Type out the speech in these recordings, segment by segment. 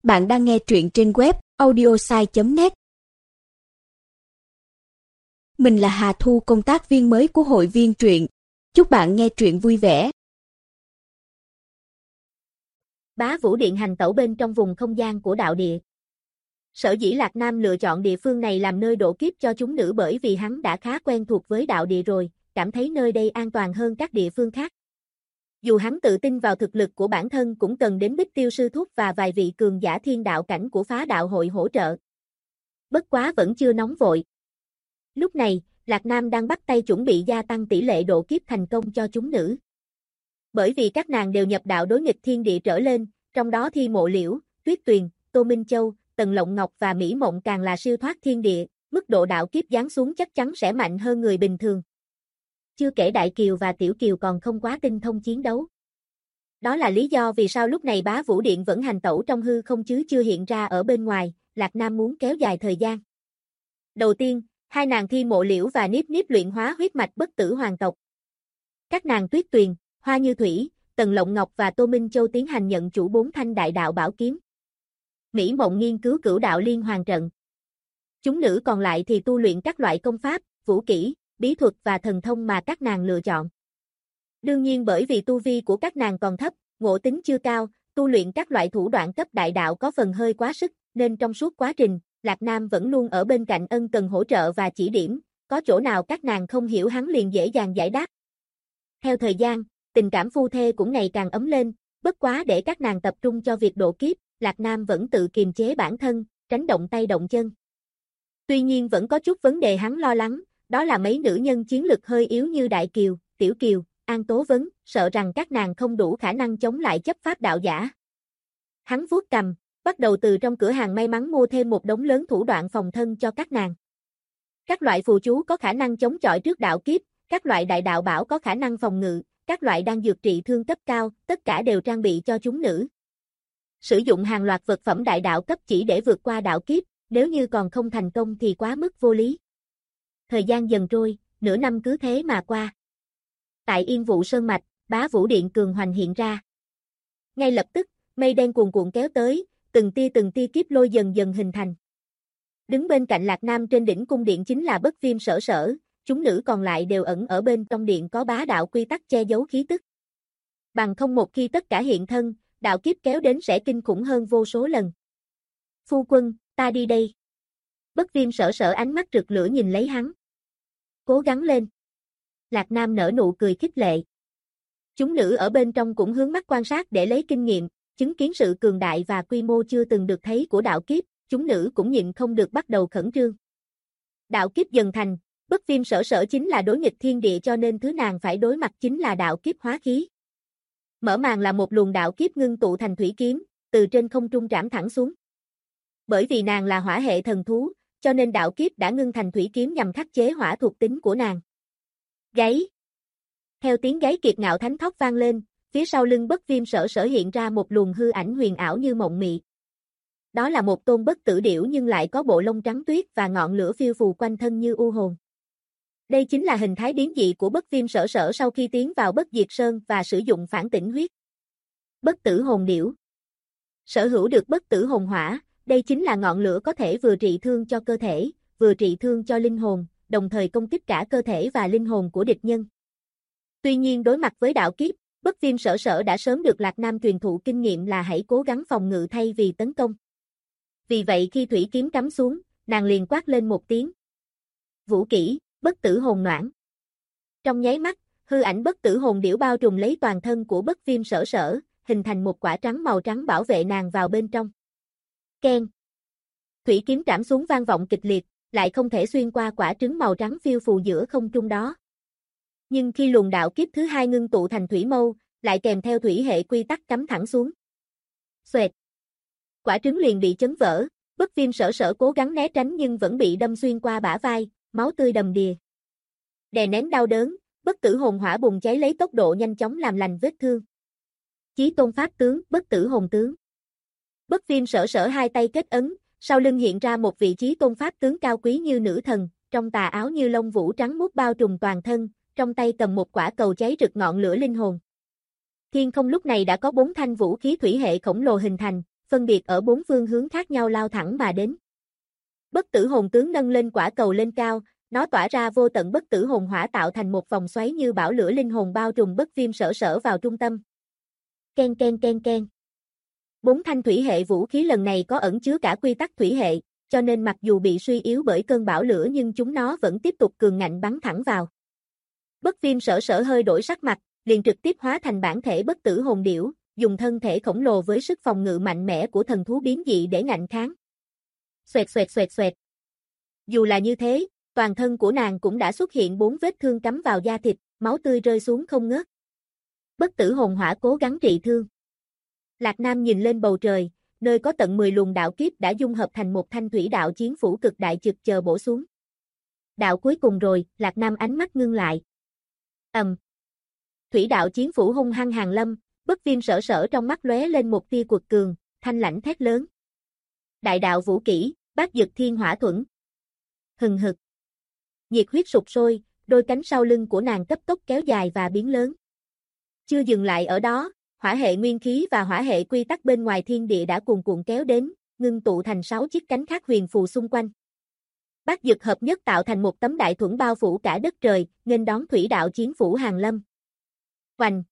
Bạn đang nghe truyện trên web audiosai.net. Mình là Hà Thu, công tác viên mới của hội viên truyện. Chúc bạn nghe truyện vui vẻ. Bá Vũ Điện hành tẩu bên trong vùng không gian của đạo địa. Sở dĩ Lạc Nam lựa chọn địa phương này làm nơi độ kiếp cho chúng nữ bởi vì hắn đã khá quen thuộc với đạo địa rồi, cảm thấy nơi đây an toàn hơn các địa phương khác. Dù hắn tự tin vào thực lực của bản thân cũng cần đến Bích Tiêu Sư Thúc và vài vị cường giả thiên đạo cảnh của phá đạo hội hỗ trợ. Bất quá vẫn chưa nóng vội. Lúc này, Lạc Nam đang bắt tay chuẩn bị gia tăng tỷ lệ độ kiếp thành công cho chúng nữ. Bởi vì các nàng đều nhập đạo đối nghịch thiên địa trở lên, trong đó Thi Mộ Liễu, Tuyết Tuyền, Tô Minh Châu, Tần Lộng Ngọc và Mỹ Mộng càng là siêu thoát thiên địa, mức độ đạo kiếp giáng xuống chắc chắn sẽ mạnh hơn người bình thường. Chưa kể Đại Kiều và Tiểu Kiều còn không quá tinh thông chiến đấu. Đó là lý do vì sao lúc này Bá Vũ Điện vẫn hành tẩu trong hư không chứ chưa hiện ra ở bên ngoài, Lạc Nam muốn kéo dài thời gian. Đầu tiên, hai nàng Thi Mộ Liễu và Niếp Niếp luyện hóa huyết mạch bất tử hoàng tộc. Các nàng Tuyết Tuyền, Hoa Như Thủy, Tần Lộng Ngọc và Tô Minh Châu tiến hành nhận chủ 4 thanh đại đạo bảo kiếm. Mỹ Mộng nghiên cứu cửu đạo liên hoàn trận. Chúng nữ còn lại thì tu luyện các loại công pháp, vũ kỹ, bí thuật và thần thông mà các nàng lựa chọn. Đương nhiên bởi vì tu vi của các nàng còn thấp, ngộ tính chưa cao, tu luyện các loại thủ đoạn cấp đại đạo có phần hơi quá sức, nên trong suốt quá trình, Lạc Nam vẫn luôn ở bên cạnh ân cần hỗ trợ và chỉ điểm, có chỗ nào các nàng không hiểu hắn liền dễ dàng giải đáp. Theo thời gian, tình cảm phu thê cũng ngày càng ấm lên, bất quá để các nàng tập trung cho việc độ kiếp, Lạc Nam vẫn tự kiềm chế bản thân, tránh động tay động chân. Tuy nhiên vẫn có chút vấn đề hắn lo lắng, đó là mấy nữ nhân chiến lực hơi yếu như Đại Kiều, Tiểu Kiều, An Tố Vấn, sợ rằng các nàng không đủ khả năng chống lại chấp pháp đạo giả. Hắn vuốt cầm, bắt đầu từ trong cửa hàng may mắn mua thêm một đống lớn thủ đoạn phòng thân cho các nàng. Các loại phù chú có khả năng chống chọi trước đạo kiếp, các loại đại đạo bảo có khả năng phòng ngự, các loại đan dược trị thương cấp cao, tất cả đều trang bị cho chúng nữ. Sử dụng hàng loạt vật phẩm đại đạo cấp chỉ để vượt qua đạo kiếp, nếu như còn không thành công thì quá mức vô lý. Thời gian dần trôi, nửa năm cứ thế mà qua. Tại Yên Vụ Sơn Mạch, Bá Vũ Điện cường hoành hiện ra. Ngay lập tức, mây đen cuồn cuộn kéo tới, từng tia kiếp lôi dần dần hình thành. Đứng bên cạnh Lạc Nam trên đỉnh cung điện chính là Bất Viêm Sở Sở, chúng nữ còn lại đều ẩn ở bên trong điện có bá đạo quy tắc che giấu khí tức. Bằng không một khi tất cả hiện thân, đạo kiếp kéo đến sẽ kinh khủng hơn vô số lần. Phu quân, ta đi đây. Bất Viêm Sở Sở ánh mắt rực lửa nhìn lấy hắn. Cố gắng lên. Lạc Nam nở nụ cười khích lệ. Chúng nữ ở bên trong cũng hướng mắt quan sát để lấy kinh nghiệm, chứng kiến sự cường đại và quy mô chưa từng được thấy của đạo kiếp, chúng nữ cũng nhịn không được bắt đầu khẩn trương. Đạo kiếp dần thành, Bất Viêm Sở Sở chính là đối nghịch thiên địa cho nên thứ nàng phải đối mặt chính là đạo kiếp hóa khí. Mở màn là một luồng đạo kiếp ngưng tụ thành thủy kiếm, từ trên không trung trảm thẳng xuống. Bởi vì nàng là hỏa hệ thần thú, cho nên đạo kiếp đã ngưng thành thủy kiếm nhằm khắc chế hỏa thuộc tính của nàng. Gáy. Theo tiếng gáy kiệt ngạo thánh thót vang lên, phía sau lưng Bất Viêm Sở Sở hiện ra một luồng hư ảnh huyền ảo như mộng mị. Đó là một tôn bất tử điểu nhưng lại có bộ lông trắng tuyết và ngọn lửa phiêu phù quanh thân như u hồn. Đây chính là hình thái biến dị của Bất Viêm Sở Sở sau khi tiến vào Bất Diệt Sơn và sử dụng phản tỉnh huyết. Bất tử hồn điểu. Sở hữu được bất tử hồn hỏa, đây chính là ngọn lửa có thể vừa trị thương cho cơ thể, vừa trị thương cho linh hồn, đồng thời công kích cả cơ thể và linh hồn của địch nhân. Tuy nhiên đối mặt với đạo kiếp, Bất Viêm Sở Sở đã sớm được Lạc Nam truyền thụ kinh nghiệm là hãy cố gắng phòng ngự thay vì tấn công. Vì vậy khi thủy kiếm cắm xuống, nàng liền quát lên một tiếng. Vũ kỹ, bất tử hồn noãn. Trong nháy mắt, hư ảnh bất tử hồn điểu bao trùm lấy toàn thân của Bất Viêm Sở Sở, hình thành một quả trắng màu trắng bảo vệ nàng vào bên trong. Keng. Thủy kiếm trảm xuống vang vọng kịch liệt, lại không thể xuyên qua quả trứng màu trắng phiêu phù giữa không trung đó. Nhưng khi luồng đạo kiếp thứ hai ngưng tụ thành thủy mâu, lại kèm theo thủy hệ quy tắc cắm thẳng xuống. Xoẹt. Quả trứng liền bị chấn vỡ, Bất Viêm Sở Sở cố gắng né tránh nhưng vẫn bị đâm xuyên qua bả vai, máu tươi đầm đìa. Đè nén đau đớn, bất tử hồn hỏa bùng cháy lấy tốc độ nhanh chóng làm lành vết thương. Chí tôn pháp tướng, bất tử hồn tướng. Bất Viêm Sở Sở hai tay kết ấn, sau lưng hiện ra một vị chí tôn pháp tướng cao quý như nữ thần, trong tà áo như lông vũ trắng muốt bao trùm toàn thân, trong tay cầm một quả cầu cháy rực ngọn lửa linh hồn. Thiên không lúc này đã có 4 thanh vũ khí thủy hệ khổng lồ hình thành, phân biệt ở 4 phương hướng khác nhau lao thẳng mà đến. Bất tử hồn tướng nâng lên quả cầu lên cao, nó tỏa ra vô tận bất tử hồn hỏa tạo thành một vòng xoáy như bão lửa linh hồn bao trùm Bất Viêm Sở Sở vào trung tâm. Ken ken ken ken. 4 thanh thủy hệ vũ khí lần này có ẩn chứa cả quy tắc thủy hệ, cho nên mặc dù bị suy yếu bởi cơn bão lửa nhưng chúng nó vẫn tiếp tục cường ngạnh bắn thẳng vào. Bất Viêm Sở Sở hơi đổi sắc mặt, liền trực tiếp hóa thành bản thể bất tử hồn điểu, dùng thân thể khổng lồ với sức phòng ngự mạnh mẽ của thần thú biến dị để ngạnh kháng. Xoẹt xoẹt xoẹt xoẹt. Dù là như thế, toàn thân của nàng cũng đã xuất hiện 4 vết thương cắm vào da thịt, máu tươi rơi xuống không ngớt. Bất tử hồn hỏa cố gắng trị thương. Lạc Nam nhìn lên bầu trời, nơi có tận 10 luồng đạo kiếp đã dung hợp thành một thanh thủy đạo chiến phủ cực đại trực chờ bổ xuống. Đạo cuối cùng rồi, Lạc Nam ánh mắt ngưng lại. Thủy đạo chiến phủ hung hăng hàng lâm, Bất Viêm Sở Sở trong mắt lóe lên một tia cuột cường, thanh lãnh thét lớn. Đại đạo vũ kỹ, Bát Dực Thiên Hỏa Thuẫn. Hừng hực. Nhiệt huyết sục sôi, đôi cánh sau lưng của nàng cấp tốc kéo dài và biến lớn. Chưa dừng lại ở đó, hỏa hệ nguyên khí và hỏa hệ quy tắc bên ngoài thiên địa đã cuồn cuộn kéo đến, ngưng tụ thành 6 chiếc cánh khác huyền phù xung quanh. Bát Dực hợp nhất tạo thành một tấm đại thuẫn bao phủ cả đất trời, nghênh đón thủy đạo chiến phủ hàng lâm. Oành.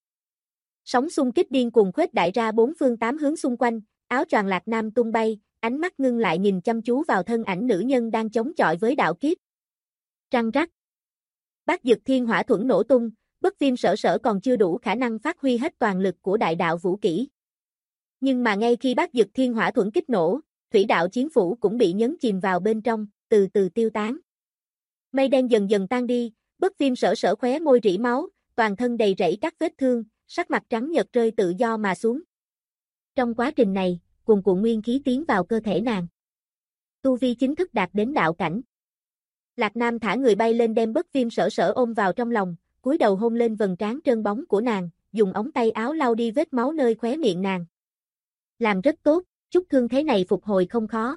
Sóng xung kích điên cuồng khuếch đại ra 4 phương 8 hướng xung quanh, áo choàng Lạc Nam tung bay, ánh mắt ngưng lại nhìn chăm chú vào thân ảnh nữ nhân đang chống chọi với đạo kiếp. Răng rắc. Bát Dực Thiên Hỏa Thuẫn nổ tung, Bất Viêm Sở Sở còn chưa đủ khả năng phát huy hết toàn lực của đại đạo vũ kỹ. Nhưng mà ngay khi Bát Dực Thiên Hỏa Thuẫn kích nổ, thủy đạo chiến phủ cũng bị nhấn chìm vào bên trong, từ từ tiêu tán. Mây đen dần dần tan đi, Bất Viêm Sở Sở khóe môi rỉ máu, toàn thân đầy rẫy các vết thương, sắc mặt trắng nhợt rơi tự do mà xuống. Trong quá trình này, cuồn cuộn nguyên khí tiến vào cơ thể nàng. Tu vi chính thức đạt đến đạo cảnh. Lạc Nam thả người bay lên đem Bất Viêm Sở Sở ôm vào trong lòng, cúi đầu hôn lên vầng trán trơn bóng của nàng, dùng ống tay áo lau đi vết máu nơi khóe miệng nàng. Làm rất tốt, chút thương thế này phục hồi không khó.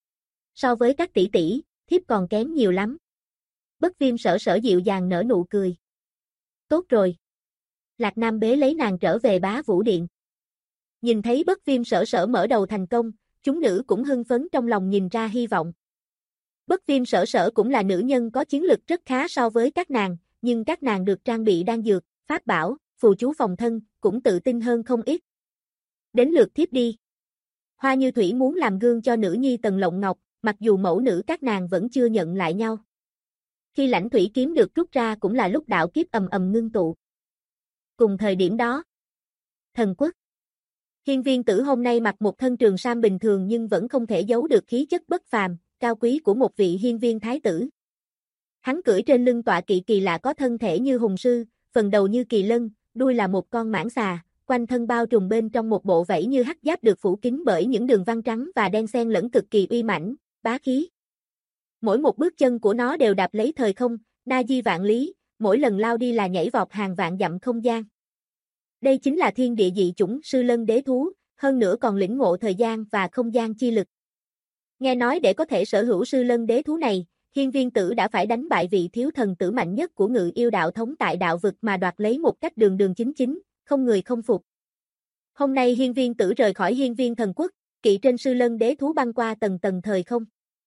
So với các tỷ tỷ, thiếp còn kém nhiều lắm. Bất Viêm Sở Sở dịu dàng nở nụ cười. Tốt rồi. Lạc Nam bế lấy nàng trở về Bá Vũ Điện. Nhìn thấy Bất Viêm Sở Sở mở đầu thành công, chúng nữ cũng hưng phấn trong lòng nhìn ra hy vọng. Bất Viêm Sở Sở cũng là nữ nhân có chiến lực rất khá so với các nàng, nhưng các nàng được trang bị đan dược, pháp bảo, phù chú phòng thân, cũng tự tin hơn không ít. Đến lượt thiếp đi. Hoa Như Thủy muốn làm gương cho nữ nhi Tần Lộng Ngọc, mặc dù mẫu nữ các nàng vẫn chưa nhận lại nhau. Khi lãnh thủy kiếm được rút ra cũng là lúc đạo kiếp ầm ầm ngưng tụ. Cùng thời điểm đó, Thần Quốc. Hiên Viên Tử hôm nay mặc một thân trường sam bình thường nhưng vẫn không thể giấu được khí chất bất phàm, cao quý của một vị hiên viên thái tử. Hắn cưỡi trên lưng tọa kỵ kỳ lạ có thân thể như hùng sư, phần đầu như kỳ lân, đuôi là một con mãng xà, quanh thân bao trùm bên trong một bộ vảy như hắc giáp được phủ kín bởi những đường vân trắng và đen xen lẫn cực kỳ uy mãnh, bá khí. Mỗi một bước chân của nó đều đạp lấy thời không, na di vạn lý, mỗi lần lao đi là nhảy vọt hàng vạn dặm không gian. Đây chính là thiên địa dị chủng Sư Lân Đế Thú, hơn nữa còn lĩnh ngộ thời gian và không gian chi lực. Nghe nói để có thể sở hữu Sư Lân Đế Thú này, Hiên Viên Tử đã phải đánh bại vị thiếu thần tử mạnh nhất của Ngự Yêu đạo thống tại đạo vực mà đoạt lấy một cách đường đường chính chính, không người không phục. Hôm nay Hiên Viên Tử rời khỏi Hiên Viên Thần Quốc, kỵ trên Sư Lân Đế Thú băng qua tầng tầng thời không.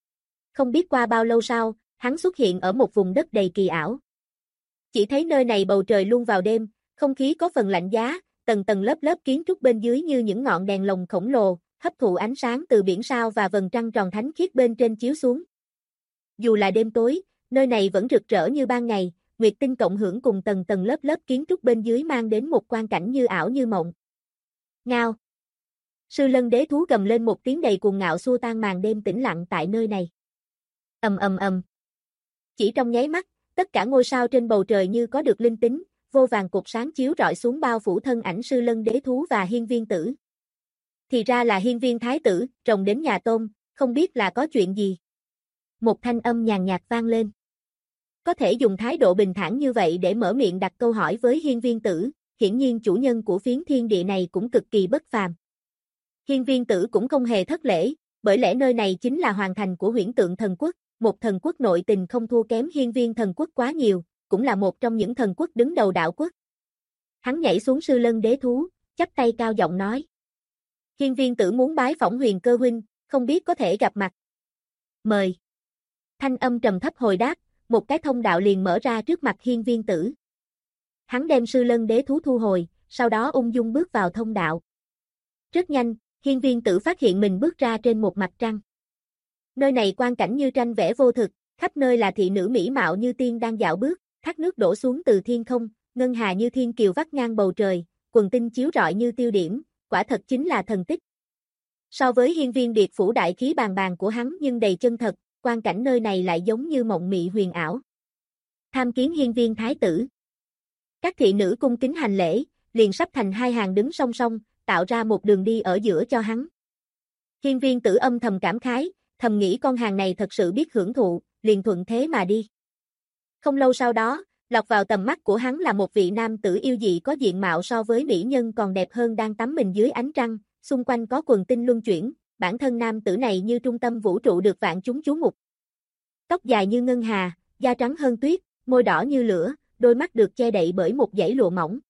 Không biết qua bao lâu sau, hắn xuất hiện ở một vùng đất đầy kỳ ảo. Chỉ thấy nơi này bầu trời luôn vào đêm, không khí có phần lạnh giá, tầng tầng lớp lớp kiến trúc bên dưới như những ngọn đèn lồng khổng lồ, hấp thụ ánh sáng từ biển sao và vầng trăng tròn thánh khiết bên trên chiếu xuống. Dù là đêm tối, nơi này vẫn rực rỡ như ban ngày, nguyệt tinh cộng hưởng cùng tầng tầng lớp lớp kiến trúc bên dưới mang đến một quang cảnh như ảo như mộng. Ngao. Sư Lân Đế Thú gầm lên một tiếng đầy cuồng ngạo xua tan màn đêm tĩnh lặng tại nơi này. Ầm ầm ầm. Chỉ trong nháy mắt, tất cả ngôi sao trên bầu trời như có được linh tính, vô vàn cột sáng chiếu rọi xuống bao phủ thân ảnh Sư Lân Đế Thú và Hiên Viên Tử. Thì ra là Hiên Viên Thái tử, rồng đến nhà tôm, không biết là có chuyện gì. Một thanh âm nhàn nhạt vang lên. Có thể dùng thái độ bình thản như vậy để mở miệng đặt câu hỏi với Hiên Viên Tử, hiển nhiên chủ nhân của phiến thiên địa này cũng cực kỳ bất phàm. Hiên Viên Tử cũng không hề thất lễ, bởi lẽ nơi này chính là hoàng thành của Huyễn Tượng Thần Quốc, một thần quốc nội tình không thua kém Hiên Viên Thần Quốc quá nhiều, cũng là một trong những thần quốc đứng đầu đạo quốc. Hắn nhảy xuống Sư Lân Đế Thú, chắp tay cao giọng nói. Hiên viên tử muốn bái phỏng Huyền Cơ huynh, không biết có thể gặp mặt. Mời. Thanh âm trầm thấp hồi đáp, một cái thông đạo liền mở ra trước mặt hiên viên tử. Hắn đem sư lân đế thú thu hồi, sau đó ung dung bước vào thông đạo. Rất nhanh, hiên viên tử phát hiện mình bước ra trên một mặt trăng. Nơi này quang cảnh như tranh vẽ vô thực, khắp nơi là thị nữ mỹ mạo như tiên đang dạo bước, thác nước đổ xuống từ thiên không, ngân hà như thiên kiều vắt ngang bầu trời, quần tinh chiếu rọi như tiêu điểm, quả thật chính là thần tích. So với hiên viên điệt phủ đại khí bàng bàng của hắn nhưng đầy chân thật, quang cảnh nơi này lại giống như mộng mị huyền ảo. Tham kiến hiên viên thái tử. Các thị nữ cung kính hành lễ, liền sắp thành hai hàng đứng song song, tạo ra một đường đi ở giữa cho hắn. Hiên viên tử âm thầm cảm khái, thầm nghĩ con hàng này thật sự biết hưởng thụ, liền thuận thế mà đi. Không lâu sau đó, lọt vào tầm mắt của hắn là một vị nam tử yêu dị có diện mạo so với mỹ nhân còn đẹp hơn đang tắm mình dưới ánh trăng, xung quanh có quần tinh luân chuyển, bản thân nam tử này như trung tâm vũ trụ được vạn chúng chú mục. Tóc dài như ngân hà, da trắng hơn tuyết, môi đỏ như lửa, đôi mắt được che đậy bởi một dải lụa mỏng.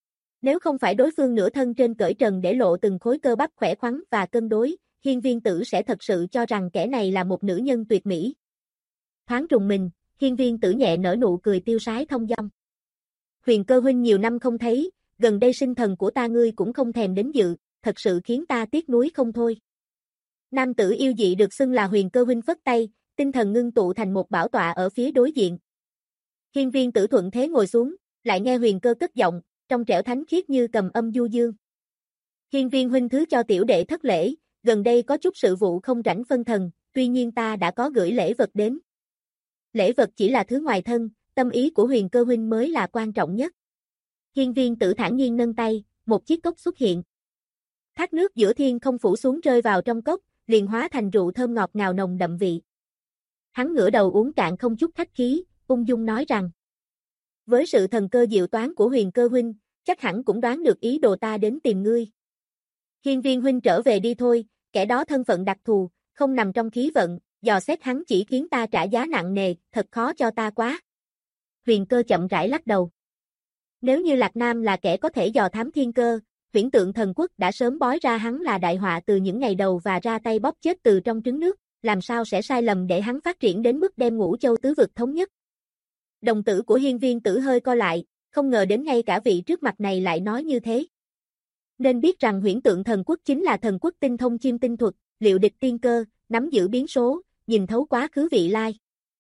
Nếu không phải đối phương nửa thân trên cởi trần để lộ từng khối cơ bắp khỏe khoắn và cân đối, hiên viên tử sẽ thật sự cho rằng kẻ này là một nữ nhân tuyệt mỹ. Thoáng rùng mình, hiên viên tử nhẹ nở nụ cười tiêu sái thông dong. Huyền Cơ huynh nhiều năm không thấy, gần đây sinh thần của ta ngươi cũng không thèm đến dự, thật sự khiến ta tiếc nuối không thôi. Nam tử yêu dị được xưng là Huyền Cơ huynh phất tay, tinh thần ngưng tụ thành một bảo tọa ở phía đối diện. Hiên viên tử thuận thế ngồi xuống, lại nghe Huyền Cơ cất giọng, trong trẻo thánh khiết như cầm âm du dương. Hiên viên huynh thứ cho tiểu đệ thất lễ, gần đây có chút sự vụ không rảnh phân thần, tuy nhiên ta đã có gửi lễ vật đến. Lễ vật chỉ là thứ ngoài thân, tâm ý của Huyền Cơ huynh mới là quan trọng nhất. Hiên viên tử thản nhiên nâng tay, một chiếc cốc xuất hiện. Thác nước giữa thiên không phủ xuống rơi vào trong cốc, liền hóa thành rượu thơm ngọt ngào nồng đậm vị. Hắn ngửa đầu uống cạn không chút khách khí, ung dung nói rằng: với sự thần cơ diệu toán của Huyền Cơ huynh, chắc hẳn cũng đoán được ý đồ ta đến tìm ngươi. Hiên viên huynh trở về đi thôi, kẻ đó thân phận đặc thù, không nằm trong khí vận, dò xét hắn chỉ khiến ta trả giá nặng nề, thật khó cho ta quá. Huyền Cơ chậm rãi lắc đầu. Nếu như Lạc Nam là kẻ có thể dò thám thiên cơ, Huyễn Tượng Thần Quốc đã sớm bói ra hắn là đại họa từ những ngày đầu và ra tay bóp chết từ trong trứng nước, làm sao sẽ sai lầm để hắn phát triển đến mức đem Ngũ Châu tứ vực thống nhất. Đồng tử của hiên viên tử hơi co lại, không ngờ đến ngay cả vị trước mặt này lại nói như thế. Nên biết rằng Huyễn Tượng Thần Quốc chính là thần quốc tinh thông chiêm tinh thuật, liệu địch tiên cơ, nắm giữ biến số, nhìn thấu quá khứ vị lai.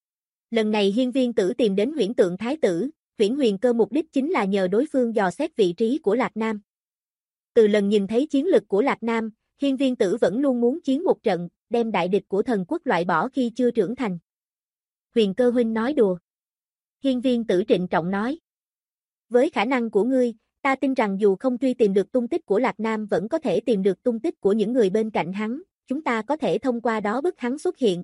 Lần này hiên viên tử tìm đến Huyễn Tượng Thái tử, Huyễn Huyền Cơ mục đích chính là nhờ đối phương dò xét vị trí của Lạc Nam. Từ lần nhìn thấy chiến lực của Lạc Nam, hiên viên tử vẫn luôn muốn chiến một trận, đem đại địch của thần quốc loại bỏ khi chưa trưởng thành. Huyền Cơ huynh nói đùa. Hiên viên tử trịnh trọng nói. Với khả năng của ngươi, ta tin rằng dù không truy tìm được tung tích của Lạc Nam vẫn có thể tìm được tung tích của những người bên cạnh hắn, chúng ta có thể thông qua đó bức hắn xuất hiện.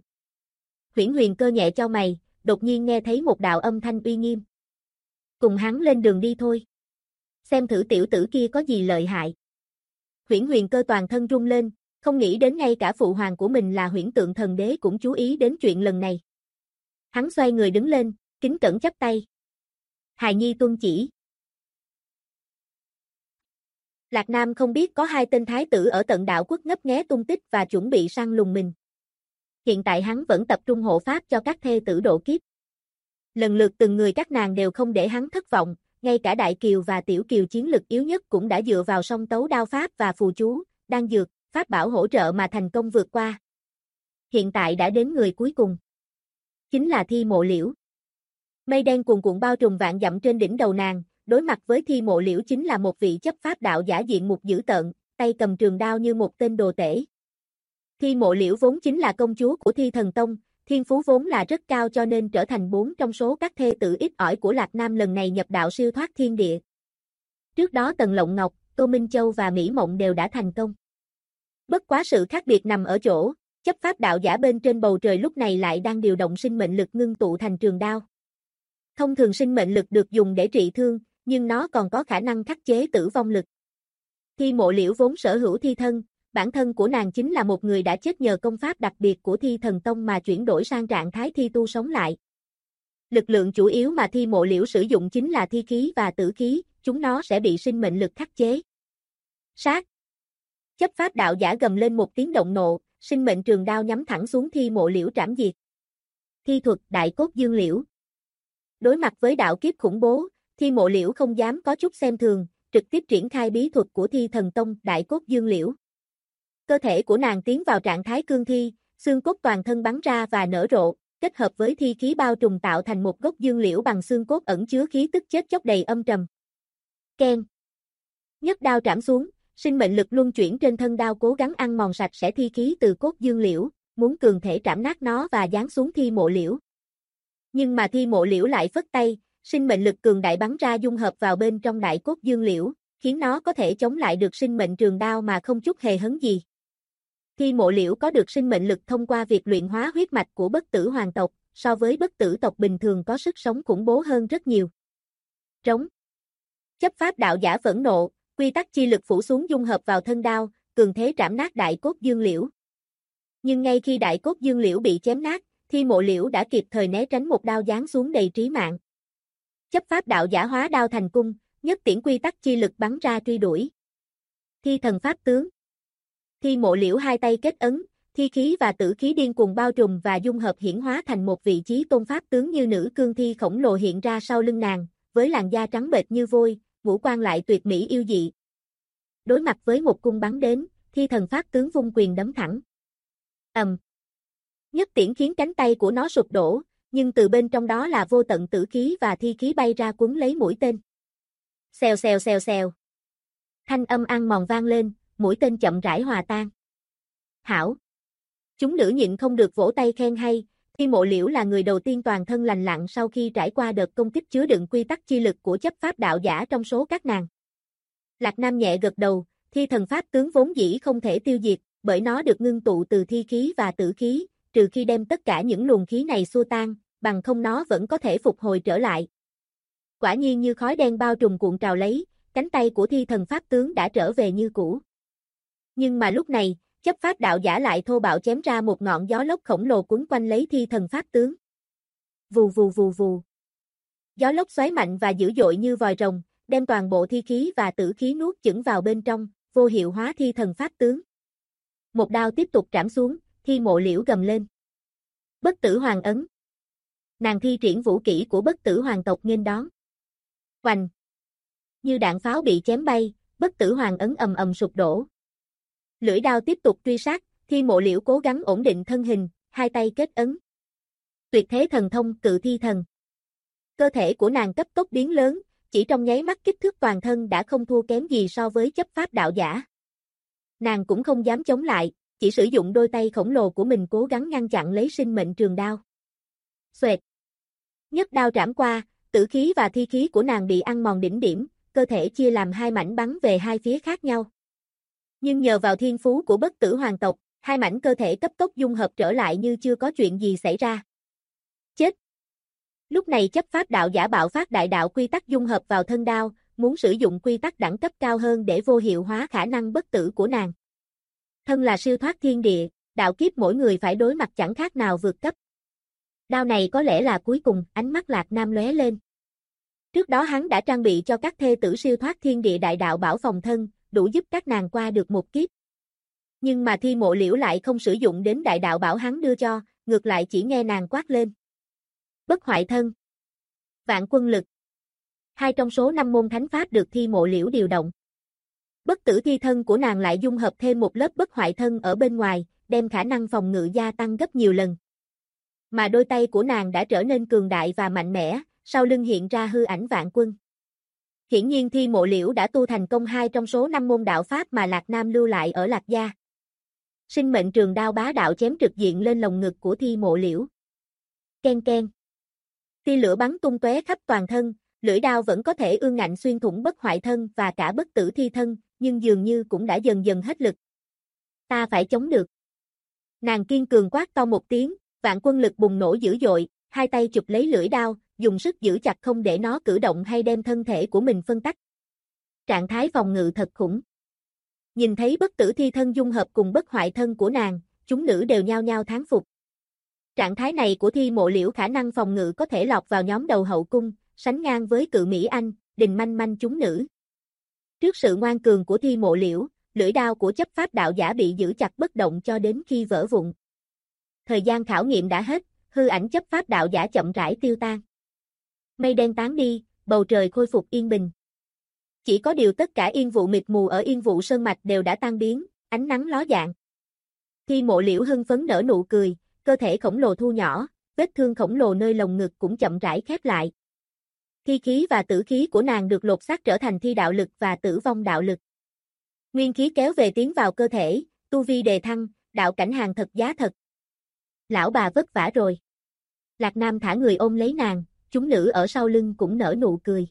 Huyễn Huyền Cơ nhẹ chau mày, đột nhiên nghe thấy một đạo âm thanh uy nghiêm. Cùng hắn lên đường đi thôi. Xem thử tiểu tử kia có gì lợi hại. Huyễn Huyền Cơ toàn thân rung lên, không nghĩ đến ngay cả phụ hoàng của mình là Huyễn Tượng Thần Đế cũng chú ý đến chuyện lần này. Hắn xoay người đứng lên, kính cẩn chắp tay. Hài nhi tuân chỉ. Lạc Nam không biết có hai tên thái tử ở tận đạo quốc ngấp nghé tung tích và chuẩn bị săn lùng mình. Hiện tại hắn vẫn tập trung hộ pháp cho các thê tử độ kiếp. Lần lượt từng người các nàng đều không để hắn thất vọng, ngay cả Đại Kiều và Tiểu Kiều chiến lực yếu nhất cũng đã dựa vào song tấu đao pháp và phù chú, đan dược, pháp bảo hỗ trợ mà thành công vượt qua. Hiện tại đã đến người cuối cùng. Chính là Thi Mộ Liễu. Mây đen cuồn cuộn bao trùm vạn dặm trên đỉnh đầu nàng, đối mặt với Thi Mộ Liễu chính là một vị chấp pháp đạo giả diện mục dữ tợn, tay cầm trường đao như một tên đồ tể. Thi Mộ Liễu vốn chính là công chúa của Thi Thần Tông, thiên phú vốn là rất cao cho nên trở thành 4 trong số các thê tử ít ỏi của Lạc Nam lần này nhập đạo siêu thoát thiên địa. Trước đó Tần Lộng Ngọc, Tô Minh Châu và Mỹ Mộng đều đã thành công. Bất quá sự khác biệt nằm ở chỗ, chấp pháp đạo giả bên trên bầu trời lúc này lại đang điều động sinh mệnh lực ngưng tụ thành trường đao. Thông thường sinh mệnh lực được dùng để trị thương, nhưng nó còn có khả năng khắc chế tử vong lực. Thi Mộ Liễu vốn sở hữu thi thân, bản thân của nàng chính là một người đã chết nhờ công pháp đặc biệt của Thi Thần Tông mà chuyển đổi sang trạng thái thi tu sống lại. Lực lượng chủ yếu mà Thi Mộ Liễu sử dụng chính là thi khí và tử khí, chúng nó sẽ bị sinh mệnh lực khắc chế. Sát. Chấp pháp đạo giả gầm lên một tiếng động nộ, sinh mệnh trường đao nhắm thẳng xuống Thi Mộ Liễu trảm diệt. Thi thuật Đại Cốt Dương Liễu. Đối mặt với đạo kiếp khủng bố, Thi Mộ Liễu không dám có chút xem thường, trực tiếp triển khai bí thuật của Thi Thần Tông Đại Cốt Dương Liễu. Cơ thể của nàng tiến vào trạng thái cương thi, xương cốt toàn thân bắn ra và nở rộ, kết hợp với thi khí bao trùm tạo thành một gốc dương liễu bằng xương cốt ẩn chứa khí tức chết chóc đầy âm trầm. Keng. Nhất đao trảm xuống, sinh mệnh lực luân chuyển trên thân đao cố gắng ăn mòn sạch sẽ thi khí từ cốt dương liễu, muốn cường thể trảm nát nó và giáng xuống Thi Mộ Liễu. Nhưng mà Thi Mộ Liễu lại phất tay, sinh mệnh lực cường đại bắn ra dung hợp vào bên trong đại cốt dương liễu, khiến nó có thể chống lại được sinh mệnh trường đao mà không chút hề hấn gì. Thi Mộ Liễu có được sinh mệnh lực thông qua việc luyện hóa huyết mạch của bất tử hoàng tộc, so với bất tử tộc bình thường có sức sống khủng bố hơn rất nhiều. Trống. Chấp pháp đạo giả phẫn nộ, quy tắc chi lực phủ xuống dung hợp vào thân đao, cường thế trảm nát đại cốt dương liễu. Nhưng ngay khi đại cốt dương liễu bị chém nát, Thi Mộ Liễu đã kịp thời né tránh một đao giáng xuống đầy trí mạng. Chấp pháp đạo giả hóa đao thành cung, nhất tiễn quy tắc chi lực bắn ra truy đuổi. Thi thần pháp tướng. Thi Mộ Liễu hai tay kết ấn, thi khí và tử khí điên cuồng bao trùm và dung hợp hiển hóa thành một vị trí tôn pháp tướng như nữ cương thi khổng lồ hiện ra sau lưng nàng, với làn da trắng bệch như vôi, ngũ quan lại tuyệt mỹ yêu dị. Đối mặt với một cung bắn đến, Thi thần pháp tướng vung quyền đấm thẳng. Nhất tiễn khiến cánh tay của nó sụp đổ, nhưng từ bên trong đó là vô tận tử khí và thi khí bay ra cuốn lấy mũi tên. Xèo xèo xèo xèo. Thanh âm ăn mòn vang lên, mũi tên chậm rãi hòa tan. Hảo. Chúng nữ nhịn không được vỗ tay khen hay, Thi Mộ Liễu là người đầu tiên toàn thân lành lặn sau khi trải qua đợt công kích chứa đựng quy tắc chi lực của chấp pháp đạo giả trong số các nàng. Lạc Nam nhẹ gật đầu, thi thần pháp tướng vốn dĩ không thể tiêu diệt, bởi nó được ngưng tụ từ thi khí và tử khí, trừ khi đem tất cả những luồng khí này xua tan, bằng không nó vẫn có thể phục hồi trở lại. Quả nhiên như khói đen bao trùm cuộn trào lấy, cánh tay của thi thần pháp tướng đã trở về như cũ. Nhưng mà lúc này, chấp pháp đạo giả lại thô bạo chém ra một ngọn gió lốc khổng lồ quấn quanh lấy thi thần pháp tướng. Vù vù vù vù. Gió lốc xoáy mạnh và dữ dội như vòi rồng, đem toàn bộ thi khí và tử khí nuốt chửng vào bên trong, vô hiệu hóa thi thần pháp tướng. Một đao tiếp tục trảm xuống, Thi Mộ Liễu gầm lên. Bất tử hoàng ấn. Nàng thi triển vũ kỹ của bất tử hoàng tộc nghênh đón. Oành. Như đạn pháo bị chém bay, bất tử hoàng ấn ầm ầm sụp đổ. Lưỡi đao tiếp tục truy sát, Thi Mộ Liễu cố gắng ổn định thân hình, hai tay kết ấn. Tuyệt thế thần thông Cự Thi Thần. Cơ thể của nàng cấp tốc biến lớn, chỉ trong nháy mắt kích thước toàn thân đã không thua kém gì so với chấp pháp đạo giả. Nàng cũng không dám chống lại, chỉ sử dụng đôi tay khổng lồ của mình cố gắng ngăn chặn lấy sinh mệnh trường đao. Xoẹt. Nhất đao trảm qua, tử khí và thi khí của nàng bị ăn mòn đỉnh điểm, cơ thể chia làm hai mảnh bắn về hai phía khác nhau. Nhưng nhờ vào thiên phú của bất tử hoàng tộc, hai mảnh cơ thể cấp tốc dung hợp trở lại như chưa có chuyện gì xảy ra. Chết! Lúc này chấp pháp đạo giả bạo phát đại đạo quy tắc dung hợp vào thân đao, muốn sử dụng quy tắc đẳng cấp cao hơn để vô hiệu hóa khả năng bất tử của nàng. Thân là siêu thoát thiên địa, đạo kiếp mỗi người phải đối mặt chẳng khác nào vượt cấp. Đao này có lẽ là cuối cùng, ánh mắt Lạc Nam lóe lên. Trước đó hắn đã trang bị cho các thê tử siêu thoát thiên địa đại đạo bảo phòng thân, đủ giúp các nàng qua được một kiếp. Nhưng mà Thi Mộ Liễu lại không sử dụng đến đại đạo bảo hắn đưa cho, ngược lại chỉ nghe nàng quát lên. Bất hoại thân. Vạn quân lực. Hai trong số 5 môn thánh pháp được Thi Mộ Liễu điều động. Bất tử thi thân của nàng lại dung hợp thêm một lớp bất hoại thân ở bên ngoài, đem khả năng phòng ngự gia tăng gấp nhiều lần. Mà đôi tay của nàng đã trở nên cường đại và mạnh mẽ, sau lưng hiện ra hư ảnh vạn quân. Hiển nhiên Thi Mộ Liễu đã tu thành công 2 trong số 5 môn đạo pháp mà Lạc Nam lưu lại ở Lạc Gia. Sinh mệnh trường đao bá đạo chém trực diện lên lồng ngực của Thi Mộ Liễu. Ken ken. Tia lửa bắn tung tóe khắp toàn thân, lưỡi đao vẫn có thể ương ngạnh xuyên thủng bất hoại thân và cả bất tử thi thân, nhưng dường như cũng đã dần dần hết lực. Ta phải chống được. Nàng kiên cường quát to một tiếng, vạn quân lực bùng nổ dữ dội, hai tay chụp lấy lưỡi đao, dùng sức giữ chặt không để nó cử động hay đem thân thể của mình phân tách. Trạng thái phòng ngự thật khủng. Nhìn thấy bất tử thi thân dung hợp cùng bất hoại thân của nàng, chúng nữ đều nhao nhao thán phục. Trạng thái này của Thi Mộ Liễu khả năng phòng ngự có thể lọt vào nhóm đầu hậu cung, sánh ngang với Cự Mỹ Anh, Đình Manh Manh chúng nữ. Trước sự ngoan cường của Thi Mộ Liễu, lưỡi đao của chấp pháp đạo giả bị giữ chặt bất động cho đến khi vỡ vụn. Thời gian khảo nghiệm đã hết, hư ảnh chấp pháp đạo giả chậm rãi tiêu tan. Mây đen tán đi, bầu trời khôi phục yên bình. Chỉ có điều tất cả yên vụ mịt mù ở Yên Vụ Sơn Mạch đều đã tan biến, ánh nắng ló dạng. Thi Mộ Liễu hưng phấn nở nụ cười, cơ thể khổng lồ thu nhỏ, vết thương khổng lồ nơi lồng ngực cũng chậm rãi khép lại. Thi khí và tử khí của nàng được lột xác trở thành thi đạo lực và tử vong đạo lực. Nguyên khí kéo về tiến vào cơ thể, tu vi đề thăng, đạo cảnh hàng thật giá thật. Lão bà vất vả rồi. Lạc Nam thả người ôm lấy nàng, chúng nữ ở sau lưng cũng nở nụ cười.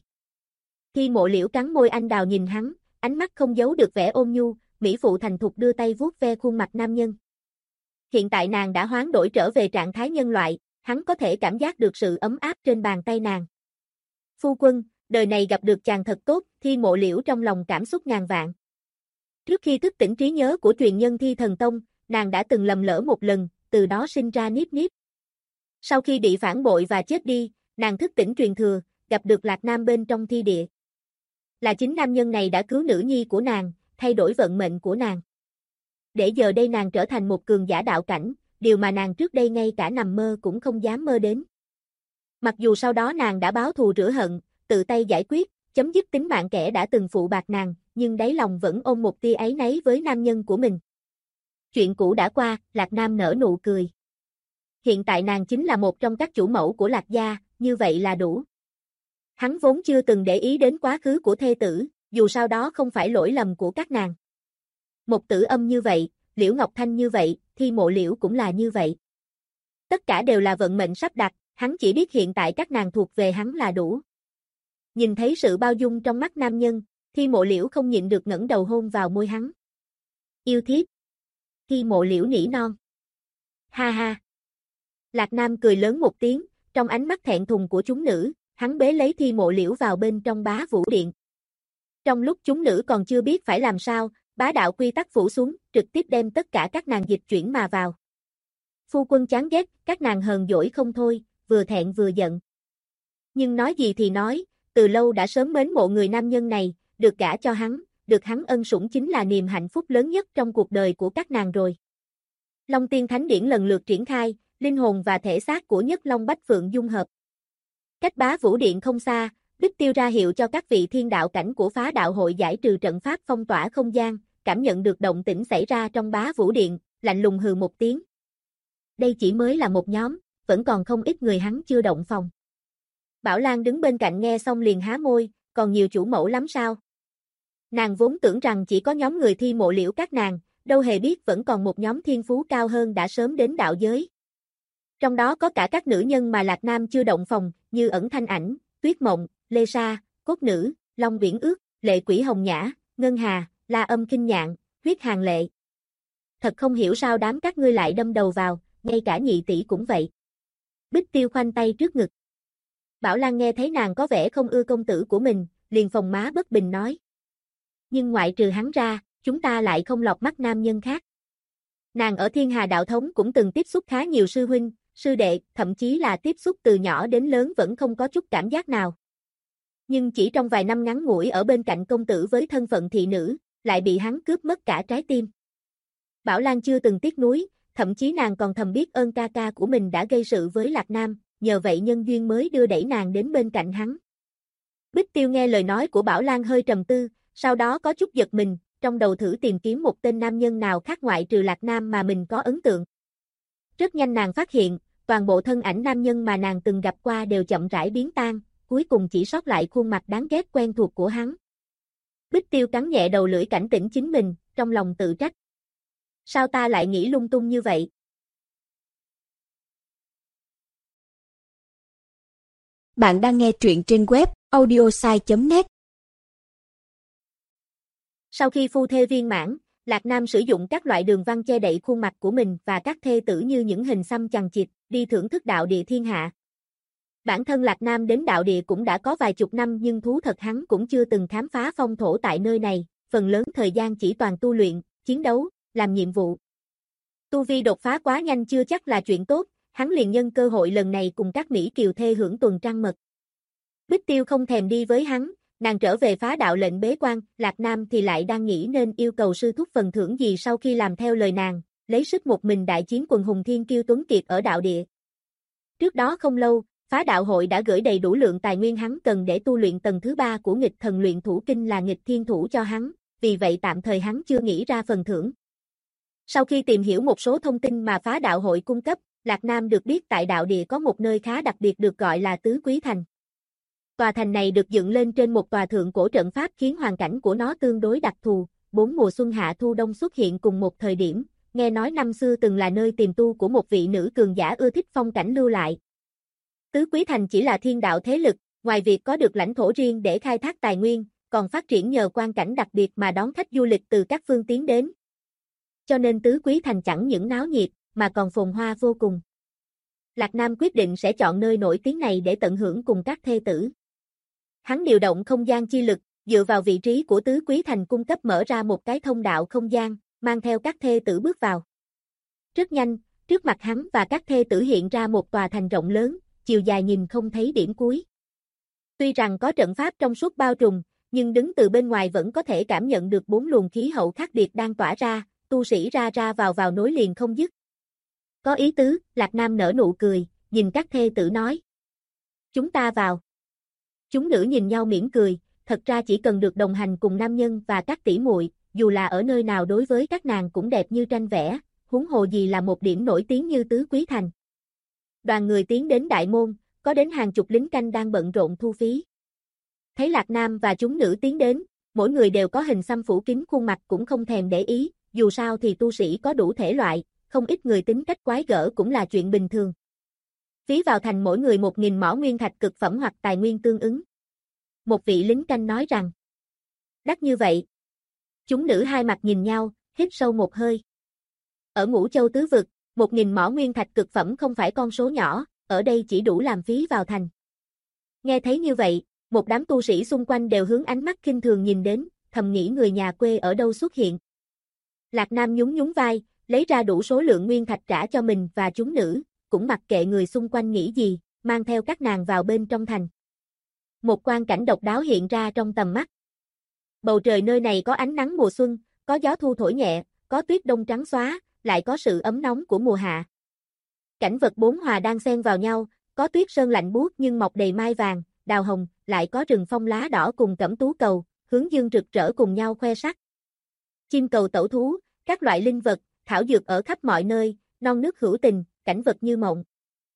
Thi Mộ Liễu cắn môi anh đào nhìn hắn, ánh mắt không giấu được vẻ ôn nhu, mỹ phụ thành thục đưa tay vuốt ve khuôn mặt nam nhân. Hiện tại nàng đã hoán đổi trở về trạng thái nhân loại, hắn có thể cảm giác được sự ấm áp trên bàn tay nàng. Phu quân, đời này gặp được chàng thật tốt, Thi Mộ Liễu trong lòng cảm xúc ngàn vạn. Trước khi thức tỉnh trí nhớ của truyền nhân Thi Thần Tông, nàng đã từng lầm lỡ một lần, từ đó sinh ra Niếp Niếp. Sau khi bị phản bội và chết đi, nàng thức tỉnh truyền thừa, gặp được Lạc Nam bên trong thi địa. Là chính nam nhân này đã cứu nữ nhi của nàng, thay đổi vận mệnh của nàng. Để giờ đây nàng trở thành một cường giả đạo cảnh, điều mà nàng trước đây ngay cả nằm mơ cũng không dám mơ đến. Mặc dù sau đó nàng đã báo thù rửa hận, tự tay giải quyết, chấm dứt tính mạng kẻ đã từng phụ bạc nàng, nhưng đáy lòng vẫn ôm một tia áy náy với nam nhân của mình. Chuyện cũ đã qua, Lạc Nam nở nụ cười. Hiện tại nàng chính là một trong các chủ mẫu của Lạc gia, như vậy là đủ. Hắn vốn chưa từng để ý đến quá khứ của thê tử, dù sao đó không phải lỗi lầm của các nàng. Một Tử Âm như vậy, Liễu Ngọc Thanh như vậy, Thi Mộ Liễu cũng là như vậy. Tất cả đều là vận mệnh sắp đặt, hắn chỉ biết hiện tại các nàng thuộc về hắn là đủ. Nhìn thấy sự bao dung trong mắt nam nhân, Thi Mộ Liễu không nhịn được ngẩng đầu hôn vào môi hắn. Yêu thiếp. Thi Mộ Liễu nỉ non. Ha ha. Lạc Nam cười lớn một tiếng, trong ánh mắt thẹn thùng của chúng nữ, hắn bế lấy Thi Mộ Liễu vào bên trong Bá Vũ Điện. Trong lúc chúng nữ còn chưa biết phải làm sao, bá đạo quy tắc phủ xuống, trực tiếp đem tất cả các nàng dịch chuyển mà vào. Phu quân chán ghét, các nàng hờn dỗi không thôi, vừa thẹn vừa giận. Nhưng nói gì thì nói, từ lâu đã sớm mến mộ người nam nhân này, được gả cho hắn, được hắn ân sủng chính là niềm hạnh phúc lớn nhất trong cuộc đời của các nàng rồi. Long Tiên Thánh Điển lần lượt triển khai, linh hồn và thể xác của Nhất Long Bách Phượng dung hợp. Cách Bá Vũ Điện không xa, Bích Tiêu ra hiệu cho các vị thiên đạo cảnh của Phá Đạo Hội giải trừ trận pháp phong tỏa không gian, cảm nhận được động tĩnh xảy ra trong Bá Vũ Điện, lạnh lùng hừ một tiếng. Đây chỉ mới là một nhóm, vẫn còn không ít người hắn chưa động phòng. Bảo Lan đứng bên cạnh nghe xong liền há môi, còn nhiều chủ mẫu lắm sao? Nàng vốn tưởng rằng chỉ có nhóm người Thi Mộ Liễu các nàng, đâu hề biết vẫn còn một nhóm thiên phú cao hơn đã sớm đến đạo giới. Trong đó có cả các nữ nhân mà Lạc Nam chưa động phòng, như Ẩn Thanh Ảnh, Tuyết Mộng, Lê Sa, Cốt Nữ, Long Viễn Ước, Lệ Quỷ Hồng Nhã, Ngân Hà, La Âm Kinh Nhạn, Huyết Hàn Lệ. Thật không hiểu sao đám các ngươi lại đâm đầu vào, ngay cả nhị tỷ cũng vậy. Bích Tiêu khoanh tay trước ngực. Bảo Lan nghe thấy nàng có vẻ không ưa công tử của mình, liền phồng má bất bình nói. Nhưng ngoại trừ hắn ra, chúng ta lại không lọt mắt nam nhân khác. Nàng ở Thiên Hà Đạo Thống cũng từng tiếp xúc khá nhiều sư huynh, sư đệ, thậm chí là tiếp xúc từ nhỏ đến lớn vẫn không có chút cảm giác nào. Nhưng chỉ trong vài năm ngắn ngủi ở bên cạnh công tử với thân phận thị nữ, lại bị hắn cướp mất cả trái tim. Bảo Lan chưa từng tiếc nuối, thậm chí nàng còn thầm biết ơn ca ca của mình đã gây sự với Lạc Nam, nhờ vậy nhân duyên mới đưa đẩy nàng đến bên cạnh hắn. Bích Tiêu nghe lời nói của Bảo Lan hơi trầm tư, sau đó có chút giật mình, trong đầu thử tìm kiếm một tên nam nhân nào khác ngoại trừ Lạc Nam mà mình có ấn tượng. Rất nhanh nàng phát hiện, toàn bộ thân ảnh nam nhân mà nàng từng gặp qua đều chậm rãi biến tan, cuối cùng chỉ sót lại khuôn mặt đáng ghét quen thuộc của hắn. Bích Tiêu cắn nhẹ đầu lưỡi cảnh tỉnh chính mình, trong lòng tự trách. Sao ta lại nghĩ lung tung như vậy? Bạn đang nghe truyện trên web audiosai.net. Sau khi phu thê viên mãn, Lạc Nam sử dụng các loại đường văn che đậy khuôn mặt của mình và các thê tử như những hình xăm chằng chịt, đi thưởng thức đạo địa thiên hạ. Bản thân Lạc Nam đến đạo địa cũng đã có vài chục năm nhưng thú thật hắn cũng chưa từng khám phá phong thổ tại nơi này, phần lớn thời gian chỉ toàn tu luyện, chiến đấu, làm nhiệm vụ. Tu vi đột phá quá nhanh chưa chắc là chuyện tốt, hắn liền nhân cơ hội lần này cùng các Mỹ kiều thê hưởng tuần trăng mật. Bích Tiêu không thèm đi với hắn, nàng trở về phá đạo lệnh bế quan, Lạc Nam thì lại đang nghĩ nên yêu cầu sư thúc phần thưởng gì sau khi làm theo lời nàng, lấy sức một mình đại chiến quần hùng thiên kiêu tuấn kiệt ở đạo địa. Trước đó không lâu, phá đạo hội đã gửi đầy đủ lượng tài nguyên hắn cần để tu luyện tầng thứ 3 của nghịch thần luyện thủ kinh là nghịch thiên thủ cho hắn, vì vậy tạm thời hắn chưa nghĩ ra phần thưởng. Sau khi tìm hiểu một số thông tin mà phá đạo hội cung cấp, Lạc Nam được biết tại đạo địa có một nơi khá đặc biệt được gọi là Tứ Quý Thành. Tòa thành này được dựng lên trên một tòa thượng cổ trận pháp khiến hoàn cảnh của nó tương đối đặc thù, 4 mùa xuân hạ thu đông xuất hiện cùng một thời điểm, nghe nói năm xưa từng là nơi tiềm tu của một vị nữ cường giả ưa thích phong cảnh lưu lại. Tứ Quý Thành chỉ là thiên đạo thế lực, ngoài việc có được lãnh thổ riêng để khai thác tài nguyên, còn phát triển nhờ quang cảnh đặc biệt mà đón khách du lịch từ các phương tiến đến. Cho nên Tứ Quý Thành chẳng những náo nhiệt, mà còn phồn hoa vô cùng. Lạc Nam quyết định sẽ chọn nơi nổi tiếng này để tận hưởng cùng các thê tử. Hắn điều động không gian chi lực, dựa vào vị trí của Tứ Quý Thành cung cấp mở ra một cái thông đạo không gian, mang theo các thê tử bước vào. Rất nhanh, trước mặt hắn và các thê tử hiện ra một tòa thành rộng lớn, chiều dài nhìn không thấy điểm cuối. Tuy rằng có trận pháp trong suốt bao trùm, nhưng đứng từ bên ngoài vẫn có thể cảm nhận được 4 luồng khí hậu khác biệt đang tỏa ra, tu sĩ ra ra vào nối liền không dứt. Có ý tứ, Lạc Nam nở nụ cười, nhìn các thê tử nói. Chúng ta vào. Chúng nữ nhìn nhau mỉm cười, thật ra chỉ cần được đồng hành cùng nam nhân và các tỷ muội, dù là ở nơi nào đối với các nàng cũng đẹp như tranh vẽ, huống hồ gì là một điểm nổi tiếng như Tứ Quý Thành. Đoàn người tiến đến đại môn, có đến hàng chục lính canh đang bận rộn thu phí. Thấy Lạc Nam và chúng nữ tiến đến, mỗi người đều có hình xăm phủ kín khuôn mặt cũng không thèm để ý, dù sao thì tu sĩ có đủ thể loại, không ít người tính cách quái gở cũng là chuyện bình thường. Phí vào thành mỗi người 1.000 mỏ nguyên thạch cực phẩm hoặc tài nguyên tương ứng. Một vị lính canh nói rằng, đắt như vậy. Chúng nữ hai mặt nhìn nhau, hít sâu một hơi. Ở Ngũ Châu tứ vực, 1.000 mỏ nguyên thạch cực phẩm không phải con số nhỏ, ở đây chỉ đủ làm phí vào thành. Nghe thấy như vậy, một đám tu sĩ xung quanh đều hướng ánh mắt khinh thường nhìn đến, thầm nghĩ người nhà quê ở đâu xuất hiện. Lạc Nam nhún nhún vai, lấy ra đủ số lượng nguyên thạch trả cho mình và chúng nữ, cũng mặc kệ người xung quanh nghĩ gì, mang theo các nàng vào bên trong thành. Một quang cảnh độc đáo hiện ra trong tầm mắt. Bầu trời nơi này có ánh nắng mùa xuân, có gió thu thổi nhẹ, có tuyết đông trắng xóa, lại có sự ấm nóng của mùa hạ. Cảnh vật bốn hòa đang xen vào nhau, có tuyết sơn lạnh buốt nhưng mọc đầy mai vàng, đào hồng, lại có rừng phong lá đỏ cùng cẩm tú cầu, hướng dương rực rỡ cùng nhau khoe sắc. Chim cầu tẩu thú, các loại linh vật, thảo dược ở khắp mọi nơi, non nước hữu tình, cảnh vật như mộng.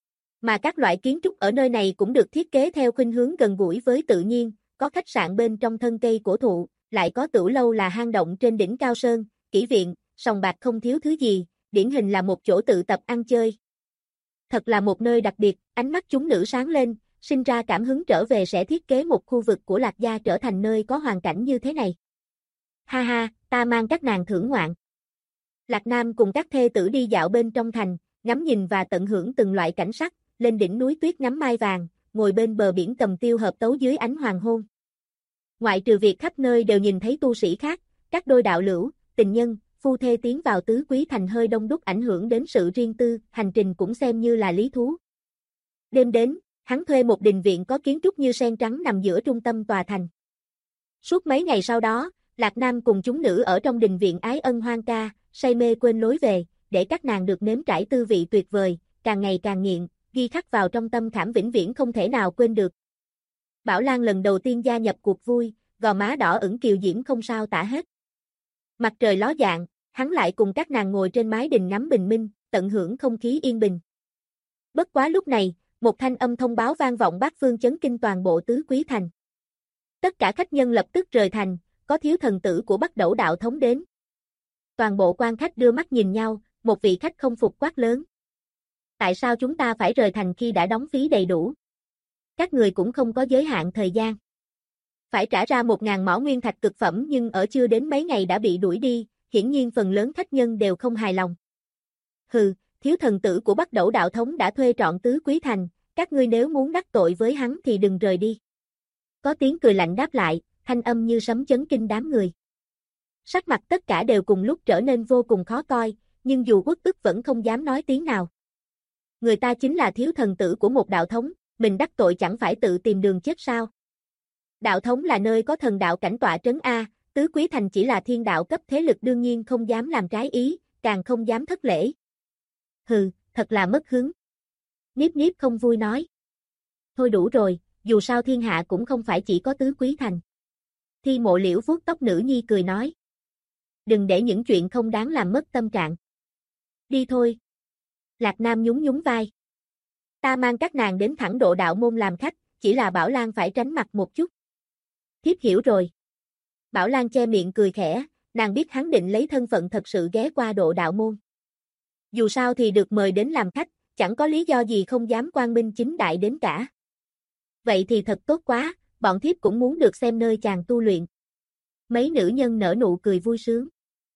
Mà các loại kiến trúc ở nơi này cũng được thiết kế theo khuynh hướng gần gũi với tự nhiên, có khách sạn bên trong thân cây cổ thụ, lại có tửu lâu là hang động trên đỉnh cao sơn, kỹ viện, sòng bạc không thiếu thứ gì, điển hình là một chỗ tự tập ăn chơi. Thật là một nơi đặc biệt, ánh mắt chúng nữ sáng lên, sinh ra cảm hứng trở về sẽ thiết kế một khu vực của Lạc gia trở thành nơi có hoàn cảnh như thế này. Ha ha, ta mang các nàng thưởng ngoạn. Lạc Nam cùng các thê tử đi dạo bên trong thành, ngắm nhìn và tận hưởng từng loại cảnh sắc, lên đỉnh núi tuyết ngắm mai vàng, ngồi bên bờ biển cầm tiêu hợp tấu dưới ánh hoàng hôn. Ngoại trừ việc khắp nơi đều nhìn thấy tu sĩ khác, các đôi đạo lữ, tình nhân, phu thê tiến vào Tứ Quý Thành hơi đông đúc ảnh hưởng đến sự riêng tư, hành trình cũng xem như là lý thú. Đêm đến, hắn thuê một đình viện có kiến trúc như sen trắng nằm giữa trung tâm tòa thành. Suốt mấy ngày sau đó, Lạc Nam cùng chúng nữ ở trong đình viện ái ân hoang ca, say mê quên lối về, để các nàng được nếm trải tư vị tuyệt vời, càng ngày càng nghiện, ghi khắc vào trong tâm khảm vĩnh viễn không thể nào quên được. Bảo Lan lần đầu tiên gia nhập cuộc vui, gò má đỏ ửng kiều diễm không sao tả hết. Mặt trời ló dạng, hắn lại cùng các nàng ngồi trên mái đình ngắm bình minh, tận hưởng không khí yên bình. Bất quá lúc này, một thanh âm thông báo vang vọng bát phương chấn kinh toàn bộ Tứ Quý Thành. Tất cả khách nhân lập tức rời thành, có thiếu thần tử của Bắc Đẩu đạo thống đến. Toàn bộ quan khách đưa mắt nhìn nhau, một vị khách không phục quát lớn. Tại sao chúng ta phải rời thành khi đã đóng phí đầy đủ? Các người cũng không có giới hạn thời gian. Phải trả ra 1.000 mỏ nguyên thạch cực phẩm nhưng ở chưa đến mấy ngày đã bị đuổi đi, hiển nhiên phần lớn khách nhân đều không hài lòng. Hừ, thiếu thần tử của Bắc Đẩu đạo thống đã thuê trọn Tứ Quý Thành, các ngươi nếu muốn đắc tội với hắn thì đừng rời đi. Có tiếng cười lạnh đáp lại, thanh âm như sấm chấn kinh đám người. Sắc mặt tất cả đều cùng lúc trở nên vô cùng khó coi, nhưng dù uất ức vẫn không dám nói tiếng nào. Người ta chính là thiếu thần tử của một đạo thống, mình đắc tội chẳng phải tự tìm đường chết sao? Đạo thống là nơi có thần đạo cảnh tọa trấn A, Tứ Quý Thành chỉ là thiên đạo cấp thế lực đương nhiên không dám làm trái ý, càng không dám thất lễ. Hừ, thật là mất hứng. Niếp Niếp không vui nói. Thôi đủ rồi, dù sao thiên hạ cũng không phải chỉ có Tứ Quý Thành. Thi Mộ Liễu vuốt tóc nữ nhi cười nói. Đừng để những chuyện không đáng làm mất tâm trạng. Đi thôi. Lạc Nam nhún nhún vai. Ta mang các nàng đến thẳng Độ Đạo Môn làm khách, chỉ là Bảo Lan phải tránh mặt một chút. Thiếp hiểu rồi. Bảo Lan che miệng cười khẽ, nàng biết hắn định lấy thân phận thật sự ghé qua Độ Đạo Môn. Dù sao thì được mời đến làm khách, chẳng có lý do gì không dám quang minh chính đại đến cả. Vậy thì thật tốt quá, bọn thiếp cũng muốn được xem nơi chàng tu luyện. Mấy nữ nhân nở nụ cười vui sướng.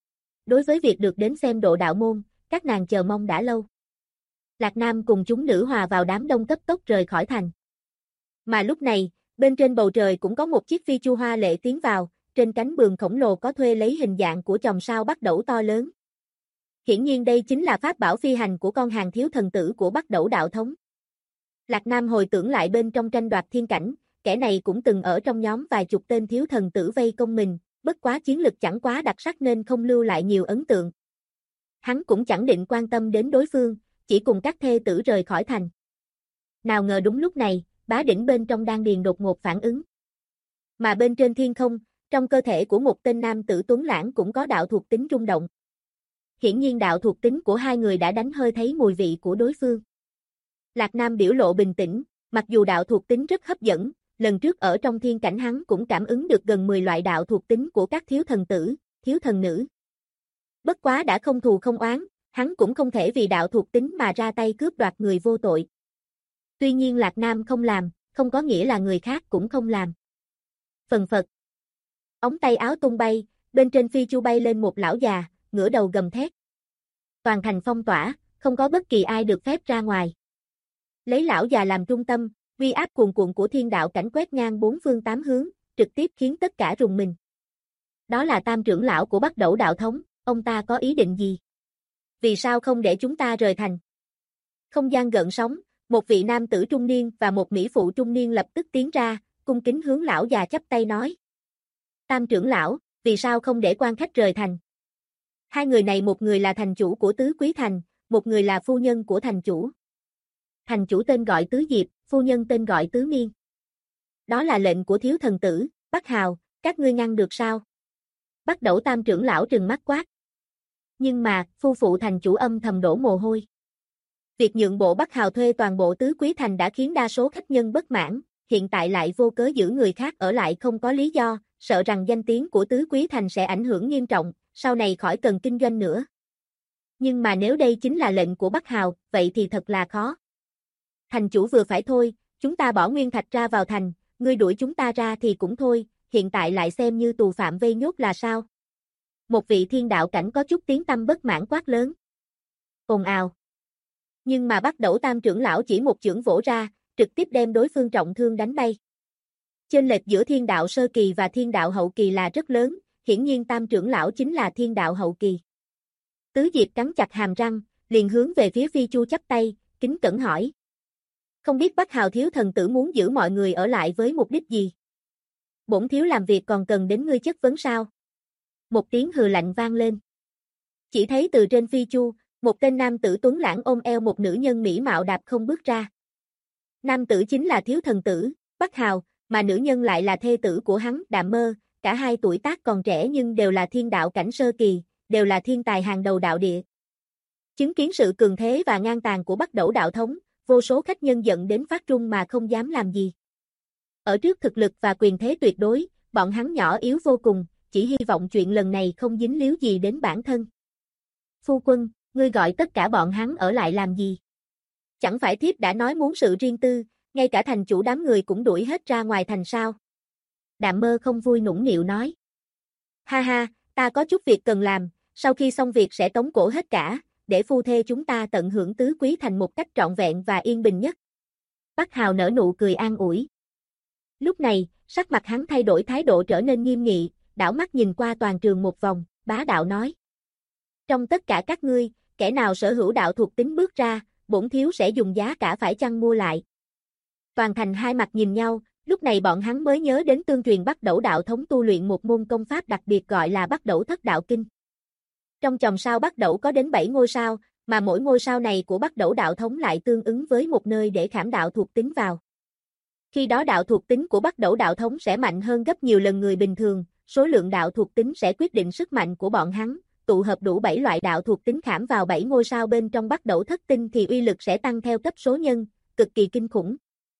Đối với việc được đến xem Độ Đạo Môn, các nàng chờ mong đã lâu. Lạc Nam cùng chúng nữ hòa vào đám đông cấp tốc rời khỏi thành. Mà lúc này, bên trên bầu trời cũng có một chiếc phi chu hoa lệ tiến vào, trên cánh buồm khổng lồ có thuê lấy hình dạng của chòm sao Bắc Đẩu to lớn. Hiển nhiên đây chính là pháp bảo phi hành của con hàng thiếu thần tử của Bắc Đẩu đạo thống. Lạc Nam hồi tưởng lại bên trong tranh đoạt thiên cảnh, kẻ này cũng từng ở trong nhóm vài chục tên thiếu thần tử vây công mình, bất quá chiến lực chẳng quá đặc sắc nên không lưu lại nhiều ấn tượng. Hắn cũng chẳng định quan tâm đến đối phương, chỉ cùng các thê tử rời khỏi thành. Nào ngờ đúng lúc này, bá đỉnh bên trong đan điền đột ngột phản ứng. Mà bên trên thiên không, trong cơ thể của một tên nam tử tuấn lãng cũng có đạo thuộc tính rung động. Hiển nhiên đạo thuộc tính của hai người đã đánh hơi thấy mùi vị của đối phương. Lạc Nam biểu lộ bình tĩnh, mặc dù đạo thuộc tính rất hấp dẫn, lần trước ở trong thiên cảnh hắn cũng cảm ứng được gần 10 loại đạo thuộc tính của các thiếu thần tử, thiếu thần nữ. Bất quá đã không thù không oán, hắn cũng không thể vì đạo thuộc tính mà ra tay cướp đoạt người vô tội. Tuy nhiên Lạc Nam không làm, không có nghĩa là người khác cũng không làm. Phần phật. Ống tay áo tung bay, bên trên phi chu bay lên một lão già, ngửa đầu gầm thét. Toàn thành phong tỏa, không có bất kỳ ai được phép ra ngoài. Lấy lão già làm trung tâm, uy áp cuồn cuộn của thiên đạo cảnh quét ngang bốn phương tám hướng, trực tiếp khiến tất cả rùng mình. Đó là tam trưởng lão của Bắc Đẩu đạo thống, ông ta có ý định gì? Vì sao không để chúng ta rời thành? Không gian gợn sóng, một vị nam tử trung niên và một mỹ phụ trung niên lập tức tiến ra, cung kính hướng lão già chắp tay nói. Tam trưởng lão, vì sao không để quan khách rời thành? Hai người này một người là thành chủ của Tứ Quý Thành, một người là phu nhân của thành chủ. Thành chủ tên gọi Tứ Diệp, phu nhân tên gọi Tứ Miên. Đó là lệnh của thiếu thần tử, Bắc Hào, các ngươi ngăn được sao? Bắc Đẩu tam trưởng lão trừng mắt quát. Nhưng mà, phu phụ thành chủ âm thầm đổ mồ hôi. Việc nhượng bộ Bắc Hào thuê toàn bộ Tứ Quý Thành đã khiến đa số khách nhân bất mãn, hiện tại lại vô cớ giữ người khác ở lại không có lý do, sợ rằng danh tiếng của Tứ Quý Thành sẽ ảnh hưởng nghiêm trọng, sau này khỏi cần kinh doanh nữa. Nhưng mà nếu đây chính là lệnh của Bắc Hào, vậy thì thật là khó. Thành chủ vừa phải thôi, chúng ta bỏ nguyên thạch ra vào thành, ngươi đuổi chúng ta ra thì cũng thôi, hiện tại lại xem như tù phạm vây nhốt là sao? Một vị thiên đạo cảnh có chút tiếng tăm bất mãn quát lớn. Ồn ào. Nhưng mà Bắc Đẩu tam trưởng lão chỉ một chưởng vỗ ra, trực tiếp đem đối phương trọng thương đánh bay. Chênh lệch giữa thiên đạo sơ kỳ và thiên đạo hậu kỳ là rất lớn, hiển nhiên tam trưởng lão chính là thiên đạo hậu kỳ. Tứ Diệp cắn chặt hàm răng, liền hướng về phía Phi Chu chắp tay, kính cẩn hỏi. Không biết Bắc Hào thiếu thần tử muốn giữ mọi người ở lại với mục đích gì? Bổn thiếu làm việc còn cần đến ngươi chất vấn sao? Một tiếng hừ lạnh vang lên. Chỉ thấy từ trên Phi Chu, một tên nam tử tuấn lãng ôm eo một nữ nhân mỹ mạo đạp không bước ra. Nam tử chính là thiếu thần tử, Bắc Hào, mà nữ nhân lại là thê tử của hắn, Đạm Mơ, cả hai tuổi tác còn trẻ nhưng đều là thiên đạo cảnh sơ kỳ, đều là thiên tài hàng đầu đạo địa. Chứng kiến sự cường thế và ngang tàn của Bắc Đẩu đạo thống, vô số khách nhân giận đến phát run mà không dám làm gì. Ở trước thực lực và quyền thế tuyệt đối, bọn hắn nhỏ yếu vô cùng, chỉ hy vọng chuyện lần này không dính líu gì đến bản thân. Phu quân, ngươi gọi tất cả bọn hắn ở lại làm gì? Chẳng phải thiếp đã nói muốn sự riêng tư, ngay cả thành chủ đám người cũng đuổi hết ra ngoài thành sao? Đạm Mơ không vui nũng nịu nói. Ha ha, ta có chút việc cần làm, sau khi xong việc sẽ tống cổ hết cả, để phu thê chúng ta tận hưởng Tứ Quý Thành một cách trọn vẹn và yên bình nhất. Bắc Hào nở nụ cười an ủi. Lúc này, sắc mặt hắn thay đổi thái độ trở nên nghiêm nghị, đảo mắt nhìn qua toàn trường một vòng, bá đạo nói. Trong tất cả các ngươi, kẻ nào sở hữu đạo thuộc tính bước ra, bổn thiếu sẽ dùng giá cả phải chăng mua lại. Toàn thành hai mặt nhìn nhau, Lúc này bọn hắn mới nhớ đến tương truyền Bắc Đẩu đạo thống tu luyện một môn công pháp đặc biệt gọi là Bắc Đẩu Thất Đạo Kinh. Trong chòm sao Bắc Đẩu có đến 7 ngôi sao, mà mỗi ngôi sao này của Bắc Đẩu đạo thống lại tương ứng với một nơi để khảm đạo thuộc tính vào. Khi đó đạo thuộc tính của Bắc Đẩu đạo thống sẽ mạnh hơn gấp nhiều lần người bình thường, số lượng đạo thuộc tính sẽ quyết định sức mạnh của bọn hắn, tụ hợp đủ 7 loại đạo thuộc tính khảm vào 7 ngôi sao bên trong Bắc Đẩu Thất Tinh thì uy lực sẽ tăng theo cấp số nhân, cực kỳ kinh khủng.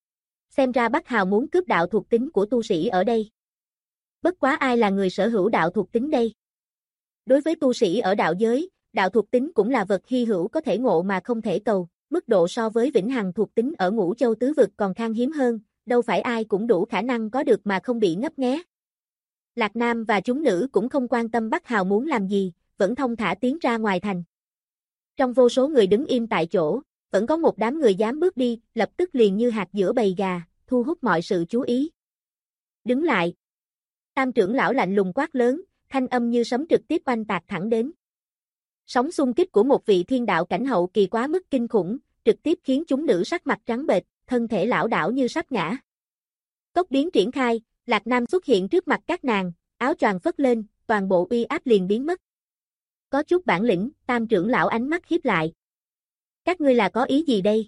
Xem ra Bắc Hào muốn cướp đạo thuộc tính của tu sĩ ở đây. Bất quá ai là người sở hữu đạo thuộc tính đây? Đối với tu sĩ ở đạo giới, đạo thuộc tính cũng là vật hy hữu có thể ngộ mà không thể cầu, mức độ so với vĩnh hằng thuộc tính ở Ngũ Châu tứ vực còn khan hiếm hơn, đâu phải ai cũng đủ khả năng có được mà không bị ngấp nghé. Lạc Nam và chúng nữ cũng không quan tâm Bắc Hào muốn làm gì, vẫn thông thả tiến ra ngoài thành. Trong vô số người đứng im tại chỗ, vẫn có một đám người dám bước đi, lập tức liền như hạt giữa bầy gà, thu hút mọi sự chú ý. Đứng lại. Tam trưởng lão lạnh lùng quát lớn, thanh âm như sấm trực tiếp oanh tạc thẳng đến. Sóng xung kích của một vị thiên đạo cảnh hậu kỳ quá mức kinh khủng, trực tiếp khiến chúng nữ sắc mặt trắng bệch, thân thể lảo đảo như sắp ngã. Cốc biến triển khai, Lạc Nam xuất hiện trước mặt các nàng, áo choàng phất lên, toàn bộ uy áp liền biến mất. Có chút bản lĩnh, tam trưởng lão ánh mắt hiếp lại. Các ngươi là có ý gì đây?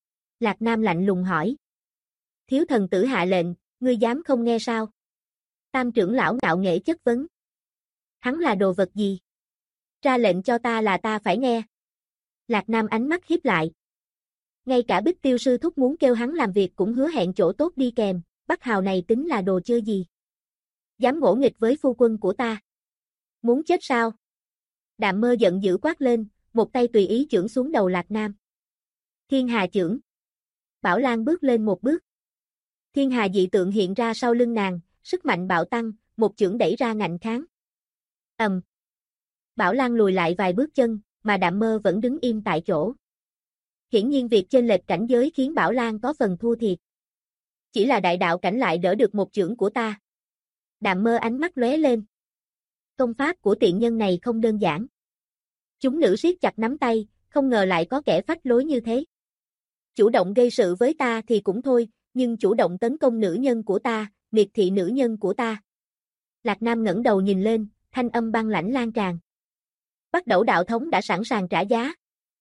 Lạc Nam lạnh lùng hỏi. Thiếu thần tử hạ lệnh, ngươi dám không nghe sao? Tam trưởng lão ngạo nghễ chất vấn. Hắn là đồ vật gì? Ra lệnh cho ta là ta phải nghe. Lạc Nam ánh mắt hiếp lại. Ngay cả Bích Tiêu sư thúc muốn kêu hắn làm việc cũng hứa hẹn chỗ tốt đi kèm, Bắc Hào này tính là đồ chơi gì? Dám ngỗ nghịch với phu quân của ta. Muốn chết sao? Đạm Mơ giận dữ quát lên, một tay tùy ý chưởng xuống đầu Lạc Nam. Thiên Hà chưởng. Bảo Lan bước lên một bước. Thiên Hà dị tượng hiện ra sau lưng nàng, sức mạnh bạo tăng, một chưởng đẩy ra ngạnh kháng. Bảo Lan lùi lại vài bước chân, mà Đạm Mơ vẫn đứng im tại chỗ. Hiển nhiên việc chênh lệch cảnh giới khiến Bảo Lan có phần thua thiệt. Chỉ là đại đạo cảnh lại đỡ được một chưởng của ta. Đạm Mơ ánh mắt lóe lên. Công pháp của tiện nhân này không đơn giản. Chúng nữ siết chặt nắm tay, không ngờ lại có kẻ phách lối như thế. Chủ động gây sự với ta thì cũng thôi, nhưng chủ động tấn công nữ nhân của ta, miệt thị nữ nhân của ta. Lạc Nam ngẩng đầu nhìn lên, thanh âm băng lãnh lan tràn. Bắc Đẩu đạo thống đã sẵn sàng trả giá.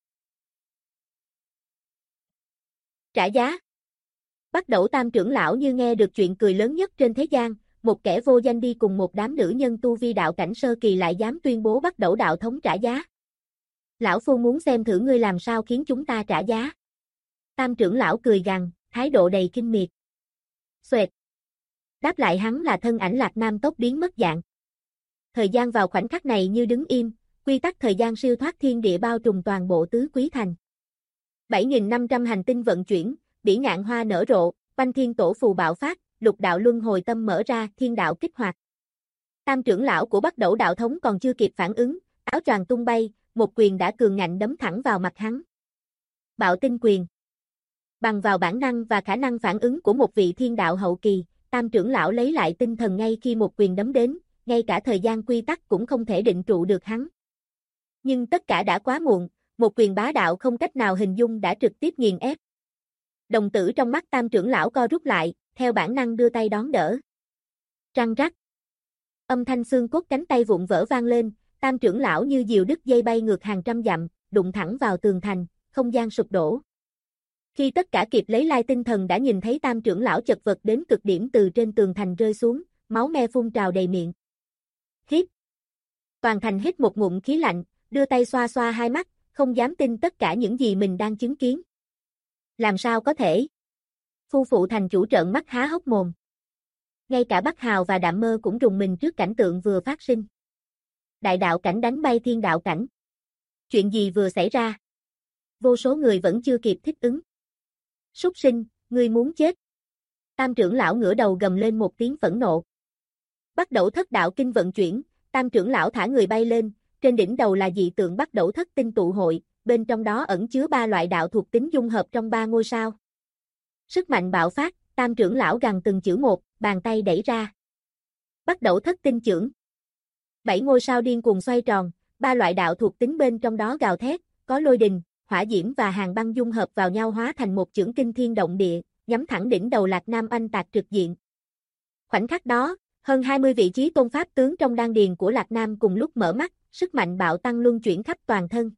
Trả giá? Bắc Đẩu tam trưởng lão như nghe được chuyện cười lớn nhất trên thế gian, một kẻ vô danh đi cùng một đám nữ nhân tu vi đạo cảnh sơ kỳ lại dám tuyên bố Bắc Đẩu đạo thống trả giá. Lão phu muốn xem thử ngươi làm sao khiến chúng ta trả giá. Tam trưởng lão cười gằn, thái độ đầy kinh miệt. Xoẹt. Đáp lại hắn là thân ảnh Lạc Nam tốc biến mất dạng. Thời gian vào khoảnh khắc này như đứng im, quy tắc thời gian siêu thoát thiên địa bao trùm toàn bộ tứ quý thành. 7.500 hành tinh vận chuyển, bỉ ngạn hoa nở rộ, Banh Thiên Tổ phù bạo phát, lục đạo luân hồi tâm mở ra, thiên đạo kích hoạt. Tam trưởng lão của Bắc Đẩu đạo thống còn chưa kịp phản ứng, áo choàng tung bay, một quyền đã cường ngạnh đấm thẳng vào mặt hắn. Bạo tinh quyền. Bằng vào bản năng và khả năng phản ứng của một vị thiên đạo hậu kỳ, tam trưởng lão lấy lại tinh thần ngay khi một quyền đấm đến, ngay cả thời gian quy tắc cũng không thể định trụ được hắn. Nhưng tất cả đã quá muộn, một quyền bá đạo không cách nào hình dung đã trực tiếp nghiền ép. Đồng tử trong mắt tam trưởng lão co rút lại, theo bản năng đưa tay đón đỡ. Răng rắc. Âm thanh xương cốt cánh tay vụn vỡ vang lên, tam trưởng lão như diều đứt dây bay ngược hàng trăm dặm, đụng thẳng vào tường thành, không gian sụp đổ. Khi tất cả kịp lấy lại tinh thần đã nhìn thấy tam trưởng lão chật vật đến cực điểm từ trên tường thành rơi xuống, máu me phun trào đầy miệng. Hít. Toàn thành hít một ngụm khí lạnh, đưa tay xoa xoa hai mắt, không dám tin tất cả những gì mình đang chứng kiến. Làm sao có thể? Phu phụ thành chủ trợn mắt há hốc mồm. Ngay cả Bắc Hào và Đạm Mơ cũng rùng mình trước cảnh tượng vừa phát sinh. Đại đạo cảnh đánh bay thiên đạo cảnh. Chuyện gì vừa xảy ra? Vô số người vẫn chưa kịp thích ứng. Súc sinh, ngươi muốn chết. Tam trưởng lão ngửa đầu gầm lên một tiếng phẫn nộ. Bắc Đẩu Thất Đạo Kinh vận chuyển, tam trưởng lão thả người bay lên, trên đỉnh đầu là dị tượng Bắc Đẩu Thất Tinh tụ hội, bên trong đó ẩn chứa 3 loại đạo thuộc tính dung hợp trong 3 ngôi sao. Sức mạnh bạo phát, tam trưởng lão gằn từng chữ một, bàn tay đẩy ra. Bắc Đẩu Thất Tinh chưởng. 7 ngôi sao điên cuồng xoay tròn, 3 loại đạo thuộc tính bên trong đó gào thét, có lôi đình, hỏa diễm và hàn băng dung hợp vào nhau hóa thành một chưởng kinh thiên động địa, nhắm thẳng đỉnh đầu Lạc Nam oanh tạc trực diện. Khoảnh khắc đó, hơn 20 vị trí tôn pháp tướng trong đan điền của Lạc Nam cùng lúc mở mắt, sức mạnh bạo tăng luân chuyển khắp toàn thân.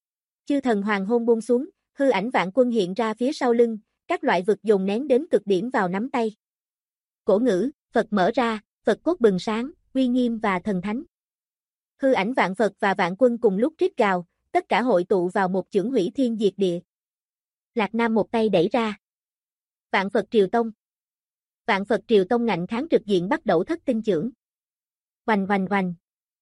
Chư thần hoàng hôn buông xuống, hư ảnh vạn quân hiện ra phía sau lưng, các loại vực dồn nén đến cực điểm vào nắm tay. Cổ ngữ, Phật mở ra, Phật cốt bừng sáng, uy nghiêm và thần thánh. Hư ảnh vạn Phật và vạn quân cùng lúc rít gào, tất cả hội tụ vào một chưởng hủy thiên diệt địa. Lạc Nam một tay đẩy ra. Vạn Phật Triều Tông. Vạn Phật Triều Tông ngạnh kháng trực diện bắt đầu thất tinh chưởng. Oanh oanh oanh.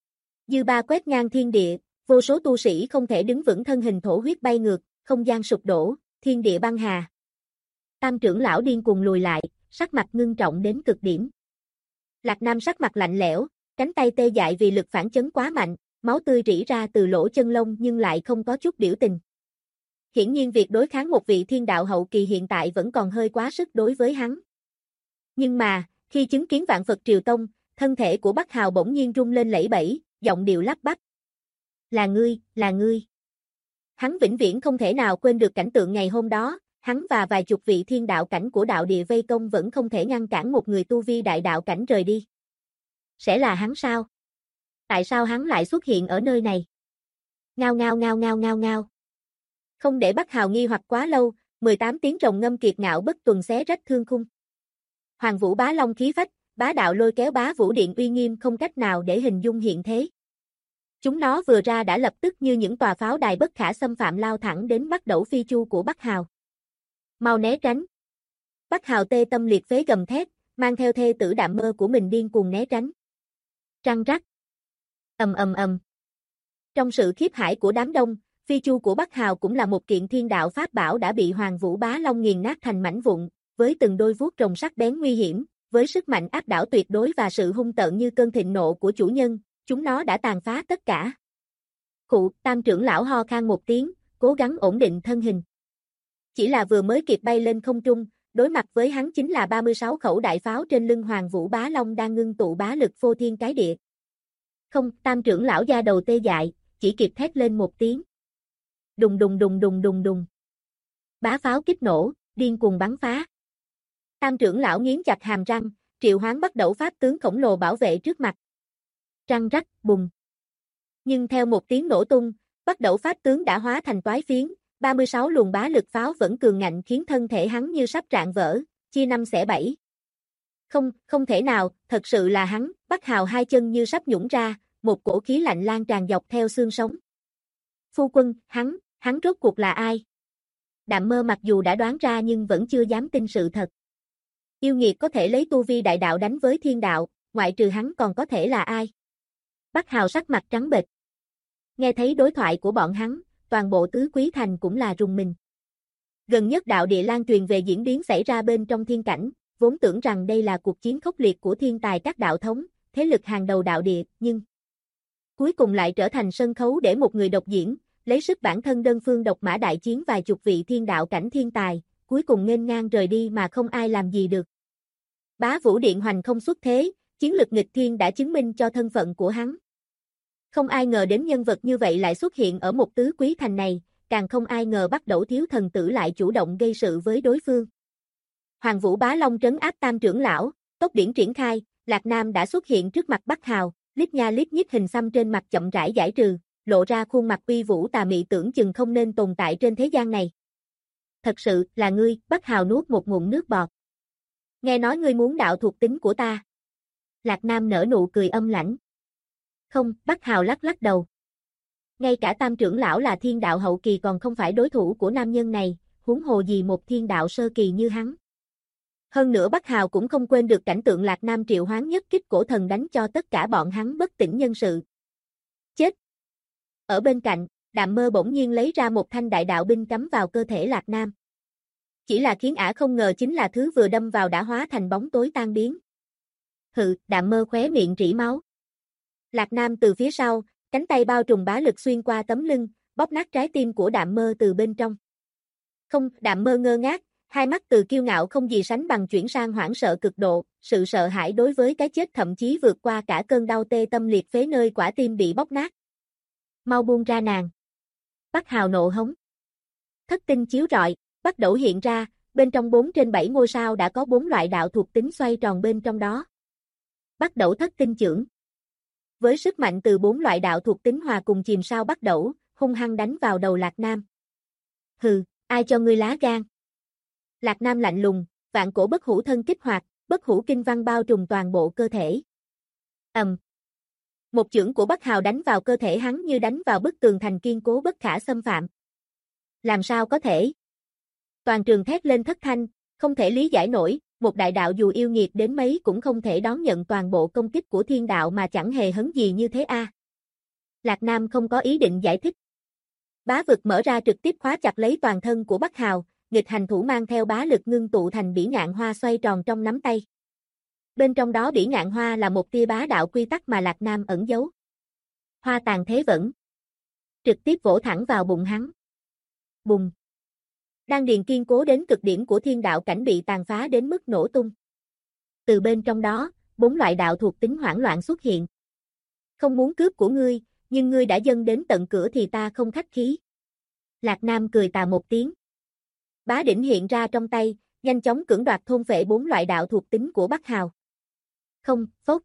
Dư ba quét ngang thiên địa, vô số tu sĩ không thể đứng vững thân hình thổ huyết bay ngược, không gian sụp đổ, thiên địa băng hà. Tam trưởng lão điên cuồng lùi lại, sắc mặt ngưng trọng đến cực điểm. Lạc Nam sắc mặt lạnh lẽo, cánh tay tê dại vì lực phản chấn quá mạnh, máu tươi rỉ ra từ lỗ chân lông nhưng lại không có chút biểu tình. Hiển nhiên việc đối kháng một vị thiên đạo hậu kỳ hiện tại vẫn còn hơi quá sức đối với hắn. Nhưng mà, khi chứng kiến Vạn Phật Triều Tông, thân thể của Bắc Hào bỗng nhiên rung lên lẫy bẫy, giọng điệu lắp bắp. Là ngươi, là ngươi. Hắn vĩnh viễn không thể nào quên được cảnh tượng ngày hôm đó, hắn và vài chục vị thiên đạo cảnh của đạo địa vây công vẫn không thể ngăn cản một người tu vi đại đạo cảnh rời đi. Sẽ là hắn sao? Tại sao hắn lại xuất hiện ở nơi này? Ngao ngao ngao ngao ngao ngao. Không để Bắc Hào nghi hoặc quá lâu, 18 tiếng rồng ngâm kiệt ngạo bất tuần xé rách thương khung. Hoàng Vũ Bá Long khí phách, bá đạo lôi kéo Bá Vũ Điện uy nghiêm không cách nào để hình dung hiện thế. Chúng nó vừa ra đã lập tức như những tòa pháo đài bất khả xâm phạm lao thẳng đến bắt đẩu phi chu của Bắc Hào. Mau né tránh. Bắc Hào tê tâm liệt phế gầm thét, mang theo thê tử Đạm Mơ của mình điên cuồng né tránh. Trăng rắc. Ầm ầm ầm. Trong sự khiếp hải của đám đông, phi chu của Bắc Hào cũng là một kiện thiên đạo pháp bảo đã bị Hoàng Vũ Bá Long nghiền nát thành mảnh vụn, với từng đôi vuốt rồng sắc bén nguy hiểm, với sức mạnh áp đảo tuyệt đối và sự hung tợn như cơn thịnh nộ của chủ nhân, chúng nó đã tàn phá tất cả. Khụ, Tam trưởng lão ho khan một tiếng, cố gắng ổn định thân hình. Chỉ là vừa mới kịp bay lên không trung, đối mặt với hắn chính là 36 khẩu đại pháo trên lưng Hoàng Vũ Bá Long đang ngưng tụ bá lực phô thiên cái địa. Không, Tam trưởng lão da đầu tê dại, chỉ kịp thét lên một tiếng. Đùng đùng đùng đùng đùng đùng. Bá pháo kích nổ, điên cuồng bắn phá. Tam trưởng lão nghiến chặt hàm răng, triệu hoán bắt đầu pháp tướng khổng lồ bảo vệ trước mặt. Răng rắc, bùng. Nhưng theo một tiếng nổ tung, bắt đầu pháp tướng đã hóa thành toái phiến, 36 luồng bá lực pháo vẫn cường ngạnh khiến thân thể hắn như sắp rạn vỡ, chia năm xẻ bảy. Không, không thể nào, thật sự là hắn, Bắc Hào hai chân như sắp nhũn ra, một cổ khí lạnh lan tràn dọc theo xương sống. Phu quân, hắn rốt cuộc là ai? Đạm Mơ mặc dù đã đoán ra nhưng vẫn chưa dám tin sự thật. Yêu nghiệt có thể lấy tu vi đại đạo đánh với thiên đạo, ngoại trừ hắn còn có thể là ai? Bắc Hào sắc mặt trắng bệch. Nghe thấy đối thoại của bọn hắn, toàn bộ tứ quý thành cũng là rùng mình. Gần nhất đạo địa lan truyền về diễn biến xảy ra bên trong thiên cảnh, vốn tưởng rằng đây là cuộc chiến khốc liệt của thiên tài các đạo thống, thế lực hàng đầu đạo địa, nhưng cuối cùng lại trở thành sân khấu để một người độc diễn, lấy sức bản thân đơn phương độc mã đại chiến vài chục vị thiên đạo cảnh thiên tài, cuối cùng nghênh ngang rời đi mà không ai làm gì được. Bá Vũ Điện hoành không xuất thế, chiến lực nghịch thiên đã chứng minh cho thân phận của hắn. Không ai ngờ đến nhân vật như vậy lại xuất hiện ở một tứ quý thành này, càng không ai ngờ bắt đầu thiếu thần tử lại chủ động gây sự với đối phương. Hoàng Vũ Bá Long trấn áp Tam trưởng lão, tốc điển triển khai, Lạc Nam đã xuất hiện trước mặt Bắc Hào, lít nha lít nhít hình xăm trên mặt chậm rãi giải trừ, lộ ra khuôn mặt uy vũ tà mị tưởng chừng không nên tồn tại trên thế gian này. Thật sự, là ngươi, Bắc Hào nuốt một ngụm nước bọt. Nghe nói ngươi muốn đạo thuộc tính của ta. Lạc Nam nở nụ cười âm lãnh. Không, Bắc Hào lắc lắc đầu. Ngay cả Tam trưởng lão là thiên đạo hậu kỳ còn không phải đối thủ của nam nhân này, huống hồ gì một thiên đạo sơ kỳ như hắn. Hơn nữa Bắc Hào cũng không quên được cảnh tượng Lạc Nam triệu hoán nhất kích cổ thần đánh cho tất cả bọn hắn bất tỉnh nhân sự. Chết! Ở bên cạnh, Đạm Mơ bỗng nhiên lấy ra một thanh đại đạo binh cắm vào cơ thể Lạc Nam. Chỉ là khiến ả không ngờ chính là thứ vừa đâm vào đã hóa thành bóng tối tan biến. Hự, Đạm Mơ khóe miệng rỉ máu. Lạc Nam từ phía sau, cánh tay bao trùm bá lực xuyên qua tấm lưng, bóp nát trái tim của Đạm Mơ từ bên trong. Không, Đạm Mơ ngơ ngác, hai mắt từ kiêu ngạo không gì sánh bằng chuyển sang hoảng sợ cực độ, sự sợ hãi đối với cái chết thậm chí vượt qua cả cơn đau tê tâm liệt phế nơi quả tim bị bóp nát. Mau buông ra nàng. Bắc Hào nộ hống. Thất tinh chiếu rọi, bắt đầu hiện ra, bên trong 4 trên 7 ngôi sao đã có 4 loại đạo thuộc tính xoay tròn bên trong đó. Bắt đẩu thất tinh chưởng. Với sức mạnh từ 4 loại đạo thuộc tính hòa cùng chìm sao bắt đẩu, hung hăng đánh vào đầu Lạc Nam. Hừ, ai cho ngươi lá gan? Lạc Nam lạnh lùng, vạn cổ bất hủ thân kích hoạt, bất hủ kinh văn bao trùm toàn bộ cơ thể. Một chưởng của Bắc Hào đánh vào cơ thể hắn như đánh vào bức tường thành kiên cố bất khả xâm phạm. Làm sao có thể? Toàn trường thét lên thất thanh, không thể lý giải nổi, một đại đạo dù yêu nghiệt đến mấy cũng không thể đón nhận toàn bộ công kích của thiên đạo mà chẳng hề hấn gì như thế a. Lạc Nam không có ý định giải thích. Bá vực mở ra trực tiếp khóa chặt lấy toàn thân của Bắc Hào, nghịch hành thủ mang theo bá lực ngưng tụ thành bỉ ngạn hoa xoay tròn trong nắm tay. Bên trong đó bỉ ngạn hoa là một tia bá đạo quy tắc mà Lạc Nam ẩn giấu. Hoa tàn thế vẫn. Trực tiếp vỗ thẳng vào bụng hắn. Bùng. Đan điền kiên cố đến cực điểm của thiên đạo cảnh bị tàn phá đến mức nổ tung. Từ bên trong đó, 4 loại đạo thuộc tính hoảng loạn xuất hiện. Không muốn cướp của ngươi, nhưng ngươi đã dâng đến tận cửa thì ta không khách khí. Lạc Nam cười tà một tiếng. Bá đỉnh hiện ra trong tay, nhanh chóng cưỡng đoạt thôn phệ 4 loại đạo thuộc tính của Bắc Hào. Không, phốc.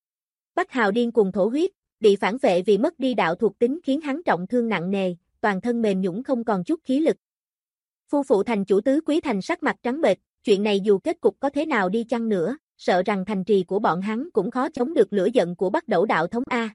Bắc Hào điên cuồng thổ huyết, bị phản vệ vì mất đi đạo thuộc tính khiến hắn trọng thương nặng nề, toàn thân mềm nhũn không còn chút khí lực. Phu phụ thành chủ tứ quý thành sắc mặt trắng bệch, chuyện này dù kết cục có thế nào đi chăng nữa, sợ rằng thành trì của bọn hắn cũng khó chống được lửa giận của Bắc Đẩu đạo thống A.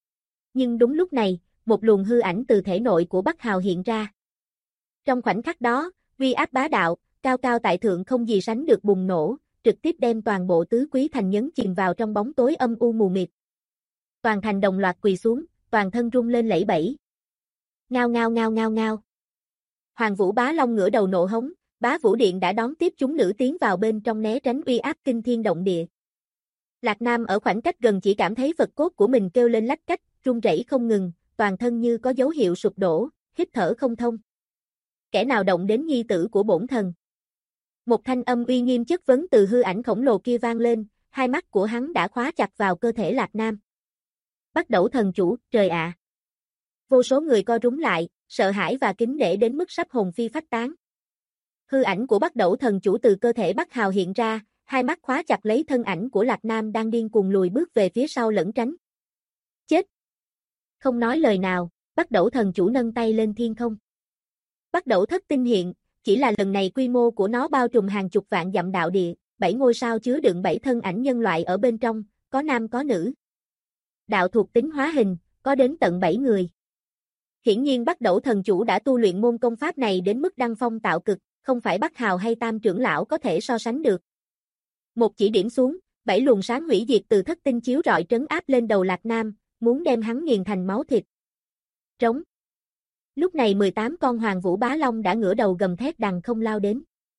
Nhưng đúng lúc này, một luồng hư ảnh từ thể nội của Bắc Hào hiện ra. Trong khoảnh khắc đó, uy áp bá đạo, cao cao tại thượng không gì sánh được bùng nổ, trực tiếp đem toàn bộ tứ quý thành nhấn chìm vào trong bóng tối âm u mù mịt. Toàn thành đồng loạt quỳ xuống, toàn thân rung lên lẫy bẫy. Ngao ngao ngao ngao ngao. Hoàng Vũ Bá Long ngửa đầu nộ hống, Bá Vũ Điện đã đón tiếp chúng nữ tiến vào bên trong né tránh uy áp kinh thiên động địa. Lạc Nam ở khoảng cách gần chỉ cảm thấy vật cốt của mình kêu lên lách cách, run rẩy không ngừng, toàn thân như có dấu hiệu sụp đổ, hít thở không thông. Kẻ nào động đến nhi tử của bổn thần? Một thanh âm uy nghiêm chất vấn từ hư ảnh khổng lồ kia vang lên, hai mắt của hắn đã khóa chặt vào cơ thể Lạc Nam. Bắt Đẩu thần chủ, trời ạ! Vô số người co rúm lại, sợ hãi và kính nể đến mức sắp hồn phi phách tán. Hư ảnh của Bắt Đẩu thần chủ từ cơ thể Bắc Hào hiện ra, hai mắt khóa chặt lấy thân ảnh của Lạc Nam đang điên cuồng lùi bước về phía sau lẩn tránh. Chết! Không nói lời nào, Bắt Đẩu thần chủ nâng tay lên thiên không. Bắt Đẩu thất tinh hiện, chỉ là lần này quy mô của nó bao trùm hàng chục vạn dặm đạo địa, 7 ngôi sao chứa đựng 7 thân ảnh nhân loại ở bên trong, có nam có nữ. Đạo thuộc tính hóa hình, có đến tận 7 người. Hiển nhiên Bắt Đẩu thần chủ đã tu luyện môn công pháp này đến mức đăng phong tạo cực, không phải Bắc Hào hay Tam trưởng lão có thể so sánh được. Một chỉ điểm xuống, 7 luồng sáng hủy diệt từ thất tinh chiếu rọi trấn áp lên đầu Lạc Nam, muốn đem hắn nghiền thành máu thịt. Trống. Lúc này 18 con Hoàng Vũ Bá Long đã ngửa đầu gầm thét đằng không lao đến.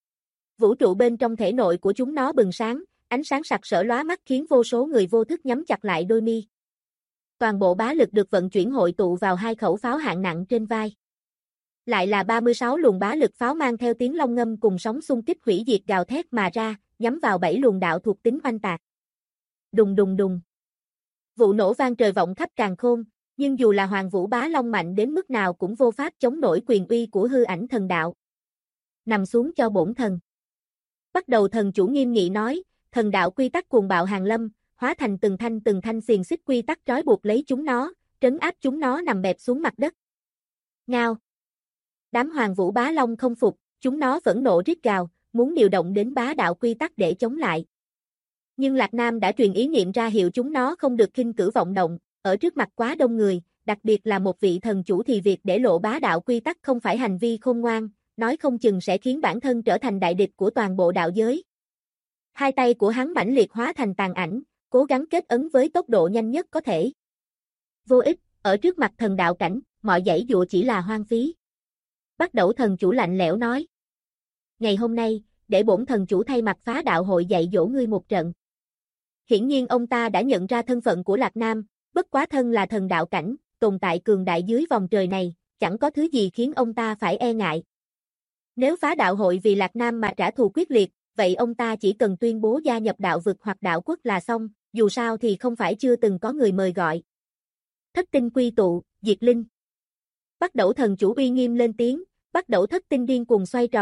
Vũ trụ bên trong thể nội của chúng nó bừng sáng, ánh sáng sặc sỡ lóa mắt khiến vô số người vô thức nhắm chặt lại đôi mi. Toàn bộ bá lực được vận chuyển hội tụ vào 2 khẩu pháo hạng nặng trên vai. Lại là 36 luồng bá lực pháo mang theo tiếng long ngâm cùng sóng xung kích hủy diệt gào thét mà ra, nhắm vào 7 luồng đạo thuộc tính oanh tạc. Đùng đùng đùng. Vụ nổ vang trời vọng khắp càn khôn, nhưng dù là Hoàng Vũ Bá Long mạnh đến mức nào cũng vô pháp chống nổi quyền uy của hư ảnh thần đạo. Nằm xuống cho bổn thần. Bắt đầu thần chủ nghiêm nghị nói, thần đạo quy tắc cuồng bạo hàng lâm, hóa thành từng thanh xiềng xích quy tắc trói buộc lấy chúng nó, trấn áp chúng nó nằm bẹp xuống mặt đất. Ngao. Đám Hoàng Vũ Bá Long không phục, chúng nó vẫn nộ rít gào, muốn điều động đến bá đạo quy tắc để chống lại. Nhưng Lạc Nam đã truyền ý niệm ra hiệu chúng nó không được khinh cử vọng động, ở trước mặt quá đông người, đặc biệt là một vị thần chủ thì việc để lộ bá đạo quy tắc không phải hành vi khôn ngoan, nói không chừng sẽ khiến bản thân trở thành đại địch của toàn bộ đạo giới. Hai tay của hắn mãnh liệt hóa thành tàn ảnh, cố gắng kết ấn với tốc độ nhanh nhất có thể. Vô ích, ở trước mặt thần đạo cảnh, mọi dãy dụa chỉ là hoang phí. Bắt Đẩu thần chủ lạnh lẽo nói. Ngày hôm nay, để bổn thần chủ thay mặt phá đạo hội dạy dỗ ngươi một trận. Hiển nhiên ông ta đã nhận ra thân phận của Lạc Nam, bất quá thân là thần đạo cảnh, tồn tại cường đại dưới vòng trời này, chẳng có thứ gì khiến ông ta phải e ngại. Nếu phá đạo hội vì Lạc Nam mà trả thù quyết liệt, vậy ông ta chỉ cần tuyên bố gia nhập đạo vực hoặc đạo quốc là xong, dù sao thì không phải chưa từng có người mời gọi. Thất tinh quy tụ, diệt linh. Bắt Đẩu thần chủ uy nghiêm lên tiếng, Bắt Đẩu thất tinh điên cuồng xoay tròn,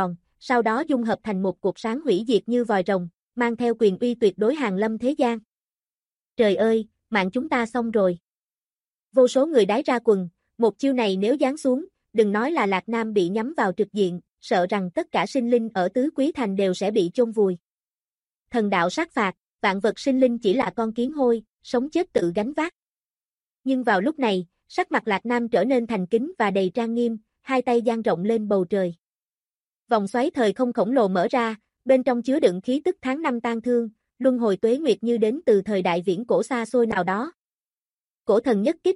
sau đó dung hợp thành một cột sáng hủy diệt như vòi rồng, mang theo quyền uy tuyệt đối hàng lâm thế gian. Trời ơi, mạng chúng ta xong rồi. Vô số người đái ra quần, một chiêu này nếu giáng xuống, đừng nói là Lạc Nam bị nhắm vào trực diện, sợ rằng tất cả sinh linh ở Tứ Quý Thành đều sẽ bị chôn vùi. Thần đạo sát phạt, vạn vật sinh linh chỉ là con kiến hôi, sống chết tự gánh vác. Nhưng vào lúc này, sắc mặt Lạc Nam trở nên thành kính và đầy trang nghiêm, hai tay dang rộng lên bầu trời. Vòng xoáy thời không khổng lồ mở ra, bên trong chứa đựng khí tức tháng năm tang thương, luân hồi tuế nguyệt như đến từ thời đại viễn cổ xa xôi nào đó. Cổ thần nhất kích.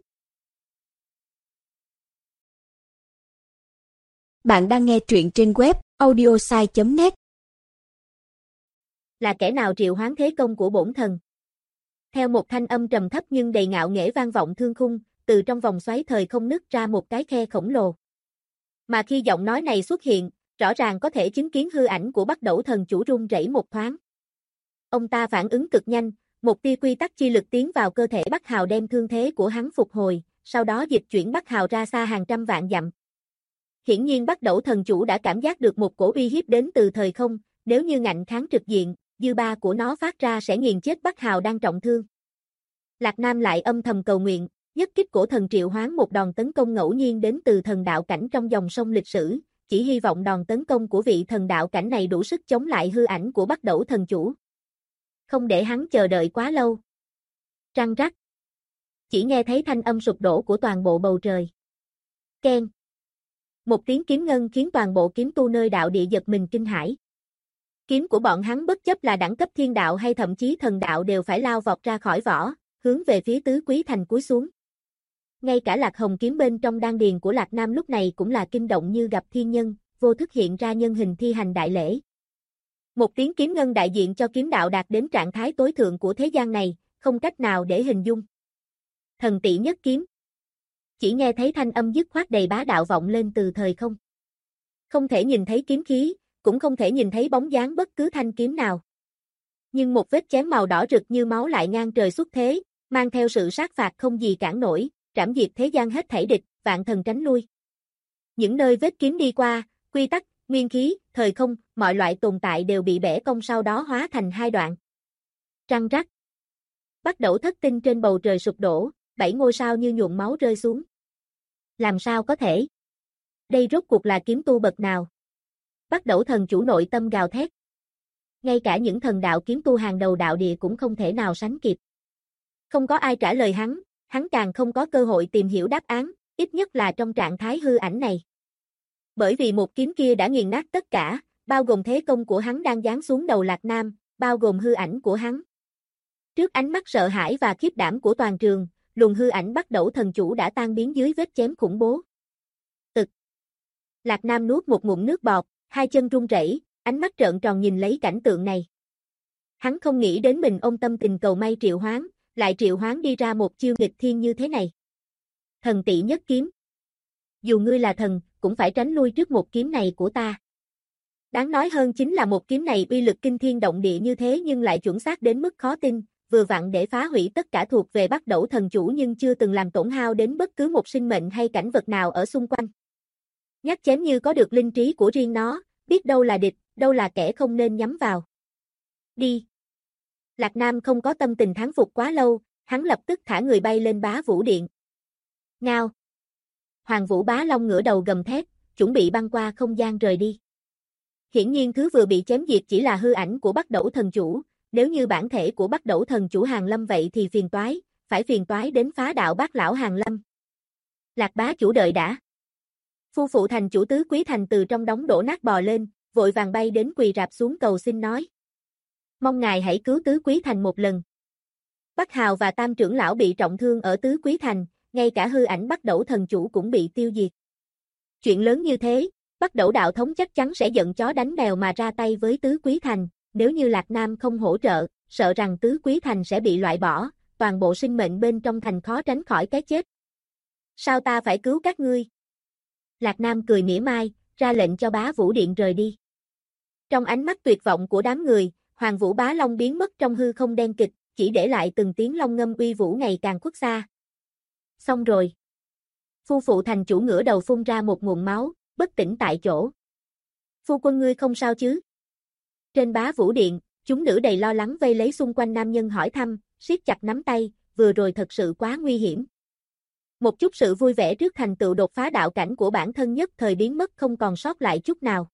Bạn đang nghe truyện trên web audiosai.net. Là kẻ nào triệu hoán thế công của bổn thần? Theo một thanh âm trầm thấp nhưng đầy ngạo nghễ vang vọng thương khung, từ trong vòng xoáy thời không nứt ra một cái khe khổng lồ. Mà khi giọng nói này xuất hiện, rõ ràng có thể chứng kiến hư ảnh của Bắc Đẩu thần chủ run rẩy một thoáng. Ông ta phản ứng cực nhanh, một tia quy tắc chi lực tiến vào cơ thể Bắc Hào đem thương thế của hắn phục hồi, sau đó dịch chuyển Bắc Hào ra xa hàng trăm vạn dặm. Hiển nhiên Bắc Đẩu thần chủ đã cảm giác được một cổ uy hiếp đến từ thời không, nếu như ngạnh kháng trực diện, dư ba của nó phát ra sẽ nghiền chết Bắc Hào đang trọng thương. Lạc Nam lại âm thầm cầu nguyện, nhất kích cổ thần triệu hoán một đòn tấn công ngẫu nhiên đến từ thần đạo cảnh trong dòng sông lịch sử, chỉ hy vọng đòn tấn công của vị thần đạo cảnh này đủ sức chống lại hư ảnh của Bắc Đẩu thần chủ. Không để hắn chờ đợi quá lâu. Trăng rắc. Chỉ nghe thấy thanh âm sụp đổ của toàn bộ bầu trời. Keng. Một tiếng kiếm ngân khiến toàn bộ kiếm tu nơi đạo địa giật mình kinh hãi. Kiếm của bọn hắn bất chấp là đẳng cấp thiên đạo hay thậm chí thần đạo đều phải lao vọt ra khỏi vỏ, hướng về phía Tứ Quý Thành cúi xuống. Ngay cả Lạc Hồng kiếm bên trong đan điền của Lạc Nam lúc này cũng là kinh động như gặp thiên nhân, vô thức hiện ra nhân hình thi hành đại lễ. Một tiếng kiếm ngân đại diện cho kiếm đạo đạt đến trạng thái tối thượng của thế gian này, không cách nào để hình dung. Thần tỷ nhất kiếm. Chỉ nghe thấy thanh âm dứt khoát đầy bá đạo vọng lên từ thời không. Không thể nhìn thấy kiếm khí, cũng không thể nhìn thấy bóng dáng bất cứ thanh kiếm nào. Nhưng một vết chém màu đỏ rực như máu lại ngang trời xuất thế, mang theo sự sát phạt không gì cản nổi, trảm diệt thế gian hết thảy địch, vạn thần tránh lui. Những nơi vết kiếm đi qua, quy tắc, nguyên khí, thời không, mọi loại tồn tại đều bị bẻ cong sau đó hóa thành hai đoạn. Trăng rắc. Bắc Đẩu thất tinh trên bầu trời sụp đổ, 7 ngôi sao như nhuộm máu rơi xuống. Làm sao có thể? Đây rốt cuộc là kiếm tu bậc nào? Bắc Đẩu thần chủ nội tâm gào thét. Ngay cả những thần đạo kiếm tu hàng đầu đạo địa cũng không thể nào sánh kịp. Không có ai trả lời hắn càng không có cơ hội tìm hiểu đáp án, ít nhất là trong trạng thái hư ảnh này. Bởi vì một kiếm kia đã nghiền nát tất cả, bao gồm thế công của hắn đang giáng xuống đầu Lạc Nam, bao gồm hư ảnh của hắn. Trước ánh mắt sợ hãi và khiếp đảm của toàn trường, luồng hư ảnh Bắc Đẩu thần chủ đã tan biến dưới vết chém khủng bố. Tực. Lạc Nam nuốt một ngụm nước bọt, hai chân run rẩy, ánh mắt trợn tròn nhìn lấy cảnh tượng này. Hắn không nghĩ đến mình ôm tâm tình cầu may triệu hoán, lại triệu hoán đi ra một chiêu nghịch thiên như thế này. Thần tỷ nhất kiếm. Dù ngươi là thần, cũng phải tránh lui trước một kiếm này của ta. Đáng nói hơn chính là một kiếm này uy lực kinh thiên động địa như thế nhưng lại chuẩn xác đến mức khó tin, vừa vặn để phá hủy tất cả thuộc về Bắc Đẩu thần chủ nhưng chưa từng làm tổn hao đến bất cứ một sinh mệnh hay cảnh vật nào ở xung quanh. Nhát chém như có được linh trí của riêng nó, biết đâu là địch, đâu là kẻ không nên nhắm vào. Đi. Lạc Nam không có tâm tình thắng phục quá lâu, hắn lập tức thả người bay lên Bá Vũ Điện. Ngao. Hoàng Vũ Bá Long ngửa đầu gầm thét, chuẩn bị băng qua không gian rời đi. Hiển nhiên thứ vừa bị chém diệt chỉ là hư ảnh của Bắc Đẩu thần chủ, nếu như bản thể của Bắc Đẩu thần chủ Hàn Lâm vậy thì phải phiền toái đến phá đạo Bác lão Hàn Lâm. Lạc bá chủ đợi đã. Phu phụ thành chủ Tứ Quý Thành từ trong đống đổ nát bò lên, vội vàng bay đến quỳ rạp xuống cầu xin nói. Mong ngài hãy cứu Tứ Quý Thành một lần. Bắc Hào và Tam trưởng lão bị trọng thương ở Tứ Quý Thành, ngay cả hư ảnh Bắc Đẩu thần chủ cũng bị tiêu diệt. Chuyện lớn như thế, Bắc Đẩu đạo thống chắc chắn sẽ giận chó đánh mèo mà ra tay với Tứ Quý Thành, nếu như Lạc Nam không hỗ trợ, sợ rằng Tứ Quý Thành sẽ bị loại bỏ, toàn bộ sinh mệnh bên trong thành khó tránh khỏi cái chết. Sao ta phải cứu các ngươi? Lạc Nam cười mỉa mai, ra lệnh cho Bá Vũ Điện rời đi. Trong ánh mắt tuyệt vọng của đám người, Hoàng Vũ Bá Long biến mất trong hư không đen kịch, chỉ để lại từng tiếng long ngâm uy vũ ngày càng khuất xa. Xong rồi. Phu phụ thành chủ ngửa đầu phun ra một nguồn máu, bất tỉnh tại chỗ. Phu quân ngươi không sao chứ? Trên Bá Vũ Điện, chúng nữ đầy lo lắng vây lấy xung quanh nam nhân hỏi thăm, siết chặt nắm tay, vừa rồi thật sự quá nguy hiểm. Một chút sự vui vẻ trước thành tựu đột phá đạo cảnh của bản thân nhất thời biến mất không còn sót lại chút nào.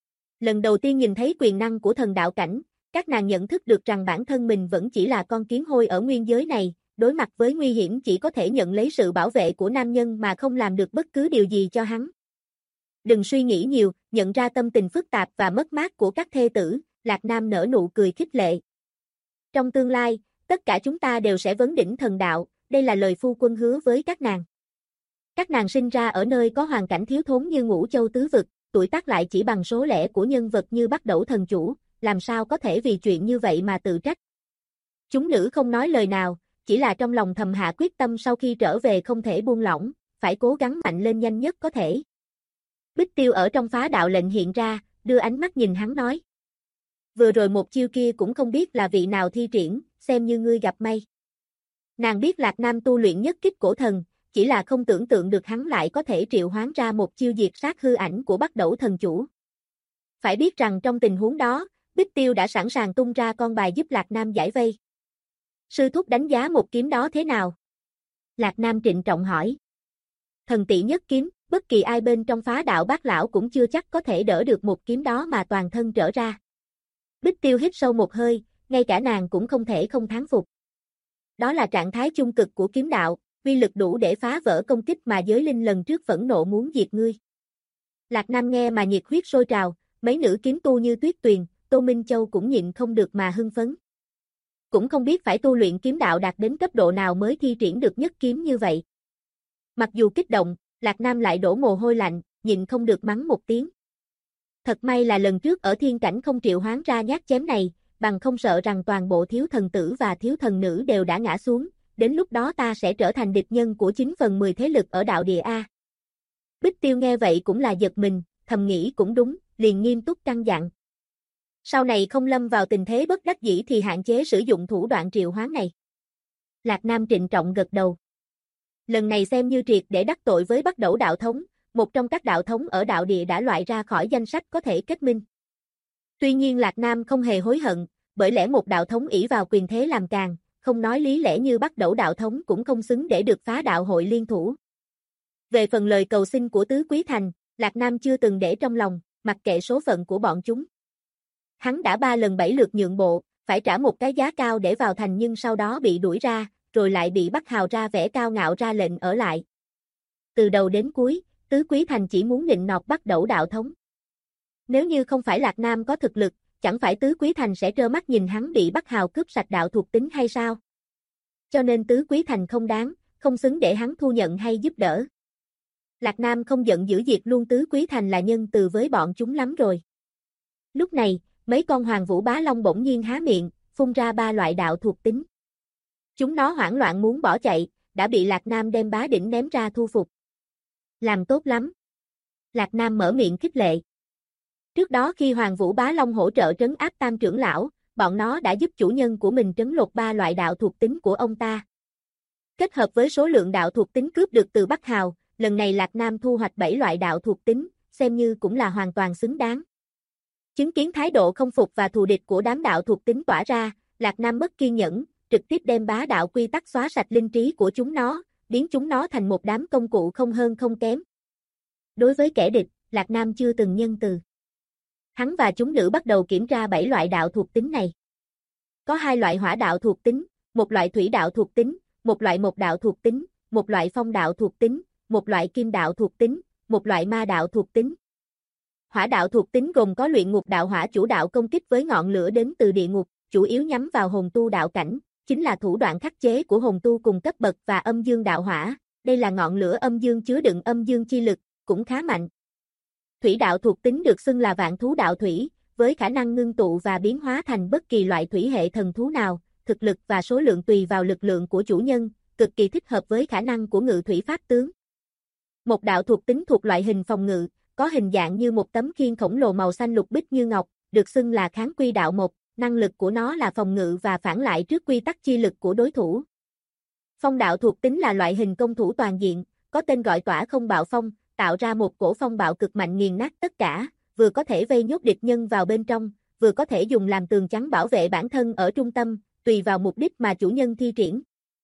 Lần đầu tiên nhìn thấy quyền năng của thần đạo cảnh, các nàng nhận thức được rằng bản thân mình vẫn chỉ là con kiến hôi ở nguyên giới này, đối mặt với nguy hiểm chỉ có thể nhận lấy sự bảo vệ của nam nhân mà không làm được bất cứ điều gì cho hắn. Đừng suy nghĩ nhiều, nhận ra tâm tình phức tạp và mất mát của các thê tử, Lạc Nam nở nụ cười khích lệ. Trong tương lai, tất cả chúng ta đều sẽ vấn đỉnh thần đạo, đây là lời phu quân hứa với các nàng. Các nàng sinh ra ở nơi có hoàn cảnh thiếu thốn như Ngũ Châu tứ vực, tuổi tác lại chỉ bằng số lẻ của nhân vật như Bắc Đẩu thần chủ, làm sao có thể vì chuyện như vậy mà tự trách. Chúng nữ không nói lời nào, chỉ là trong lòng thầm hạ quyết tâm sau khi trở về không thể buông lỏng, phải cố gắng mạnh lên nhanh nhất có thể. Bích Tiêu ở trong phá đạo lệnh hiện ra, đưa ánh mắt nhìn hắn nói. Vừa rồi một chiêu kia cũng không biết là vị nào thi triển, xem như ngươi gặp may. Nàng biết Lạc Nam tu luyện nhất kích cổ thần, chỉ là không tưởng tượng được hắn lại có thể triệu hoán ra một chiêu diệt sát hư ảnh của Bắc Đẩu thần chủ. Phải biết rằng trong tình huống đó, Bích Tiêu đã sẵn sàng tung ra con bài giúp Lạc Nam giải vây. Sư thúc đánh giá một kiếm đó thế nào? Lạc Nam trịnh trọng hỏi. Thần tỷ nhất kiếm, bất kỳ ai bên trong phá đạo bát lão cũng chưa chắc có thể đỡ được một kiếm đó mà toàn thân trở ra. Bích Tiêu hít sâu một hơi, ngay cả nàng cũng không thể không thán phục. Đó là trạng thái chung cực của kiếm đạo, uy lực đủ để phá vỡ công kích mà giới linh lần trước phẫn nộ muốn diệt ngươi. Lạc Nam nghe mà nhiệt huyết sôi trào, mấy nữ kiếm tu như Tuyết Tuyền, Tô Minh Châu cũng nhịn không được mà hưng phấn. Cũng không biết phải tu luyện kiếm đạo đạt đến cấp độ nào mới thi triển được nhất kiếm như vậy. Mặc dù kích động, Lạc Nam lại đổ mồ hôi lạnh, nhịn không được mắng một tiếng. Thật may là lần trước ở thiên cảnh không triệu hoán ra nhát chém này, bằng không sợ rằng toàn bộ thiếu thần tử và thiếu thần nữ đều đã ngã xuống, đến lúc đó ta sẽ trở thành địch nhân của 9/10 thế lực ở đạo địa A. Bích Tiêu nghe vậy cũng là giật mình, thầm nghĩ cũng đúng, liền nghiêm túc căn dặn. Sau này không lâm vào tình thế bất đắc dĩ thì hạn chế sử dụng thủ đoạn triệu hoán này. Lạc Nam trịnh trọng gật đầu. Lần này xem như triệt để đắc tội với Bắc Đẩu đạo thống, một trong các đạo thống ở đạo địa đã loại ra khỏi danh sách có thể kết minh. Tuy nhiên Lạc Nam không hề hối hận, bởi lẽ một đạo thống ỷ vào quyền thế làm càn, không nói lý lẽ như Bắc Đẩu đạo thống cũng không xứng để được phá đạo hội liên thủ. Về phần lời cầu xin của Tứ Quý Thành, Lạc Nam chưa từng để trong lòng, mặc kệ số phận của bọn chúng. Hắn đã 3 lần 7 lượt nhượng bộ, phải trả một cái giá cao để vào thành nhưng sau đó bị đuổi ra, rồi lại bị Bắc Hào ra vẻ cao ngạo ra lệnh ở lại. Từ đầu đến cuối, Tứ Quý Thành chỉ muốn nịnh nọt Bắc Đẩu đạo thống. Nếu như không phải Lạc Nam có thực lực, chẳng phải Tứ Quý Thành sẽ trơ mắt nhìn hắn bị Bắc Hào cướp sạch đạo thuộc tính hay sao? Cho nên Tứ Quý Thành không đáng, không xứng để hắn thu nhận hay giúp đỡ. Lạc Nam không giận dữ diệt luôn Tứ Quý Thành là nhân từ với bọn chúng lắm rồi. Lúc này, mấy con Hoàng Vũ Bá Long bỗng nhiên há miệng, phun ra 3 loại đạo thuộc tính. Chúng nó hoảng loạn muốn bỏ chạy, đã bị Lạc Nam đem bá đỉnh ném ra thu phục. Làm tốt lắm. Lạc Nam mở miệng khích lệ. Trước đó khi Hoàng Vũ Bá Long hỗ trợ trấn áp Tam trưởng lão, bọn nó đã giúp chủ nhân của mình trấn lột 3 loại đạo thuộc tính của ông ta. Kết hợp với số lượng đạo thuộc tính cướp được từ Bắc Hào, lần này Lạc Nam thu hoạch 7 loại đạo thuộc tính, xem như cũng là hoàn toàn xứng đáng. Chứng kiến thái độ không phục và thù địch của đám đạo thuộc tính tỏa ra, Lạc Nam mất kiên nhẫn, trực tiếp đem bá đạo quy tắc xóa sạch linh trí của chúng nó, biến chúng nó thành một đám công cụ không hơn không kém. Đối với kẻ địch, Lạc Nam chưa từng nhân từ. Hắn và chúng nữ bắt đầu kiểm tra 7 loại đạo thuộc tính này. Có 2 loại hỏa đạo thuộc tính, một loại thủy đạo thuộc tính, một loại mộc đạo thuộc tính, một loại phong đạo thuộc tính, một loại kim đạo thuộc tính, một loại ma đạo thuộc tính. Hỏa đạo thuộc tính gồm có luyện ngục đạo hỏa chủ đạo công kích với ngọn lửa đến từ địa ngục, chủ yếu nhắm vào hồn tu đạo cảnh, chính là thủ đoạn khắc chế của hồn tu cùng cấp bậc và âm dương đạo hỏa, đây là ngọn lửa âm dương chứa đựng âm dương chi lực, cũng khá mạnh. Thủy đạo thuộc tính được xưng là vạn thú đạo thủy, với khả năng ngưng tụ và biến hóa thành bất kỳ loại thủy hệ thần thú nào, thực lực và số lượng tùy vào lực lượng của chủ nhân, cực kỳ thích hợp với khả năng của ngự thủy pháp tướng. Một đạo thuộc tính thuộc loại hình phòng ngự, có hình dạng như một tấm khiên khổng lồ màu xanh lục bích như ngọc, được xưng là kháng quy đạo mộc, năng lực của nó là phòng ngự và phản lại trước quy tắc chi lực của đối thủ. Phong đạo thuộc tính là loại hình công thủ toàn diện, có tên gọi tỏa không bạo phong, tạo ra một cổ phong bạo cực mạnh nghiền nát tất cả, vừa có thể vây nhốt địch nhân vào bên trong, vừa có thể dùng làm tường chắn bảo vệ bản thân ở trung tâm, tùy vào mục đích mà chủ nhân thi triển.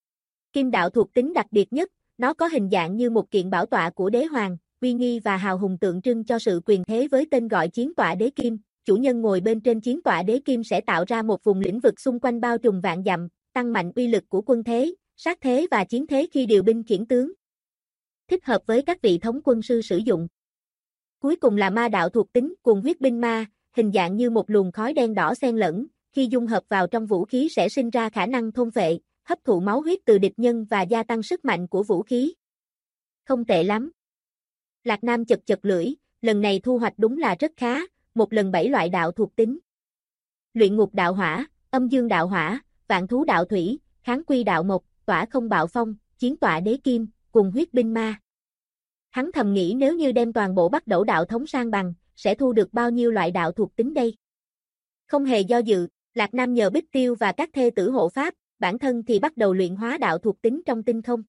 Kim đạo thuộc tính đặc biệt nhất, nó có hình dạng như một kiện bảo tọa của đế hoàng, uy nghi và hào hùng tượng trưng cho sự quyền thế với tên gọi chiến tọa đế kim. Chủ nhân ngồi bên trên chiến tọa đế kim sẽ tạo ra một vùng lĩnh vực xung quanh bao trùm vạn dặm, tăng mạnh uy lực của quân thế, sát thế và chiến thế khi điều binh khiển tướng. Thích hợp với các vị thống quân sư sử dụng. Cuối cùng là ma đạo thuộc tính cùng huyết binh ma, hình dạng như một luồng khói đen đỏ xen lẫn, khi dung hợp vào trong vũ khí sẽ sinh ra khả năng thôn phệ, hấp thụ máu huyết từ địch nhân và gia tăng sức mạnh của vũ khí. Không tệ lắm. Lạc Nam chật chật lưỡi, lần này thu hoạch đúng là rất khá, một lần 7 loại đạo thuộc tính. Luyện ngục đạo hỏa, âm dương đạo hỏa, vạn thú đạo thủy, kháng quy đạo mộc, tỏa không bạo phong, chiến tọa đế kim, cùng huyết binh ma. Hắn thầm nghĩ nếu như đem toàn bộ Bắc Đẩu đạo thống sang bằng, sẽ thu được bao nhiêu loại đạo thuộc tính đây? Không hề do dự, Lạc Nam nhờ Bích Tiêu và các thê tử hộ pháp, bản thân thì bắt đầu luyện hóa đạo thuộc tính trong tinh không.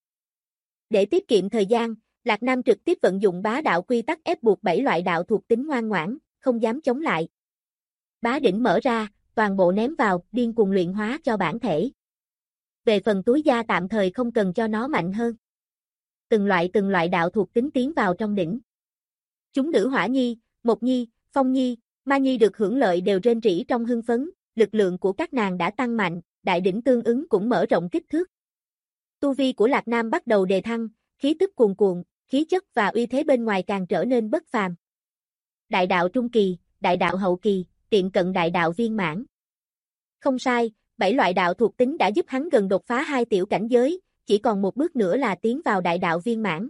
Để tiết kiệm thời gian, Lạc Nam trực tiếp vận dụng bá đạo quy tắc ép buộc 7 loại đạo thuộc tính ngoan ngoãn, không dám chống lại. Bá đỉnh mở ra, toàn bộ ném vào, điên cuồng luyện hóa cho bản thể. Về phần túi da tạm thời không cần cho nó mạnh hơn. Từng loại đạo thuộc tính tiến vào trong đỉnh. Chúng nữ Hỏa Nhi, Mộc Nhi, Phong Nhi, Ma Nhi được hưởng lợi đều rên rỉ trong hưng phấn, lực lượng của các nàng đã tăng mạnh, đại đỉnh tương ứng cũng mở rộng kích thước. Tu vi của Lạc Nam bắt đầu đề thăng, khí tức cuồn cuộn, khí chất và uy thế bên ngoài càng trở nên bất phàm. Đại đạo trung kỳ, đại đạo hậu kỳ, tiệm cận đại đạo viên mãn. Không sai, 7 loại đạo thuộc tính đã giúp hắn gần đột phá 2 tiểu cảnh giới, chỉ còn một bước nữa là tiến vào đại đạo viên mãn.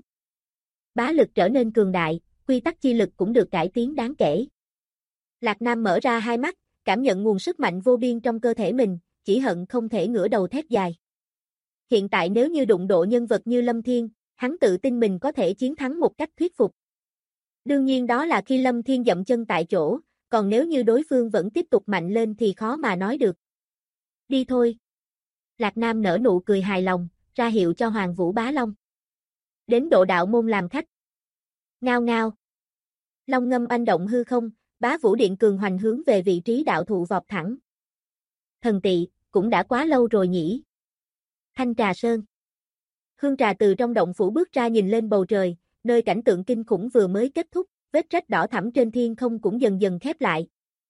Bá lực trở nên cường đại, quy tắc chi lực cũng được cải tiến đáng kể. Lạc Nam mở ra hai mắt, cảm nhận nguồn sức mạnh vô biên trong cơ thể mình, chỉ hận không thể ngửa đầu thét dài. Hiện tại nếu như đụng độ nhân vật như Lâm Thiên, hắn tự tin mình có thể chiến thắng một cách thuyết phục. Đương nhiên đó là khi Lâm Thiên dậm chân tại chỗ, còn nếu như đối phương vẫn tiếp tục mạnh lên thì khó mà nói được. Đi thôi. Lạc Nam nở nụ cười hài lòng, ra hiệu cho Hoàng Vũ Bá Long. Đến Độ Đạo Môn làm khách. Ngao ngao. Long ngâm oanh động hư không, Bá Vũ Điện cường hoành hướng về vị trí đạo thụ vọt thẳng. Thần tị, cũng đã quá lâu rồi nhỉ. Thanh Trà Sơn. Hương Trà từ trong động phủ bước ra nhìn lên bầu trời, nơi cảnh tượng kinh khủng vừa mới kết thúc, vết rách đỏ thẳm trên thiên không cũng dần dần khép lại.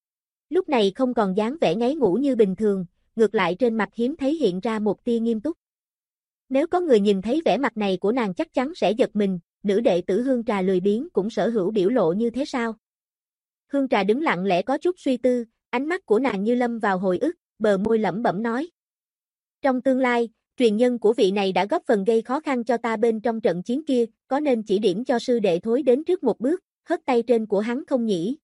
Lúc này không còn dáng vẻ ngáy ngủ như bình thường, ngược lại trên mặt hiếm thấy hiện ra một tia nghiêm túc. Nếu có người nhìn thấy vẻ mặt này của nàng chắc chắn sẽ giật mình, nữ đệ tử Hương Trà lười biếng cũng sở hữu biểu lộ như thế sao? Hương Trà đứng lặng lẽ có chút suy tư, ánh mắt của nàng như lâm vào hồi ức, bờ môi lẩm bẩm nói. Trong tương lai, truyền nhân của vị này đã góp phần gây khó khăn cho ta bên trong trận chiến kia, có nên chỉ điểm cho sư đệ thối đến trước một bước, hất tay trên của hắn không nhỉ?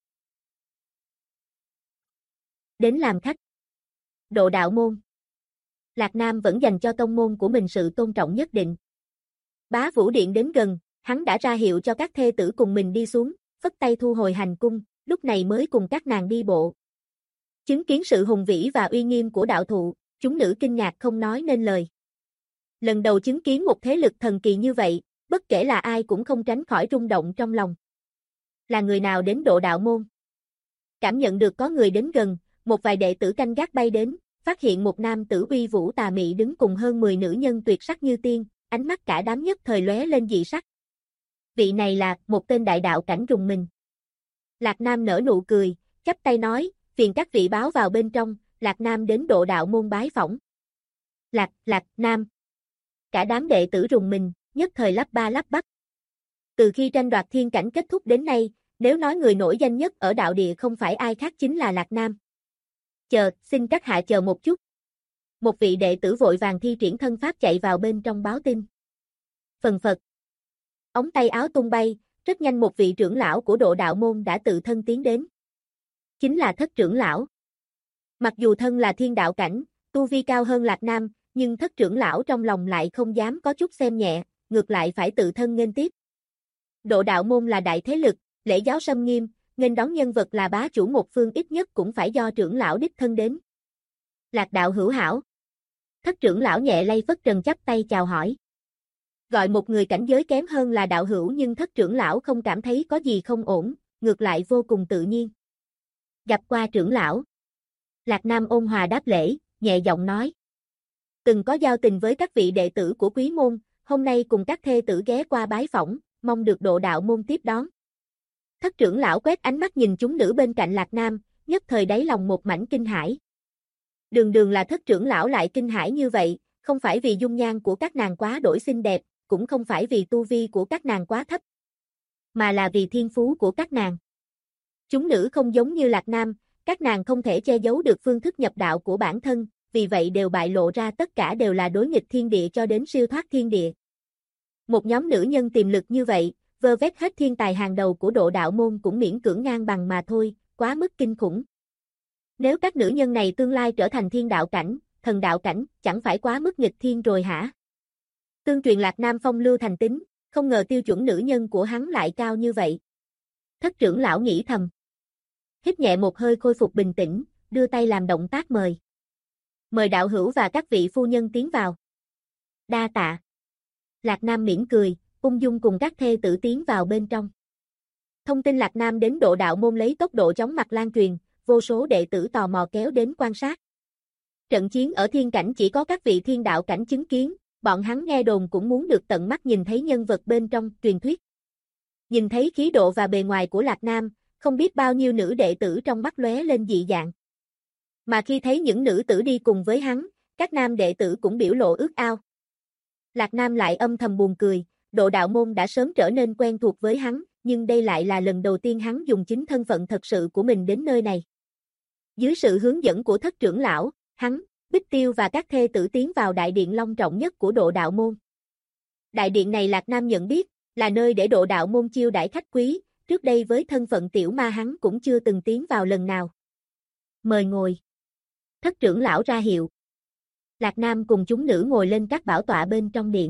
Đến làm khách. Độ Đạo Môn. Lạc Nam vẫn dành cho tông môn của mình sự tôn trọng nhất định. Bá Vũ Điện đến gần, hắn đã ra hiệu cho các thê tử cùng mình đi xuống, phất tay thu hồi hành cung, lúc này mới cùng các nàng đi bộ. Chứng kiến sự hùng vĩ và uy nghiêm của đạo thụ, chúng nữ kinh ngạc không nói nên lời. Lần đầu chứng kiến một thế lực thần kỳ như vậy, bất kể là ai cũng không tránh khỏi rung động trong lòng. Là người nào đến Độ Đạo Môn? Cảm nhận được có người đến gần, một vài đệ tử canh gác bay đến, phát hiện một nam tử uy vũ tà mị đứng cùng hơn 10 nữ nhân tuyệt sắc như tiên, ánh mắt cả đám nhất thời lóe lên dị sắc. Vị này là một tên đại đạo cảnh rùng mình. Lạc Nam nở nụ cười, chắp tay nói, phiền các vị báo vào bên trong, Lạc Nam đến Độ Đạo Môn bái phỏng. Lạc Nam. Cả đám đệ tử rùng mình, nhất thời lắp ba lắp bắp. Từ khi tranh đoạt thiên cảnh kết thúc đến nay, nếu nói người nổi danh nhất ở đạo địa không phải ai khác chính là Lạc Nam. Xin các hạ chờ một chút. Một vị đệ tử vội vàng thi triển thân pháp chạy vào bên trong báo tin. Phần phật. Ống tay áo tung bay, rất nhanh một vị trưởng lão của Độ Đạo Môn đã tự thân tiến đến. Chính là Thất trưởng lão. Mặc dù thân là thiên đạo cảnh, tu vi cao hơn Lạc Nam, nhưng Thất trưởng lão trong lòng lại không dám có chút xem nhẹ, ngược lại phải tự thân nghênh tiếp. Độ Đạo Môn là đại thế lực, lễ giáo xâm nghiêm, nghênh đón nhân vật là bá chủ một phương ít nhất cũng phải do trưởng lão đích thân đến. Lạc đạo hữu hảo. Thất trưởng lão nhẹ lay phất trần chắp tay chào hỏi. Gọi một người cảnh giới kém hơn là đạo hữu nhưng thất trưởng lão không cảm thấy có gì không ổn, ngược lại vô cùng tự nhiên. Gặp qua trưởng lão. Lạc Nam ôn hòa đáp lễ, nhẹ giọng nói. Từng có giao tình với các vị đệ tử của quý môn, hôm nay cùng các thê tử ghé qua bái phỏng, mong được độ đạo môn tiếp đón. Thất trưởng lão quét ánh mắt nhìn chúng nữ bên cạnh Lạc Nam, nhất thời đáy lòng một mảnh kinh hãi. Đường đường là thất trưởng lão lại kinh hãi như vậy, không phải vì dung nhan của các nàng quá đổi xinh đẹp, cũng không phải vì tu vi của các nàng quá thấp, mà là vì thiên phú của các nàng. Chúng nữ không giống như Lạc Nam, các nàng không thể che giấu được phương thức nhập đạo của bản thân, vì vậy đều bại lộ ra tất cả đều là đối nghịch thiên địa cho đến siêu thoát thiên địa. Một nhóm nữ nhân tiềm lực như vậy, vơ vét hết thiên tài hàng đầu của độ đạo môn cũng miễn cưỡng ngang bằng mà thôi, quá mức kinh khủng. Nếu các nữ nhân này tương lai trở thành thiên đạo cảnh, thần đạo cảnh, chẳng phải quá mức nghịch thiên rồi hả? Tương truyền Lạc Nam phong lưu thành tính, không ngờ tiêu chuẩn nữ nhân của hắn lại cao như vậy. Thất trưởng lão nghĩ thầm. Hít nhẹ một hơi khôi phục bình tĩnh, đưa tay làm động tác mời. Mời đạo hữu và các vị phu nhân tiến vào. Đa tạ. Lạc Nam mỉm cười, ung dung cùng các thê tử tiến vào bên trong. Thông tin Lạc Nam đến độ đạo môn lấy tốc độ chóng mặt lan truyền, vô số đệ tử tò mò kéo đến quan sát. Trận chiến ở thiên cảnh chỉ có các vị thiên đạo cảnh chứng kiến, bọn hắn nghe đồn cũng muốn được tận mắt nhìn thấy nhân vật bên trong truyền thuyết. Nhìn thấy khí độ và bề ngoài của Lạc Nam, không biết bao nhiêu nữ đệ tử trong mắt lóe lên dị dạng. Mà khi thấy những nữ tử đi cùng với hắn, các nam đệ tử cũng biểu lộ ước ao. Lạc Nam lại âm thầm buồn cười, độ đạo môn đã sớm trở nên quen thuộc với hắn, nhưng đây lại là lần đầu tiên hắn dùng chính thân phận thật sự của mình đến nơi này. Dưới sự hướng dẫn của thất trưởng lão, hắn, Bích Tiêu và các thê tử tiến vào đại điện long trọng nhất của độ đạo môn. Đại điện này Lạc Nam nhận biết, là nơi để độ đạo môn chiêu đãi khách quý, trước đây với thân phận tiểu ma hắn cũng chưa từng tiến vào lần nào. Mời ngồi. Thất trưởng lão ra hiệu. Lạc Nam cùng chúng nữ ngồi lên các bảo tọa bên trong điện.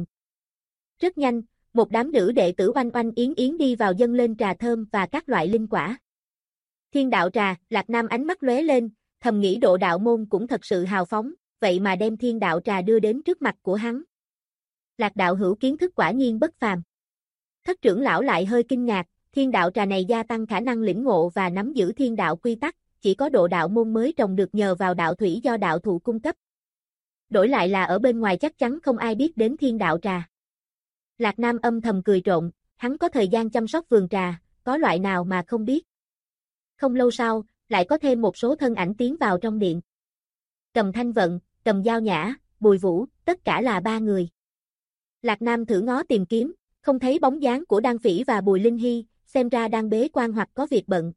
Rất nhanh, một đám nữ đệ tử oanh oanh yến yến đi vào dâng lên trà thơm và các loại linh quả. Thiên đạo trà, Lạc Nam ánh mắt lóe lên, thầm nghĩ độ đạo môn cũng thật sự hào phóng, vậy mà đem thiên đạo trà đưa đến trước mặt của hắn. Lạc đạo hữu kiến thức quả nhiên bất phàm. Thất trưởng lão lại hơi kinh ngạc, thiên đạo trà này gia tăng khả năng lĩnh ngộ và nắm giữ thiên đạo quy tắc, chỉ có độ đạo môn mới trồng được nhờ vào đạo thủy do đạo thụ cung cấp. Đổi lại là ở bên ngoài chắc chắn không ai biết đến thiên đạo trà. Lạc Nam âm thầm cười trộn, hắn có thời gian chăm sóc vườn trà, có loại nào mà không biết. Không lâu sau, lại có thêm một số thân ảnh tiến vào trong điện. Cầm Thanh Vận, Cầm Giao Nhã, Bùi Vũ, tất cả là 3 người. Lạc Nam thử ngó tìm kiếm, không thấy bóng dáng của Đan Phỉ và Bùi Linh Hy, xem ra đang bế quan hoặc có việc bận.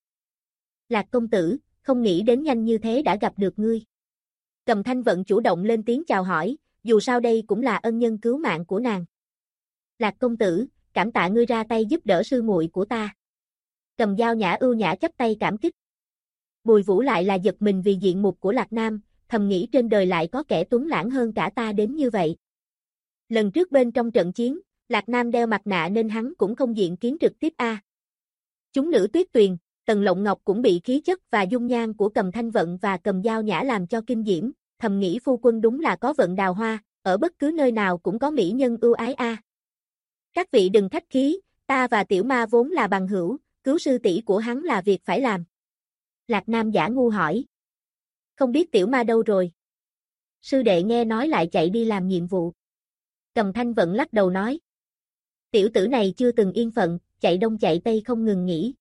Lạc công tử, không nghĩ đến nhanh như thế đã gặp được ngươi. Cầm Thanh Vận chủ động lên tiếng chào hỏi, dù sao đây cũng là ân nhân cứu mạng của nàng. Lạc công tử, cảm tạ ngươi ra tay giúp đỡ sư muội của ta. Cầm Giao Nhã ưu nhã chắp tay cảm kích. Bùi Vũ lại là giật mình vì diện mục của Lạc Nam, thầm nghĩ trên đời lại có kẻ tuấn lãng hơn cả ta đến như vậy. Lần trước bên trong trận chiến, Lạc Nam đeo mặt nạ nên hắn cũng không diện kiến trực tiếp a. Chúng nữ Tuyết Tuyền, Tần Lộng Ngọc cũng bị khí chất và dung nhan của Cầm Thanh Vận và Cầm Giao Nhã làm cho kinh diễm, thầm nghĩ phu quân đúng là có vận đào hoa, ở bất cứ nơi nào cũng có mỹ nhân ưu ái a. Các vị đừng khách khí, ta và tiểu ma vốn là bằng hữu, cứu sư tỷ của hắn là việc phải làm. Lạc Nam giả ngu hỏi. Không biết tiểu ma đâu rồi? Sư đệ nghe nói lại chạy đi làm nhiệm vụ. Cầm Thanh Vận lắc đầu nói. Tiểu tử này chưa từng yên phận, chạy đông chạy tây không ngừng nghỉ.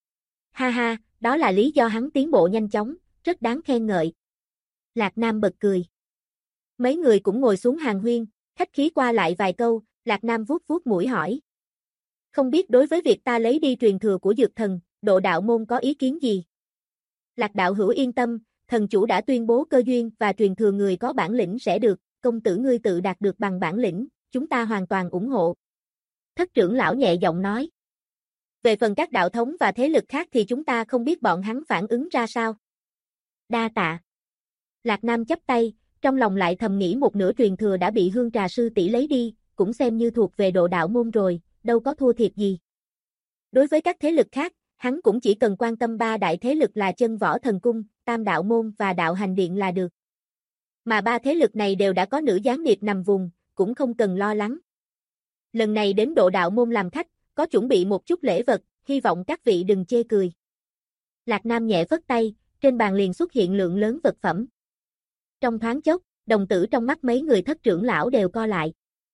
Ha ha, đó là lý do hắn tiến bộ nhanh chóng, rất đáng khen ngợi. Lạc Nam bật cười. Mấy người cũng ngồi xuống hàng huyên, khách khí qua lại vài câu, Lạc Nam vuốt vuốt mũi hỏi. Không biết đối với việc ta lấy đi truyền thừa của dược thần, độ đạo môn có ý kiến gì? Lạc đạo hữu yên tâm, thần chủ đã tuyên bố cơ duyên và truyền thừa người có bản lĩnh sẽ được, công tử ngươi tự đạt được bằng bản lĩnh, chúng ta hoàn toàn ủng hộ. Thất trưởng lão nhẹ giọng nói. Về phần các đạo thống và thế lực khác thì chúng ta không biết bọn hắn phản ứng ra sao. Đa tạ. Lạc Nam chắp tay, trong lòng lại thầm nghĩ một nửa truyền thừa đã bị Hương Trà sư tỷ lấy đi, cũng xem như thuộc về độ đạo môn rồi, đâu có thua thiệt gì. Đối với các thế lực khác, hắn cũng chỉ cần quan tâm 3 đại thế lực là Chân Võ Thần Cung, Tam Đạo Môn và Đạo Hành Điện là được. Mà 3 thế lực này đều đã có nữ gián điệp nằm vùng, cũng không cần lo lắng. Lần này đến độ đạo môn làm khách, có chuẩn bị một chút lễ vật, hy vọng các vị đừng chê cười. Lạc Nam nhẹ phất tay, trên bàn liền xuất hiện lượng lớn vật phẩm. Trong thoáng chốc, đồng tử trong mắt mấy người thất trưởng lão đều co lại.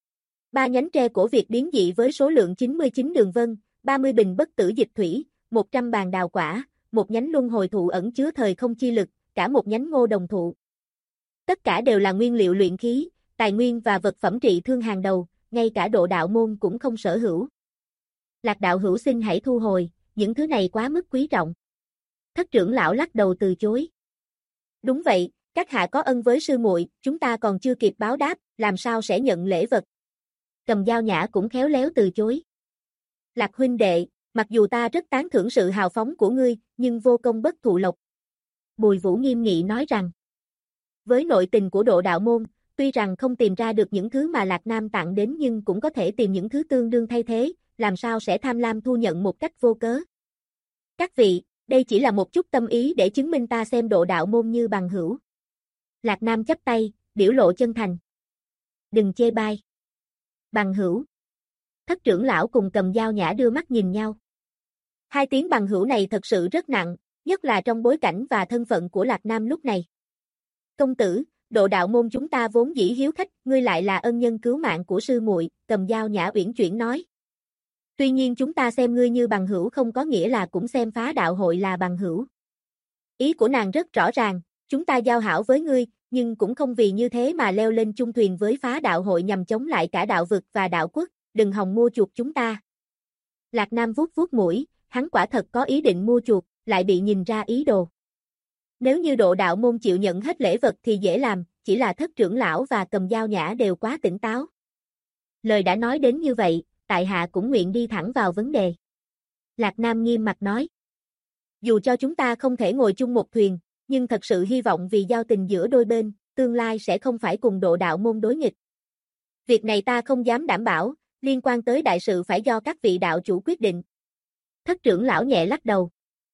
3 nhánh tre cổ Việt biến dị với số lượng 99 đường vân, 30 bình bất tử dịch thủy, 100 bàn đào quả, một nhánh luân hồi thụ ẩn chứa thời không chi lực, cả một nhánh ngô đồng thụ. Tất cả đều là nguyên liệu luyện khí, tài nguyên và vật phẩm trị thương hàng đầu, ngay cả độ đạo môn cũng không sở hữu. Lạc đạo hữu xin hãy thu hồi, những thứ này quá mức quý trọng. Thất trưởng lão lắc đầu từ chối. Đúng vậy, các hạ có ân với sư muội, chúng ta còn chưa kịp báo đáp, làm sao sẽ nhận lễ vật. Cầm Dao Nhã cũng khéo léo từ chối. Lạc huynh đệ, mặc dù ta rất tán thưởng sự hào phóng của ngươi, nhưng vô công bất thụ lộc. Bùi Vũ nghiêm nghị nói rằng, với nội tình của độ đạo môn, tuy rằng không tìm ra được những thứ mà Lạc Nam tặng đến nhưng cũng có thể tìm những thứ tương đương thay thế, làm sao sẽ tham lam thu nhận một cách vô cớ. Các vị, đây chỉ là một chút tâm ý để chứng minh ta xem độ đạo môn như bằng hữu. Lạc Nam chắp tay, biểu lộ chân thành. Đừng chê bai. Bằng hữu. Thất trưởng lão cùng Cầm Dao Nhã đưa mắt nhìn nhau. Hai tiếng bằng hữu này thật sự rất nặng, nhất là trong bối cảnh và thân phận của Lạc Nam lúc này. Công tử, độ đạo môn chúng ta vốn dĩ hiếu khách, ngươi lại là ân nhân cứu mạng của sư muội, Cầm Dao Nhã uyển chuyển nói. Tuy nhiên chúng ta xem ngươi như bằng hữu không có nghĩa là cũng xem phá đạo hội là bằng hữu. Ý của nàng rất rõ ràng, chúng ta giao hảo với ngươi, nhưng cũng không vì như thế mà leo lên chung thuyền với phá đạo hội nhằm chống lại cả đạo vực và đạo quốc, đừng hòng mua chuộc chúng ta. Lạc Nam vuốt vuốt mũi, hắn quả thật có ý định mua chuộc, lại bị nhìn ra ý đồ. Nếu như độ đạo môn chịu nhận hết lễ vật thì dễ làm, chỉ là thất trưởng lão và Cầm Dao Nhã đều quá tỉnh táo. Lời đã nói đến như vậy, tại hạ cũng nguyện đi thẳng vào vấn đề. Lạc Nam nghiêm mặt nói. Dù cho chúng ta không thể ngồi chung một thuyền, nhưng thật sự hy vọng vì giao tình giữa đôi bên, tương lai sẽ không phải cùng độ đạo môn đối nghịch. Việc này ta không dám đảm bảo, liên quan tới đại sự phải do các vị đạo chủ quyết định. Thất trưởng lão nhẹ lắc đầu.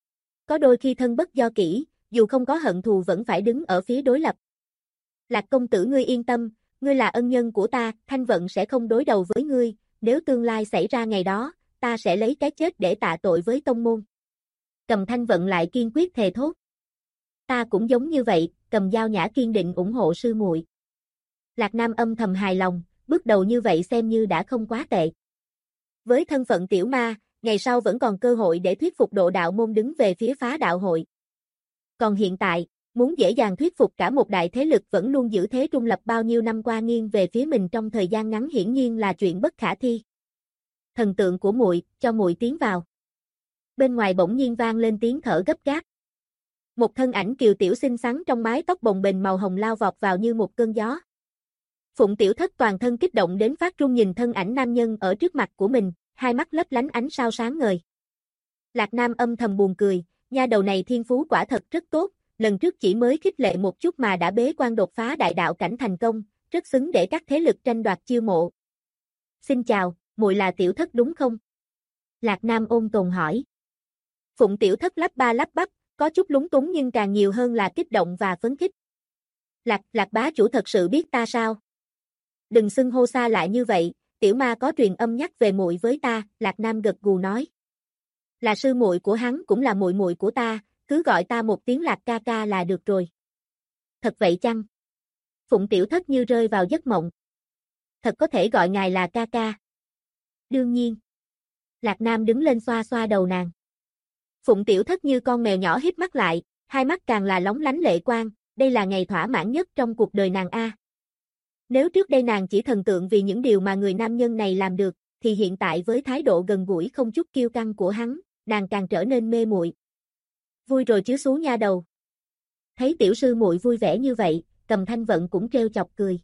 Có đôi khi thân bất do kỷ, dù không có hận thù vẫn phải đứng ở phía đối lập. Lạc công tử ngươi yên tâm, ngươi là ân nhân của ta, Thanh Vận sẽ không đối đầu với ngươi, nếu tương lai xảy ra ngày đó, ta sẽ lấy cái chết để tạ tội với tông môn. Cầm Thanh Vận lại kiên quyết thề thốt. Ta cũng giống như vậy, Cầm Dao Nhã kiên định ủng hộ sư muội. Lạc Nam âm thầm hài lòng, bước đầu như vậy xem như đã không quá tệ. Với thân phận tiểu ma, ngày sau vẫn còn cơ hội để thuyết phục độ đạo môn đứng về phía phá đạo hội. Còn hiện tại, muốn dễ dàng thuyết phục cả một đại thế lực vẫn luôn giữ thế trung lập bao nhiêu năm qua nghiêng về phía mình trong thời gian ngắn hiển nhiên là chuyện bất khả thi. Thần tượng của muội, cho muội tiến vào. Bên ngoài bỗng nhiên vang lên tiếng thở gấp gáp. Một thân ảnh kiều tiểu xinh xắn trong mái tóc bồng bềnh màu hồng lao vọt vào như một cơn gió. Phụng Tiểu Thất toàn thân kích động đến phát run nhìn thân ảnh nam nhân ở trước mặt của mình, hai mắt lấp lánh ánh sao sáng ngời. Lạc Nam âm thầm buồn cười, nha đầu này thiên phú quả thật rất tốt, lần trước chỉ mới khích lệ một chút mà đã bế quan đột phá đại đạo cảnh thành công, rất xứng để các thế lực tranh đoạt chiêu mộ. Xin chào, muội là Tiểu Thất đúng không? Lạc Nam ôn tồn hỏi. Phụng Tiểu Thất lắp ba lắp bắp, có chút lúng túng nhưng càng nhiều hơn là kích động và phấn khích. Lạc bá chủ thật sự biết ta sao? Đừng xưng hô xa lại như vậy, tiểu ma có truyền âm nhắc về muội với ta, Lạc Nam gật gù nói. Là sư muội của hắn cũng là muội muội của ta, cứ gọi ta một tiếng Lạc ca ca là được rồi. Thật vậy chăng? Phụng Tiểu Thất như rơi vào giấc mộng. Thật có thể gọi ngài là ca ca. Đương nhiên. Lạc Nam đứng lên xoa xoa đầu nàng. Phụng Tiểu Thất như con mèo nhỏ híp mắt lại, hai mắt càng là lóng lánh lệ quang, đây là ngày thỏa mãn nhất trong cuộc đời nàng a. Nếu trước đây nàng chỉ thần tượng vì những điều mà người nam nhân này làm được, thì hiện tại với thái độ gần gũi không chút kiêu căng của hắn, nàng càng trở nên mê muội. Vui rồi chứ xú nha đầu. Thấy tiểu sư muội vui vẻ như vậy, Cầm Thanh Vận cũng trêu chọc cười.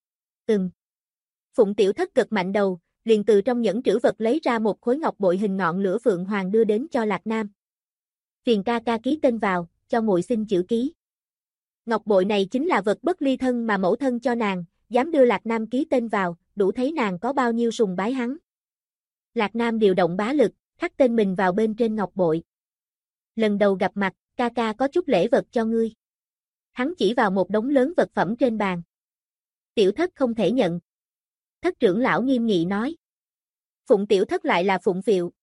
Phụng Tiểu Thất gật mạnh đầu, liền từ trong nhẫn trữ vật lấy ra một khối ngọc bội hình ngọn lửa phượng hoàng đưa đến cho Lạc Nam. Phiền ca ca ký tên vào, cho muội xin chữ ký. Ngọc bội này chính là vật bất ly thân mà mẫu thân cho nàng, dám đưa Lạc Nam ký tên vào, đủ thấy nàng có bao nhiêu sùng bái hắn. Lạc Nam điều động bá lực, khắc tên mình vào bên trên ngọc bội. Lần đầu gặp mặt, ca ca có chút lễ vật cho ngươi. Hắn chỉ vào một đống lớn vật phẩm trên bàn. Tiểu Thất không thể nhận. Thất trưởng lão nghiêm nghị nói. Phụng Tiểu Thất lại là Phụng Phịu,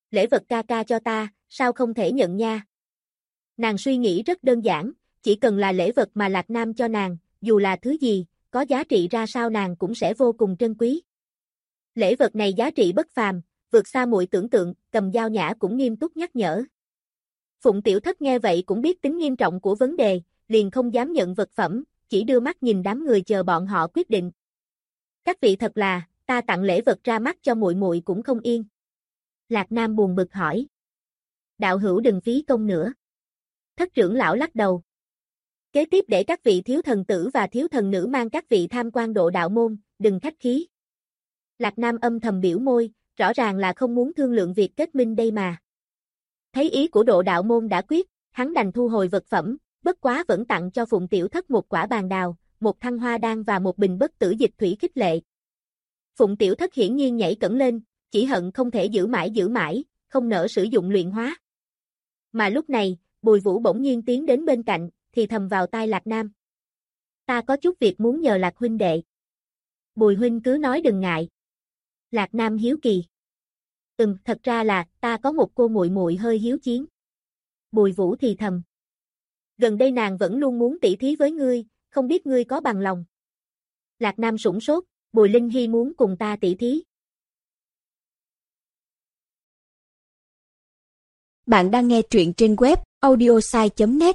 Lễ vật ca ca cho ta, sao không thể nhận nha? Nàng suy nghĩ rất đơn giản, chỉ cần là lễ vật mà Lạc Nam cho nàng, dù là thứ gì, có giá trị ra sao nàng cũng sẽ vô cùng trân quý. Lễ vật này giá trị bất phàm, vượt xa muội tưởng tượng, Cầm Dao Nhã cũng nghiêm túc nhắc nhở. Phụng Tiểu Thất nghe vậy cũng biết tính nghiêm trọng của vấn đề, liền không dám nhận vật phẩm, chỉ đưa mắt nhìn đám người chờ bọn họ quyết định. Các vị thật là, ta tặng lễ vật ra mắt cho muội muội cũng không yên. Lạc Nam buồn bực hỏi. Đạo hữu đừng phí công nữa. Thất trưởng lão lắc đầu. Kế tiếp để các vị thiếu thần tử và thiếu thần nữ mang các vị tham quan Độ Đạo môn, đừng khách khí. Lạc Nam âm thầm biểu môi, rõ ràng là không muốn thương lượng việc kết minh đây mà. Thấy ý của Độ Đạo môn đã quyết, hắn đành thu hồi vật phẩm, bất quá vẫn tặng cho Phụng Tiểu Thất một quả bàn đào, một thăng hoa đan và một bình bất tử dịch thủy khích lệ. Phụng Tiểu Thất hiển nhiên nhảy cẫng lên, chỉ hận không thể giữ mãi, không nỡ sử dụng luyện hóa. Mà lúc này, Bùi Vũ bỗng nhiên tiến đến bên cạnh, thì thầm vào tai Lạc Nam. Ta có chút việc muốn nhờ Lạc huynh đệ. Bùi huynh cứ nói đừng ngại. Lạc Nam hiếu kỳ. Thật ra là, ta có một cô muội muội hơi hiếu chiến. Bùi Vũ thì thầm. Gần đây nàng vẫn luôn muốn tỉ thí với ngươi, không biết ngươi có bằng lòng. Lạc Nam sửng sốt, Bùi Linh Hy muốn cùng ta tỉ thí. Bạn đang nghe truyện trên web audiosai.net.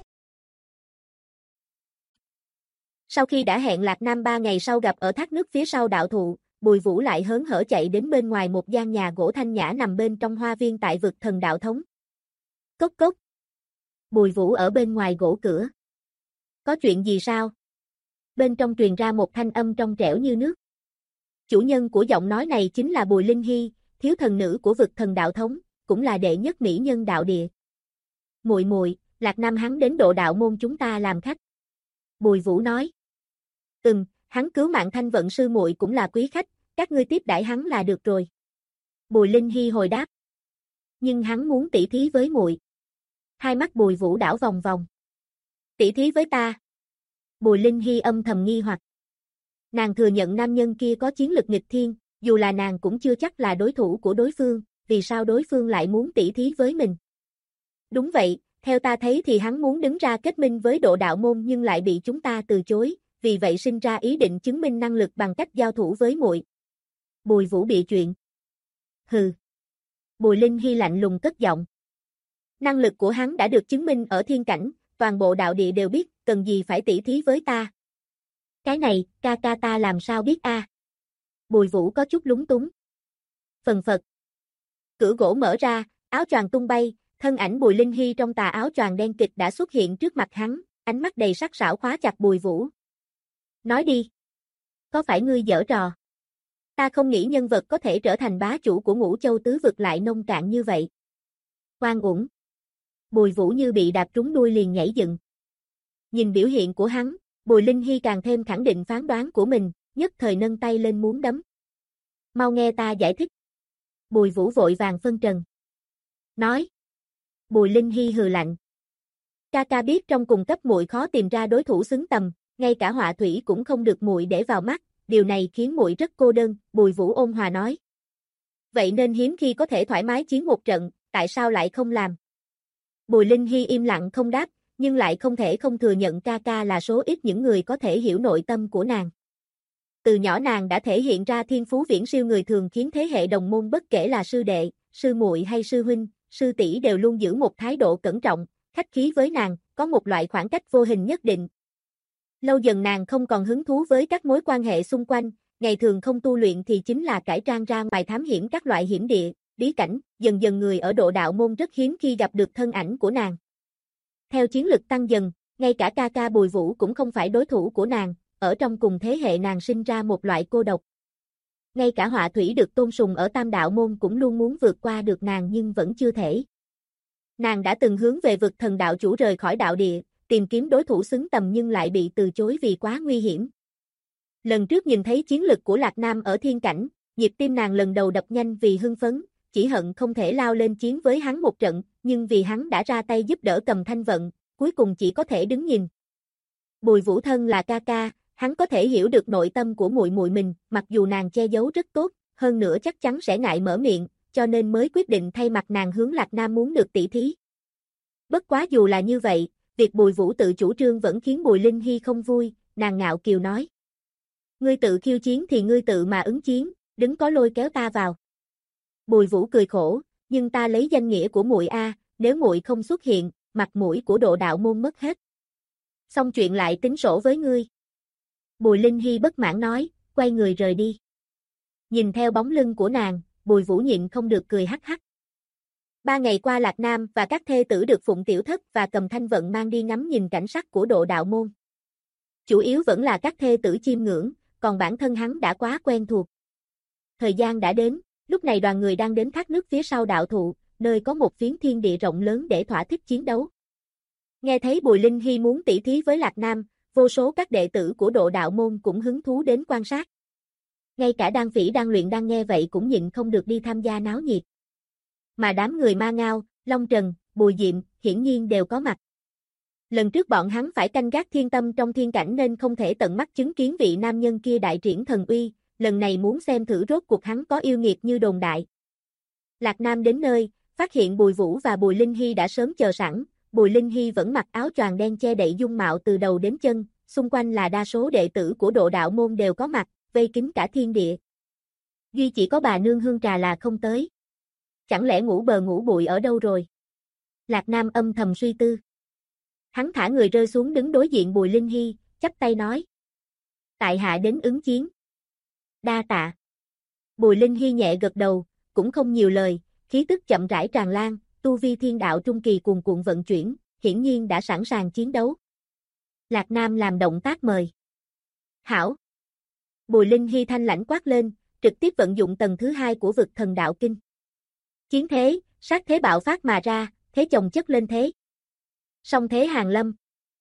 Sau khi đã hẹn Lạc Nam 3 ngày sau gặp ở thác nước phía sau đạo thụ, Bùi Vũ lại hớn hở chạy đến bên ngoài một gian nhà gỗ thanh nhã nằm bên trong hoa viên tại vực thần đạo thống. Cốc cốc. Bùi Vũ ở bên ngoài gỗ cửa. Có chuyện gì sao? Bên trong truyền ra một thanh âm trong trẻo như nước. Chủ nhân của giọng nói này chính là Bùi Linh Hy, thiếu thần nữ của vực thần đạo thống, cũng là đệ nhất mỹ nhân đạo địa. Muội muội, Lạc Nam hắn đến Độ Đạo môn chúng ta làm khách. Bùi Vũ nói. Hắn cứu mạng Thanh Vận sư muội cũng là quý khách, các ngươi tiếp đãi hắn là được rồi. Bùi Linh Hy hồi đáp. Nhưng hắn muốn tỉ thí với muội. Hai mắt Bùi Vũ đảo vòng vòng. Tỉ thí với ta? Bùi Linh Hy âm thầm nghi hoặc. Nàng thừa nhận nam nhân kia có chiến lực nghịch thiên, dù là nàng cũng chưa chắc là đối thủ của đối phương, vì sao đối phương lại muốn tỉ thí với mình? Đúng vậy, theo ta thấy thì hắn muốn đứng ra kết minh với Độ Đạo môn nhưng lại bị chúng ta từ chối, vì vậy sinh ra ý định chứng minh năng lực bằng cách giao thủ với muội. Bùi Vũ bịa chuyện. Hừ. Bùi Linh Hy lạnh lùng cất giọng. Năng lực của hắn đã được chứng minh ở thiên cảnh, toàn bộ đạo địa đều biết, cần gì phải tỉ thí với ta. Cái này, ca ca ta làm sao biết a? Bùi Vũ có chút lúng túng. Phần phật. Cửa gỗ mở ra, áo choàng tung bay, thân ảnh Bùi Linh Hy trong tà áo choàng đen kịt đã xuất hiện trước mặt hắn, ánh mắt đầy sắc sảo khóa chặt Bùi Vũ. Nói đi. Có phải ngươi giở trò? Ta không nghĩ nhân vật có thể trở thành bá chủ của Ngũ Châu tứ vực lại nông cạn như vậy. Oan uổng. Bùi Vũ như bị đạp trúng đuôi liền nhảy dựng. Nhìn biểu hiện của hắn, Bùi Linh Hy càng thêm khẳng định phán đoán của mình, nhất thời nâng tay lên muốn đấm. Mau nghe ta giải thích. Bùi Vũ vội vàng phân trần. Nói. Bùi Linh Hy hừ lạnh. Ca ca biết trong cùng cấp muội khó tìm ra đối thủ xứng tầm, ngay cả họa thủy cũng không được muội để vào mắt, điều này khiến muội rất cô đơn, Bùi Vũ ôn hòa nói. Vậy nên hiếm khi có thể thoải mái chiến một trận, tại sao lại không làm? Bùi Linh Hy im lặng không đáp, nhưng lại không thể không thừa nhận ca ca là số ít những người có thể hiểu nội tâm của nàng. Từ nhỏ nàng đã thể hiện ra thiên phú viễn siêu người thường khiến thế hệ đồng môn bất kể là sư đệ, sư muội hay sư huynh, sư tỷ đều luôn giữ một thái độ cẩn trọng, khách khí với nàng, có một loại khoảng cách vô hình nhất định. Lâu dần nàng không còn hứng thú với các mối quan hệ xung quanh, ngày thường không tu luyện thì chính là cải trang ra ngoài thám hiểm các loại hiểm địa, bí cảnh, dần dần người ở Độ Đạo môn rất hiếm khi gặp được thân ảnh của nàng. Theo chiến lực tăng dần, ngay cả ca ca Bùi Vũ cũng không phải đối thủ của nàng, ở trong cùng thế hệ nàng sinh ra một loại cô độc. Ngay cả họa thủy được tôn sùng ở Tam Đạo môn cũng luôn muốn vượt qua được nàng nhưng vẫn chưa thể. Nàng đã từng hướng về vực thần đạo chủ rời khỏi đạo địa, tìm kiếm đối thủ xứng tầm nhưng lại bị từ chối vì quá nguy hiểm. Lần trước nhìn thấy chiến lực của Lạc Nam ở thiên cảnh, nhịp tim nàng lần đầu đập nhanh vì hưng phấn, chỉ hận không thể lao lên chiến với hắn một trận, nhưng vì hắn đã ra tay giúp đỡ Cầm Thanh Vận, cuối cùng chỉ có thể đứng nhìn. Bùi Vũ thân là ca ca, hắn có thể hiểu được nội tâm của muội muội mình, mặc dù nàng che giấu rất tốt, hơn nữa chắc chắn sẽ ngại mở miệng, cho nên mới quyết định thay mặt nàng hướng Lạc Nam muốn được tỷ thí. Bất quá dù là như vậy, việc Bùi Vũ tự chủ trương vẫn khiến Bùi Linh Hy không vui, nàng ngạo kiều nói. Ngươi tự khiêu chiến thì ngươi tự mà ứng chiến, đừng có lôi kéo ta vào. Bùi Vũ cười khổ, nhưng ta lấy danh nghĩa của muội a, nếu muội không xuất hiện, mặt mũi của Độ Đạo môn mất hết. Xong chuyện lại tính sổ với ngươi. Bùi Linh Hy bất mãn nói, quay người rời đi. Nhìn theo bóng lưng của nàng, Bùi Vũ nhịn không được cười hắc hắc. 3 ngày qua Lạc Nam và các thê tử được Phụng Tiểu Thất và Cầm Thanh Vận mang đi ngắm nhìn cảnh sắc của Độ Đạo môn. Chủ yếu vẫn là các thê tử chiêm ngưỡng, còn bản thân hắn đã quá quen thuộc. Thời gian đã đến, lúc này đoàn người đang đến thác nước phía sau đạo thụ, nơi có một phiến thiên địa rộng lớn để thỏa thích chiến đấu. Nghe thấy Bùi Linh Hy muốn tỷ thí với Lạc Nam, vô số các đệ tử của Độ Đạo môn cũng hứng thú đến quan sát. Ngay cả Đan Phỉ đang luyện đang nghe vậy cũng nhịn không được đi tham gia náo nhiệt. Mà đám người Ma Ngao, Long Trần, Bùi Diệm hiển nhiên đều có mặt. Lần trước bọn hắn phải canh gác thiên tâm trong thiên cảnh nên không thể tận mắt chứng kiến vị nam nhân kia đại triển thần uy, lần này muốn xem thử rốt cuộc hắn có yêu nghiệt như đồn đại. Lạc Nam đến nơi, phát hiện Bùi Vũ và Bùi Linh Hy đã sớm chờ sẵn, Bùi Linh Hy vẫn mặc áo choàng đen che đậy dung mạo từ đầu đến chân, xung quanh là đa số đệ tử của Độ Đạo môn đều có mặt, vây kín cả thiên địa. Duy chỉ có bà nương Hương Trà là không tới. Chẳng lẽ ngủ bờ ngủ bụi ở đâu rồi? Lạc Nam âm thầm suy tư. Hắn thả người rơi xuống đứng đối diện Bùi Linh Hy, chắp tay nói. Tại hạ đến ứng chiến. Đa tạ. Bùi Linh Hy nhẹ gật đầu, cũng không nhiều lời, khí tức chậm rãi tràn lan, tu vi thiên đạo trung kỳ cuồn cuộn vận chuyển, hiển nhiên đã sẵn sàng chiến đấu. Lạc Nam làm động tác mời. Hảo. Bùi Linh Hy thanh lãnh quát lên, trực tiếp vận dụng tầng thứ 2 của vực thần đạo kinh. Chiến thế, sát thế bạo phát mà ra, thế chồng chất lên thế. Song thế hàng lâm.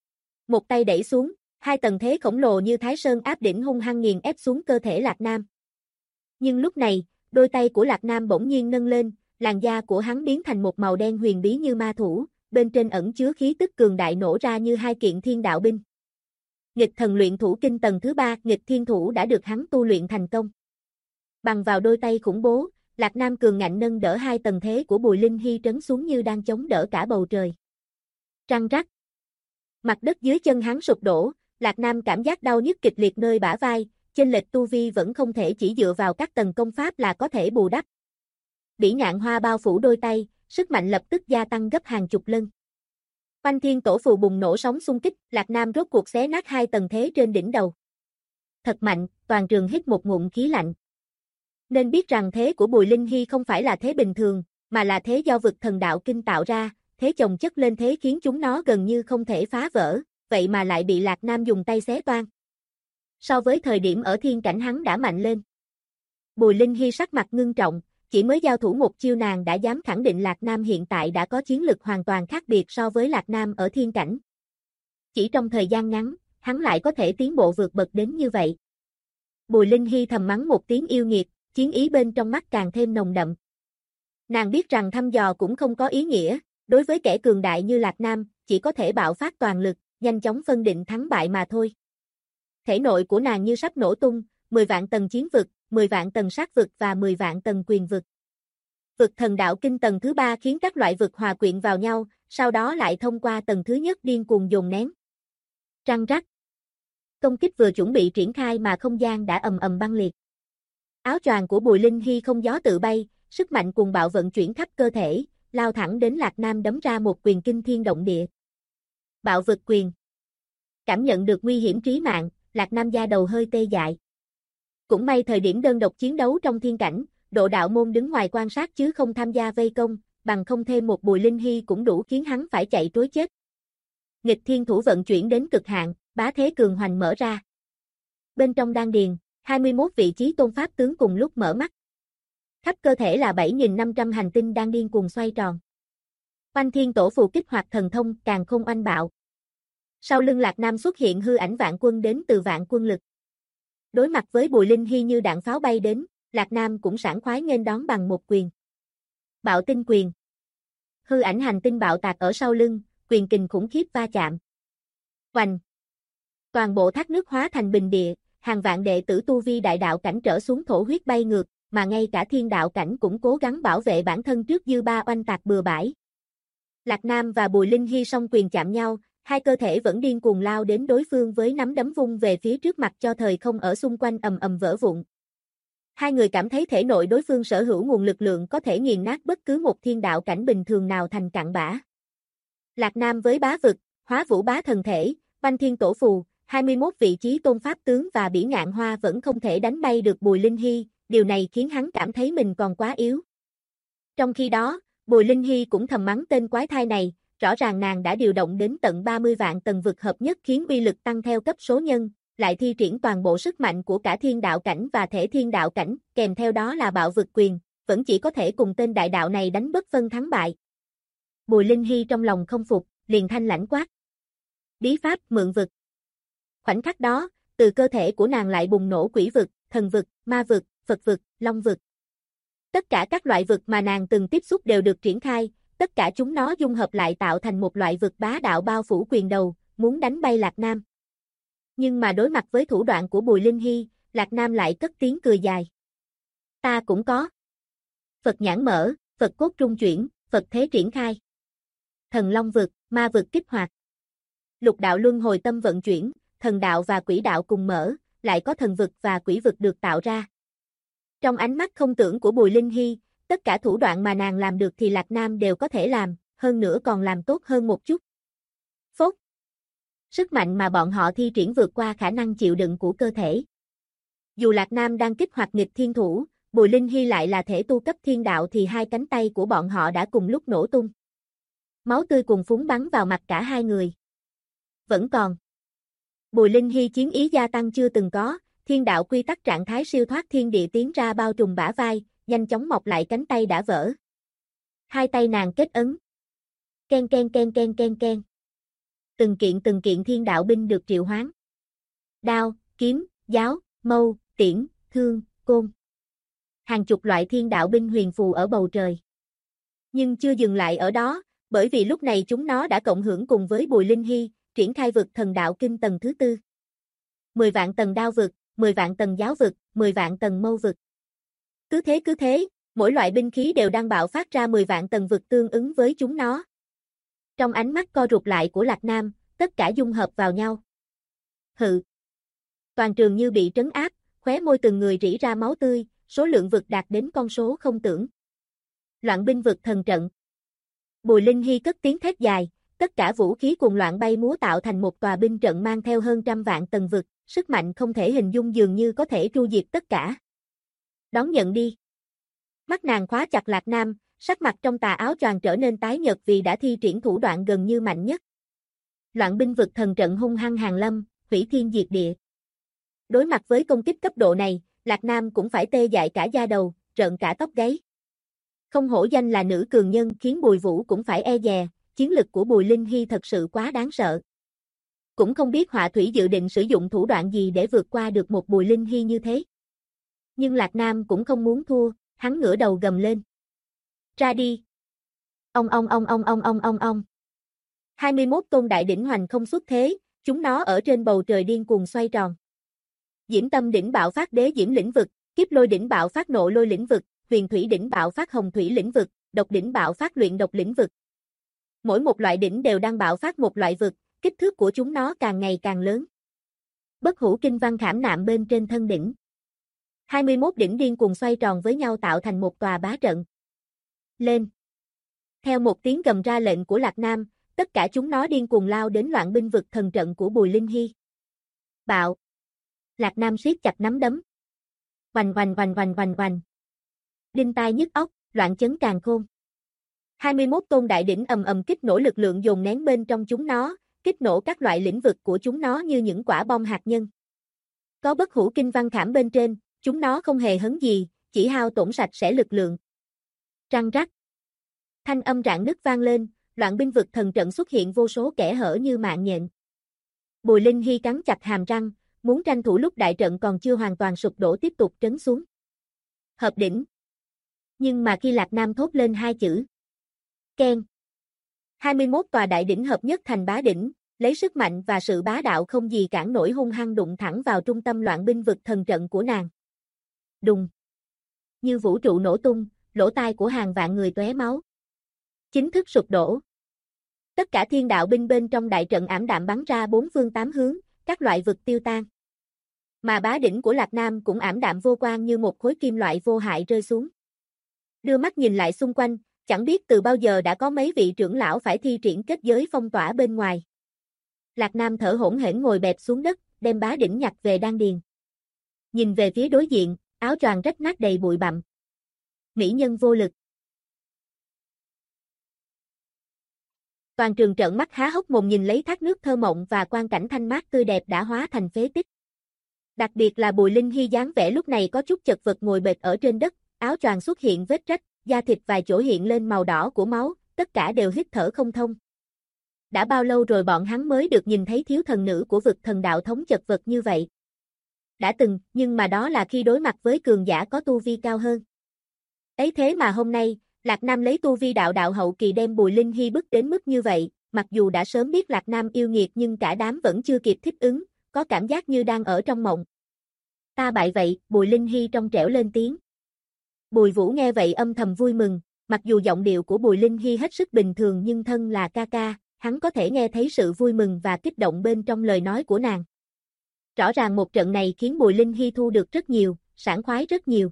Một tay đẩy xuống, 2 tầng thế khổng lồ như Thái Sơn áp đỉnh hung hăng nghiền ép xuống cơ thể Lạc Nam. Nhưng lúc này, đôi tay của Lạc Nam bỗng nhiên nâng lên, làn da của hắn biến thành một màu đen huyền bí như ma thủ, bên trên ẩn chứa khí tức cường đại nổ ra như 2 kiện thiên đạo binh. Nghịch thần luyện thủ kinh tầng thứ 3, nghịch thiên thủ đã được hắn tu luyện thành công. Bằng vào đôi tay khủng bố, Lạc Nam cường ngạnh nâng đỡ 2 tầng thế của Bùi Linh Hy trấn xuống như đang chống đỡ cả bầu trời. Răng rắc. Mặt đất dưới chân hắn sụp đổ, Lạc Nam cảm giác đau nhức kịch liệt nơi bả vai, chênh lệch tu vi vẫn không thể chỉ dựa vào các tầng công pháp là có thể bù đắp. Bỉ ngạn hoa bao phủ đôi tay, sức mạnh lập tức gia tăng gấp hàng chục lần. Oanh thiên tổ phù bùng nổ sóng xung kích, Lạc Nam rốt cuộc xé nát 2 tầng thế trên đỉnh đầu. Thật mạnh, toàn trường hít một ngụm khí lạnh. Nên biết rằng thế của Bùi Linh Hy không phải là thế bình thường, mà là thế do vực thần đạo kinh tạo ra, thế chồng chất lên thế khiến chúng nó gần như không thể phá vỡ, vậy mà lại bị Lạc Nam dùng tay xé toang. So với thời điểm ở thiên cảnh hắn đã mạnh lên. Bùi Linh Hy sắc mặt ngưng trọng, chỉ mới giao thủ một chiêu nàng đã dám khẳng định Lạc Nam hiện tại đã có chiến lực hoàn toàn khác biệt so với Lạc Nam ở thiên cảnh. Chỉ trong thời gian ngắn, hắn lại có thể tiến bộ vượt bậc đến như vậy. Bùi Linh Hy thầm mắng một tiếng yêu nghiệt, chiến ý bên trong mắt càng thêm nồng đậm. Nàng biết rằng thăm dò cũng không có ý nghĩa, đối với kẻ cường đại như Lạc Nam, chỉ có thể bạo phát toàn lực, nhanh chóng phân định thắng bại mà thôi. Thể nội của nàng như sắp nổ tung, 10 vạn tầng chiến vực, 10 vạn tầng sát vực và 10 vạn tầng quyền vực. Vực thần đạo kinh tầng thứ 3 khiến các loại vực hòa quyện vào nhau, sau đó lại thông qua tầng thứ nhất điên cuồng dồn nén. Răng rắc. Công kích vừa chuẩn bị triển khai mà không gian đã ầm ầm băng liệt. Áo choàng của Bùi Linh Hy không gió tự bay, sức mạnh cuồng bạo vận chuyển khắp cơ thể, lao thẳng đến Lạc Nam đấm ra một quyền kinh thiên động địa. Bạo vực quyền. Cảm nhận được nguy hiểm trí mạng, Lạc Nam da đầu hơi tê dại. Cũng may thời điểm đơn độc chiến đấu trong thiên cảnh, Độ Đạo môn đứng ngoài quan sát chứ không tham gia vây công, bằng không thêm một Bùi Linh Hy cũng đủ khiến hắn phải chạy trối chết. Nghịch thiên thủ vận chuyển đến cực hạn, bá thế cường hoành mở ra. Bên trong đan điền, 21 vị trí tôn pháp tướng cùng lúc mở mắt. Khắp cơ thể là 7.500 hành tinh đang điên cuồng xoay tròn. Oanh thiên tổ phù kích hoạt thần thông càng không oanh bạo. Sau lưng Lạc Nam xuất hiện hư ảnh vạn quân đến từ vạn quân lực. Đối mặt với Bùi Linh Hy như đạn pháo bay đến, Lạc Nam cũng sảng khoái nghênh đón bằng một quyền. Bạo tinh quyền. Hư ảnh hành tinh bạo tạc ở sau lưng, quyền kình khủng khiếp va chạm. Oanh. Toàn bộ thác nước hóa thành bình địa, hàng vạn đệ tử tu vi đại đạo cảnh trở xuống thổ huyết bay ngược, mà ngay cả thiên đạo cảnh cũng cố gắng bảo vệ bản thân trước dư ba oanh tạc bừa bãi. Lạc Nam và Bùi Linh Hy song quyền chạm nhau, hai cơ thể vẫn điên cuồng lao đến đối phương với nắm đấm vung về phía trước mặt cho thời không ở xung quanh ầm ầm vỡ vụn. Hai người cảm thấy thể nội đối phương sở hữu nguồn lực lượng có thể nghiền nát bất cứ một thiên đạo cảnh bình thường nào thành cặn bã. Lạc Nam với bá vực, hóa vũ bá thần thể, oanh thiên tổ phù, 21 vị trí tôn pháp tướng và bỉ ngạn hoa vẫn không thể đánh bay được Bùi Linh Hy, điều này khiến hắn cảm thấy mình còn quá yếu. Trong khi đó, Bùi Linh Hy cũng thầm mắng tên quái thai này, rõ ràng nàng đã điều động đến tận 30 vạn tầng vực hợp nhất khiến uy lực tăng theo cấp số nhân, lại thi triển toàn bộ sức mạnh của cả thiên đạo cảnh và thể thiên đạo cảnh, kèm theo đó là bạo vực quyền, vẫn chỉ có thể cùng tên đại đạo này đánh bất phân thắng bại. Bùi Linh Hy trong lòng không phục, liền thanh lãnh quát. Bí pháp mượn vực. Khoảnh khắc đó, từ cơ thể của nàng lại bùng nổ quỷ vực, thần vực, ma vực, Phật vực, long vực. Tất cả các loại vực mà nàng từng tiếp xúc đều được triển khai, tất cả chúng nó dung hợp lại tạo thành một loại vực bá đạo bao phủ quyền đầu, muốn đánh bay Lạc Nam. Nhưng mà đối mặt với thủ đoạn của Bùi Linh Hy, Lạc Nam lại cất tiếng cười dài. Ta cũng có. Phật nhãn mở, Phật cốt trung chuyển, Phật thế triển khai. Thần long vực, ma vực kích hoạt. Lục đạo luân hồi tâm vận chuyển, thần đạo và quỷ đạo cùng mở, lại có thần vực và quỷ vực được tạo ra. Trong ánh mắt không tưởng của Bùi Linh Hy, tất cả thủ đoạn mà nàng làm được thì Lạc Nam đều có thể làm, hơn nữa còn làm tốt hơn một chút. Phốt. Sức mạnh mà bọn họ thi triển vượt qua khả năng chịu đựng của cơ thể. Dù Lạc Nam đang kích hoạt nghịch thiên thủ, Bùi Linh Hy lại là thể tu cấp thiên đạo thì hai cánh tay của bọn họ đã cùng lúc nổ tung. Máu tươi cùng phúng bắn vào mặt cả hai người. Vẫn còn. Bùi Linh Hy chiến ý gia tăng chưa từng có, thiên đạo quy tắc trạng thái siêu thoát thiên địa tiến ra bao trùm bả vai, nhanh chóng mọc lại cánh tay đã vỡ. Hai tay nàng kết ấn. Ken ken ken ken ken ken. Từng kiện thiên đạo binh được triệu hoán. Đao, kiếm, giáo, mâu, tiễn, thương, côn. Hàng chục loại thiên đạo binh huyền phù ở bầu trời. Nhưng chưa dừng lại ở đó, bởi vì lúc này chúng nó đã cộng hưởng cùng với Bùi Linh Hy, triển khai vực thần đạo kinh tầng thứ 4. 10 vạn tầng đao vực, 10 vạn tầng giáo vực, 10 vạn tầng mâu vực. Cứ thế, mỗi loại binh khí đều đang bạo phát ra 10 vạn tầng vực tương ứng với chúng nó. Trong ánh mắt co rụt lại của Lạc Nam, tất cả dung hợp vào nhau. Hự. Toàn trường như bị trấn áp, khóe môi từng người rỉ ra máu tươi, số lượng vực đạt đến con số không tưởng. Loạn binh vực thần trận. Bùi Linh Hy cất tiếng thét dài, tất cả vũ khí cuồng loạn bay múa tạo thành một tòa binh trận mang theo hơn trăm vạn tầng vực, sức mạnh không thể hình dung dường như có thể tru diệt tất cả. Đón nhận đi. Mắt nàng khóa chặt Lạc Nam, sắc mặt trong tà áo choàng trở nên tái nhợt vì đã thi triển thủ đoạn gần như mạnh nhất. Loạn binh vực thần trận hung hăng hàng lâm, hủy thiên diệt địa. Đối mặt với công kích cấp độ này, Lạc Nam cũng phải tê dại cả da đầu, rợn cả tóc gáy. Không hổ danh là nữ cường nhân khiến Bùi Vũ cũng phải e dè, chiến lực của Bùi Linh Hy thật sự quá đáng sợ. Cũng không biết họa thủy dự định sử dụng thủ đoạn gì để vượt qua được một Bùi Linh Hy như thế. Nhưng Lạc Nam cũng không muốn thua, hắn ngửa đầu gầm lên. Ra đi. Ông. 21 tôn đại đỉnh hoành không xuất thế, chúng nó ở trên bầu trời điên cuồng xoay tròn. Diễm Tâm đỉnh bạo phát đế diễm lĩnh vực, Kiếp Lôi đỉnh bạo phát nộ lôi lĩnh vực, Huyền Thủy đỉnh bạo phát hồng thủy lĩnh vực, Độc đỉnh bạo phát luyện độc lĩnh vực. Mỗi một loại đỉnh đều đang bạo phát một loại vực, kích thước của chúng nó càng ngày càng lớn. Bất hủ kinh văn khảm nạm bên trên thân đỉnh. 21 đỉnh điên cuồng xoay tròn với nhau tạo thành một tòa bá trận. Lên. Theo một tiếng gầm ra lệnh của Lạc Nam, tất cả chúng nó điên cuồng lao đến loạn binh vực thần trận của Bùi Linh Hy. Bạo. Lạc Nam siết chặt nắm đấm. Oanh. Đinh tai nhức óc, loạn chấn càn khôn. 21 tôn đại đỉnh ầm ầm kích nổ lực lượng dồn nén bên trong chúng nó, kích nổ các loại lĩnh vực của chúng nó như những quả bom hạt nhân. Có bất hủ kinh văn khảm bên trên, chúng nó không hề hấn gì, chỉ hao tổn sạch sẽ lực lượng. Răng rắc. Thanh âm rạn nứt vang lên, loạn binh vực thần trận xuất hiện vô số kẽ hở như mạng nhện. Bùi Linh Hy cắn chặt hàm răng, muốn tranh thủ lúc đại trận còn chưa hoàn toàn sụp đổ tiếp tục trấn xuống. Hợp đỉnh. Nhưng mà khi Lạc Nam thốt lên hai chữ Ken. 21 tòa đại đỉnh hợp nhất thành bá đỉnh, lấy sức mạnh và sự bá đạo không gì cản nổi hung hăng đụng thẳng vào trung tâm loạn binh vực thần trận của nàng. Đùng. như vũ trụ nổ tung, lỗ tai của hàng vạn người tóe máu. Chính thức sụp đổ. Tất cả thiên đạo binh bên trong đại trận ảm đạm bắn ra bốn phương tám hướng, các loại vực tiêu tan. Mà bá đỉnh của Lạc Nam cũng ảm đạm vô quang như một khối kim loại vô hại rơi xuống. Đưa mắt nhìn lại xung quanh, chẳng biết từ bao giờ đã có mấy vị trưởng lão phải thi triển kết giới phong tỏa bên ngoài. Lạc Nam thở hổn hển ngồi bẹp xuống đất, đem bá đỉnh nhặt về đan điền. Nhìn về phía đối diện, áo choàng rách nát đầy bụi bặm. Mỹ nhân vô lực. Toàn trường trợn mắt há hốc mồm nhìn lấy thác nước thơ mộng và quang cảnh thanh mát tươi đẹp đã hóa thành phế tích. Đặc biệt là Bùi Linh Hy dáng vẻ lúc này có chút chật vật ngồi bệt ở trên đất, áo choàng xuất hiện vết rách, da thịt vài chỗ hiện lên màu đỏ của máu, tất cả đều hít thở không thông. Đã bao lâu rồi bọn hắn mới được nhìn thấy thiếu thần nữ của vực thần đạo thống chật vật như vậy? Đã từng, nhưng mà đó là khi đối mặt với cường giả có tu vi cao hơn. Ấy thế mà hôm nay, Lạc Nam lấy tu vi đạo hậu kỳ đem Bùi Linh Hy bức đến mức như vậy, mặc dù đã sớm biết Lạc Nam yêu nghiệt nhưng cả đám vẫn chưa kịp thích ứng, có cảm giác như đang ở trong mộng. Ta bại vậy, Bùi Linh Hy trong trẻo lên tiếng. Bùi Vũ nghe vậy âm thầm vui mừng, mặc dù giọng điệu của Bùi Linh Hy hết sức bình thường nhưng thân là ca ca, hắn có thể nghe thấy sự vui mừng và kích động bên trong lời nói của nàng. Rõ ràng một trận này khiến Bùi Linh Hy thu được rất nhiều, sảng khoái rất nhiều.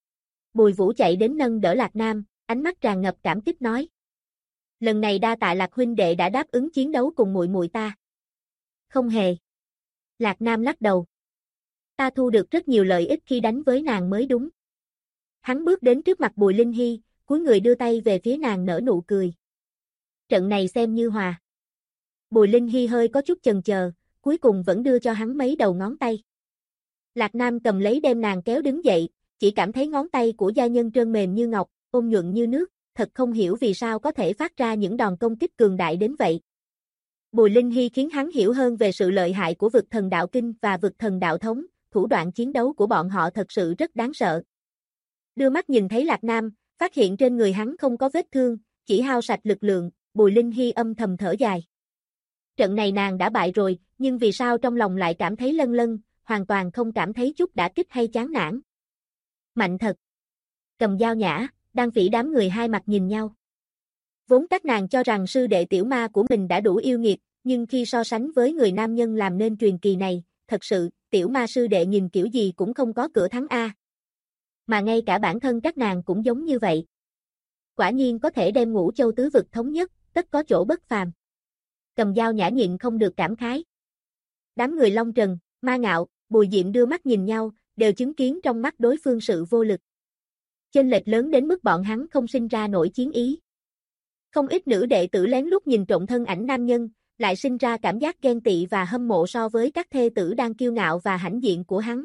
Bùi Vũ chạy đến nâng đỡ Lạc Nam, ánh mắt tràn ngập cảm kích nói. Lần này đa tạ Lạc huynh đệ đã đáp ứng chiến đấu cùng muội muội ta. Không hề. Lạc Nam lắc đầu. Ta thu được rất nhiều lợi ích khi đánh với nàng mới đúng. Hắn bước đến trước mặt Bùi Linh Hy, cúi người đưa tay về phía nàng nở nụ cười. Trận này xem như hòa. Bùi Linh Hy hơi có chút chần chờ, cuối cùng vẫn đưa cho hắn mấy đầu ngón tay. Lạc Nam cầm lấy đem nàng kéo đứng dậy, chỉ cảm thấy ngón tay của gia nhân trơn mềm như ngọc, ôn nhuận như nước, thật không hiểu vì sao có thể phát ra những đòn công kích cường đại đến vậy. Bùi Linh Hy khiến hắn hiểu hơn về sự lợi hại của vực thần đạo kinh và vực thần đạo thống, thủ đoạn chiến đấu của bọn họ thật sự rất đáng sợ. Đưa mắt nhìn thấy Lạc Nam, phát hiện trên người hắn không có vết thương, chỉ hao sạch lực lượng, Bùi Linh Hy âm thầm thở dài. Trận này nàng đã bại rồi, nhưng vì sao trong lòng lại cảm thấy lâng lâng, hoàn toàn không cảm thấy chút đả kích hay chán nản. Mạnh thật. Cầm dao nhã, Đan Phỉ đám người hai mặt nhìn nhau. Vốn các nàng cho rằng sư đệ tiểu ma của mình đã đủ yêu nghiệt, nhưng khi so sánh với người nam nhân làm nên truyền kỳ này, thật sự, tiểu ma sư đệ nhìn kiểu gì cũng không có cửa thắng A. Mà ngay cả bản thân các nàng cũng giống như vậy. Quả nhiên có thể đem Ngũ Châu tứ vực thống nhất, tất có chỗ bất phàm. Cầm dao nhã nhịn không được cảm khái. Đám người Long Trần, Ma Ngạo, Bùi Diệm đưa mắt nhìn nhau, đều chứng kiến trong mắt đối phương sự vô lực. Chênh lệch lớn đến mức bọn hắn không sinh ra nổi chiến ý. Không ít nữ đệ tử lén lút nhìn trộm thân ảnh nam nhân, lại sinh ra cảm giác ghen tị và hâm mộ so với các thê tử đang kiêu ngạo và hãnh diện của hắn.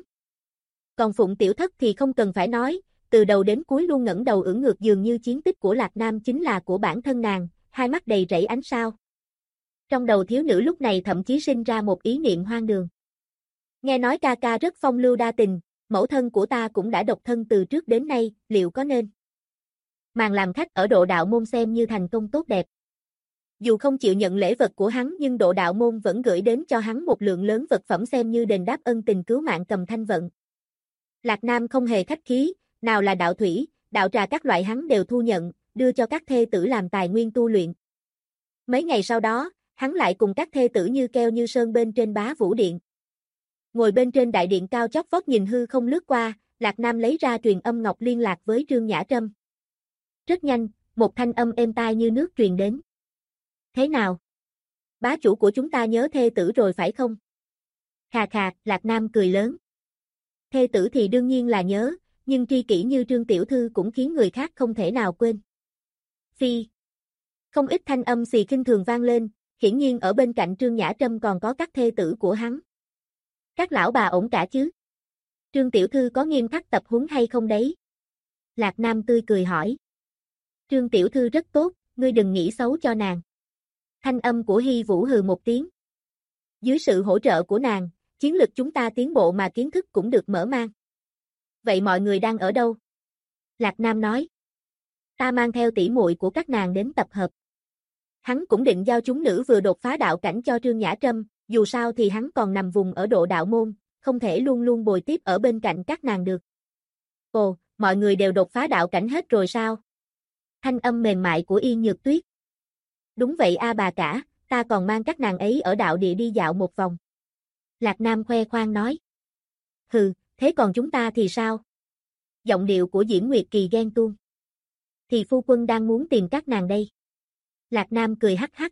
Còn Phụng Tiểu Thất thì không cần phải nói, từ đầu đến cuối luôn ngẩng đầu ưỡn ngược dường như chiến tích của Lạc Nam chính là của bản thân nàng, hai mắt đầy rẫy ánh sao. Trong đầu thiếu nữ lúc này thậm chí sinh ra một ý niệm hoang đường. Nghe nói ca ca rất phong lưu đa tình, mẫu thân của ta cũng đã độc thân từ trước đến nay, liệu có nên màn làm khách ở Độ Đạo Môn xem như thành công tốt đẹp. Dù không chịu nhận lễ vật của hắn nhưng Độ Đạo Môn vẫn gửi đến cho hắn một lượng lớn vật phẩm xem như đền đáp ân tình cứu mạng Cầm Thanh Vận. Lạc Nam không hề khách khí, nào là đạo thủy, đạo trà các loại hắn đều thu nhận, đưa cho các thê tử làm tài nguyên tu luyện. Mấy ngày sau đó, hắn lại cùng các thê tử như keo như sơn bên trên Bá Vũ Điện. Ngồi bên trên đại điện cao chót vót nhìn hư không lướt qua, Lạc Nam lấy ra truyền âm ngọc liên lạc với Trương Nhã Trâm. Rất nhanh, một thanh âm êm tai như nước truyền đến. Thế nào? Bá chủ của chúng ta nhớ thê tử rồi phải không? Khà khà, Lạc Nam cười lớn. Thê tử thì đương nhiên là nhớ, nhưng tri kỷ như Trương Tiểu Thư cũng khiến người khác không thể nào quên. Phi. Không ít thanh âm xì khinh thường vang lên, hiển nhiên ở bên cạnh Trương Nhã Trâm còn có các thê tử của hắn. Các lão bà ổn cả chứ? Trương Tiểu Thư có nghiêm khắc tập huấn hay không đấy? Lạc Nam tươi cười hỏi. Trương Tiểu Thư rất tốt, ngươi đừng nghĩ xấu cho nàng. Thanh âm của Hy Vũ hừ một tiếng. Dưới sự hỗ trợ của nàng, chiến lực chúng ta tiến bộ mà kiến thức cũng được mở mang. Vậy mọi người đang ở đâu? Lạc Nam nói. Ta mang theo tỷ muội của các nàng đến tập hợp. Hắn cũng định giao chúng nữ vừa đột phá đạo cảnh cho Trương Nhã Trâm, dù sao thì hắn còn nằm vùng ở Độ Đạo Môn, không thể luôn luôn bồi tiếp ở bên cạnh các nàng được. Ồ, mọi người đều đột phá đạo cảnh hết rồi sao? Thanh âm mềm mại của Yên Nhược Tuyết. Đúng vậy a bà cả, ta còn mang các nàng ấy ở đạo địa đi dạo một vòng. Lạc Nam khoe khoang nói. Hừ, thế còn chúng ta thì sao? Giọng điệu của Diễn Nguyệt Kỳ ghen tuông. Thì phu quân đang muốn tìm các nàng đây. Lạc Nam cười hắc hắc.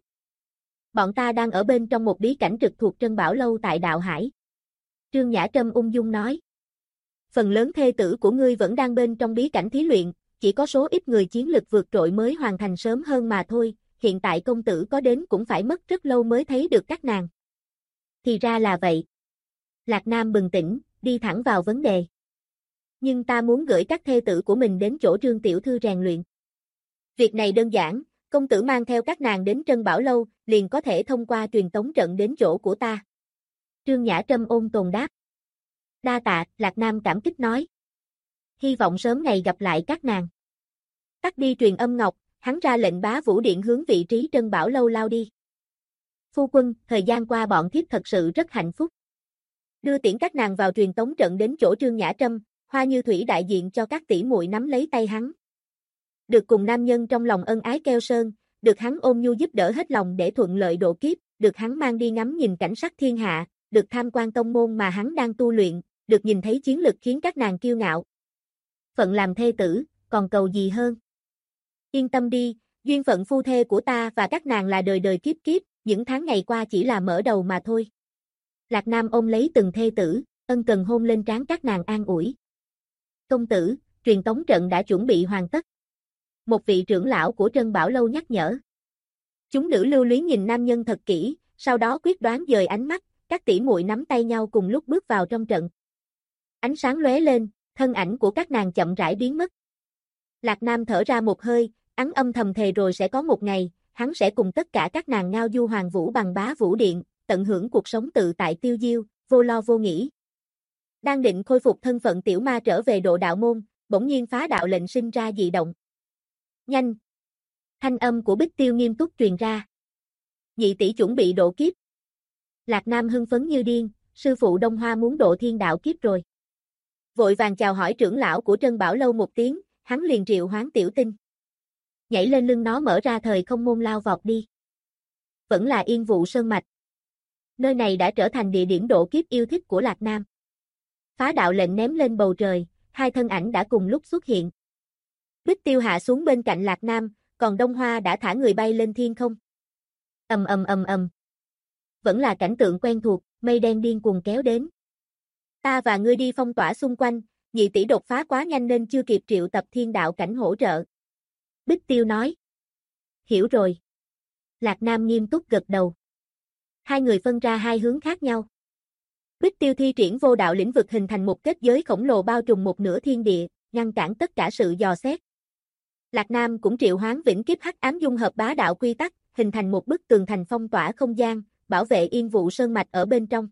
Bọn ta đang ở bên trong một bí cảnh trực thuộc Trân Bảo Lâu tại Đạo Hải. Trương Nhã Trâm ung dung nói. Phần lớn thê tử của ngươi vẫn đang bên trong bí cảnh thí luyện, chỉ có số ít người chiến lực vượt trội mới hoàn thành sớm hơn mà thôi, hiện tại công tử có đến cũng phải mất rất lâu mới thấy được các nàng. Thì ra là vậy. Lạc Nam bừng tỉnh, đi thẳng vào vấn đề. Nhưng ta muốn gửi các thê tử của mình đến chỗ Trương tiểu thư rèn luyện. Việc này đơn giản, công tử mang theo các nàng đến Trân Bảo Lâu, liền có thể thông qua truyền tống trận đến chỗ của ta. Trương Nhã Trâm ôn tồn đáp. Đa tạ, Lạc Nam cảm kích nói. Hy vọng sớm ngày gặp lại các nàng. Tắt đi truyền âm ngọc, hắn ra lệnh Bá Vũ Điện hướng vị trí Trân Bảo Lâu lao đi. Phu quân, thời gian qua bọn thiếp thật sự rất hạnh phúc. Đưa tiễn các nàng vào truyền tống trận đến chỗ Trương Nhã Trâm, Hoa Như Thủy đại diện cho các tỷ muội nắm lấy tay hắn. Được cùng nam nhân trong lòng ân ái keo sơn, được hắn ôm nhu giúp đỡ hết lòng để thuận lợi độ kiếp, được hắn mang đi ngắm nhìn cảnh sắc thiên hạ, được tham quan tông môn mà hắn đang tu luyện, được nhìn thấy chiến lực khiến các nàng kiêu ngạo. Phận làm thê tử, còn cầu gì hơn? Yên tâm đi, duyên phận phu thê của ta và các nàng là đời đời kiếp kiếp, những tháng ngày qua chỉ là mở đầu mà thôi. Lạc Nam ôm lấy từng thê tử, ân cần hôn lên trán các nàng an ủi. Công tử, truyền tống trận đã chuẩn bị hoàn tất. Một vị trưởng lão của Trân Bảo Lâu nhắc nhở. Chúng nữ lưu luyến nhìn nam nhân thật kỹ, sau đó quyết đoán dời ánh mắt, các tỷ muội nắm tay nhau cùng lúc bước vào trong trận. Ánh sáng lóe lên, thân ảnh của các nàng chậm rãi biến mất. Lạc Nam thở ra một hơi, hắn âm thầm thề rồi sẽ có một ngày, hắn sẽ cùng tất cả các nàng ngao du hoàng vũ bằng Bá Vũ Điện, tận hưởng cuộc sống tự tại tiêu diêu, vô lo vô nghĩ. Đang định khôi phục thân phận tiểu ma trở về độ đạo môn, bỗng nhiên phá đạo lệnh sinh ra dị động. Nhanh! Thanh âm của Bích Tiêu nghiêm túc truyền ra. Nhị tỷ chuẩn bị độ kiếp. Lạc Nam hưng phấn như điên, sư phụ Đông Hoa muốn độ thiên đạo kiếp rồi. Vội vàng chào hỏi trưởng lão của Trân Bảo Lâu một tiếng, hắn liền triệu hoán tiểu tinh. Nhảy lên lưng nó mở ra thời không môn lao vọt đi. Vẫn là Yên Vụ Sơn Mạch. Nơi này đã trở thành địa điểm độ kiếp yêu thích của Lạc Nam. Phá đạo lệnh ném lên bầu trời, hai thân ảnh đã cùng lúc xuất hiện. Bích Tiêu hạ xuống bên cạnh Lạc Nam, còn Đông Hoa đã thả người bay lên thiên không. Ầm ầm ầm ầm. Vẫn là cảnh tượng quen thuộc, mây đen điên cuồng kéo đến. Ta và ngươi đi phong tỏa xung quanh, nhị tỷ đột phá quá nhanh nên chưa kịp triệu tập thiên đạo cảnh hỗ trợ. Bích Tiêu nói. Hiểu rồi. Lạc Nam nghiêm túc gật đầu. Hai người phân ra hai hướng khác nhau. Bích Tiêu thi triển vô đạo lĩnh vực hình thành một kết giới khổng lồ bao trùm một nửa thiên địa, ngăn cản tất cả sự dò xét. Lạc Nam cũng triệu hoán vĩnh kiếp hắc ám dung hợp bá đạo quy tắc, hình thành một bức tường thành phong tỏa không gian, bảo vệ Yên Vụ Sơn Mạch ở bên trong.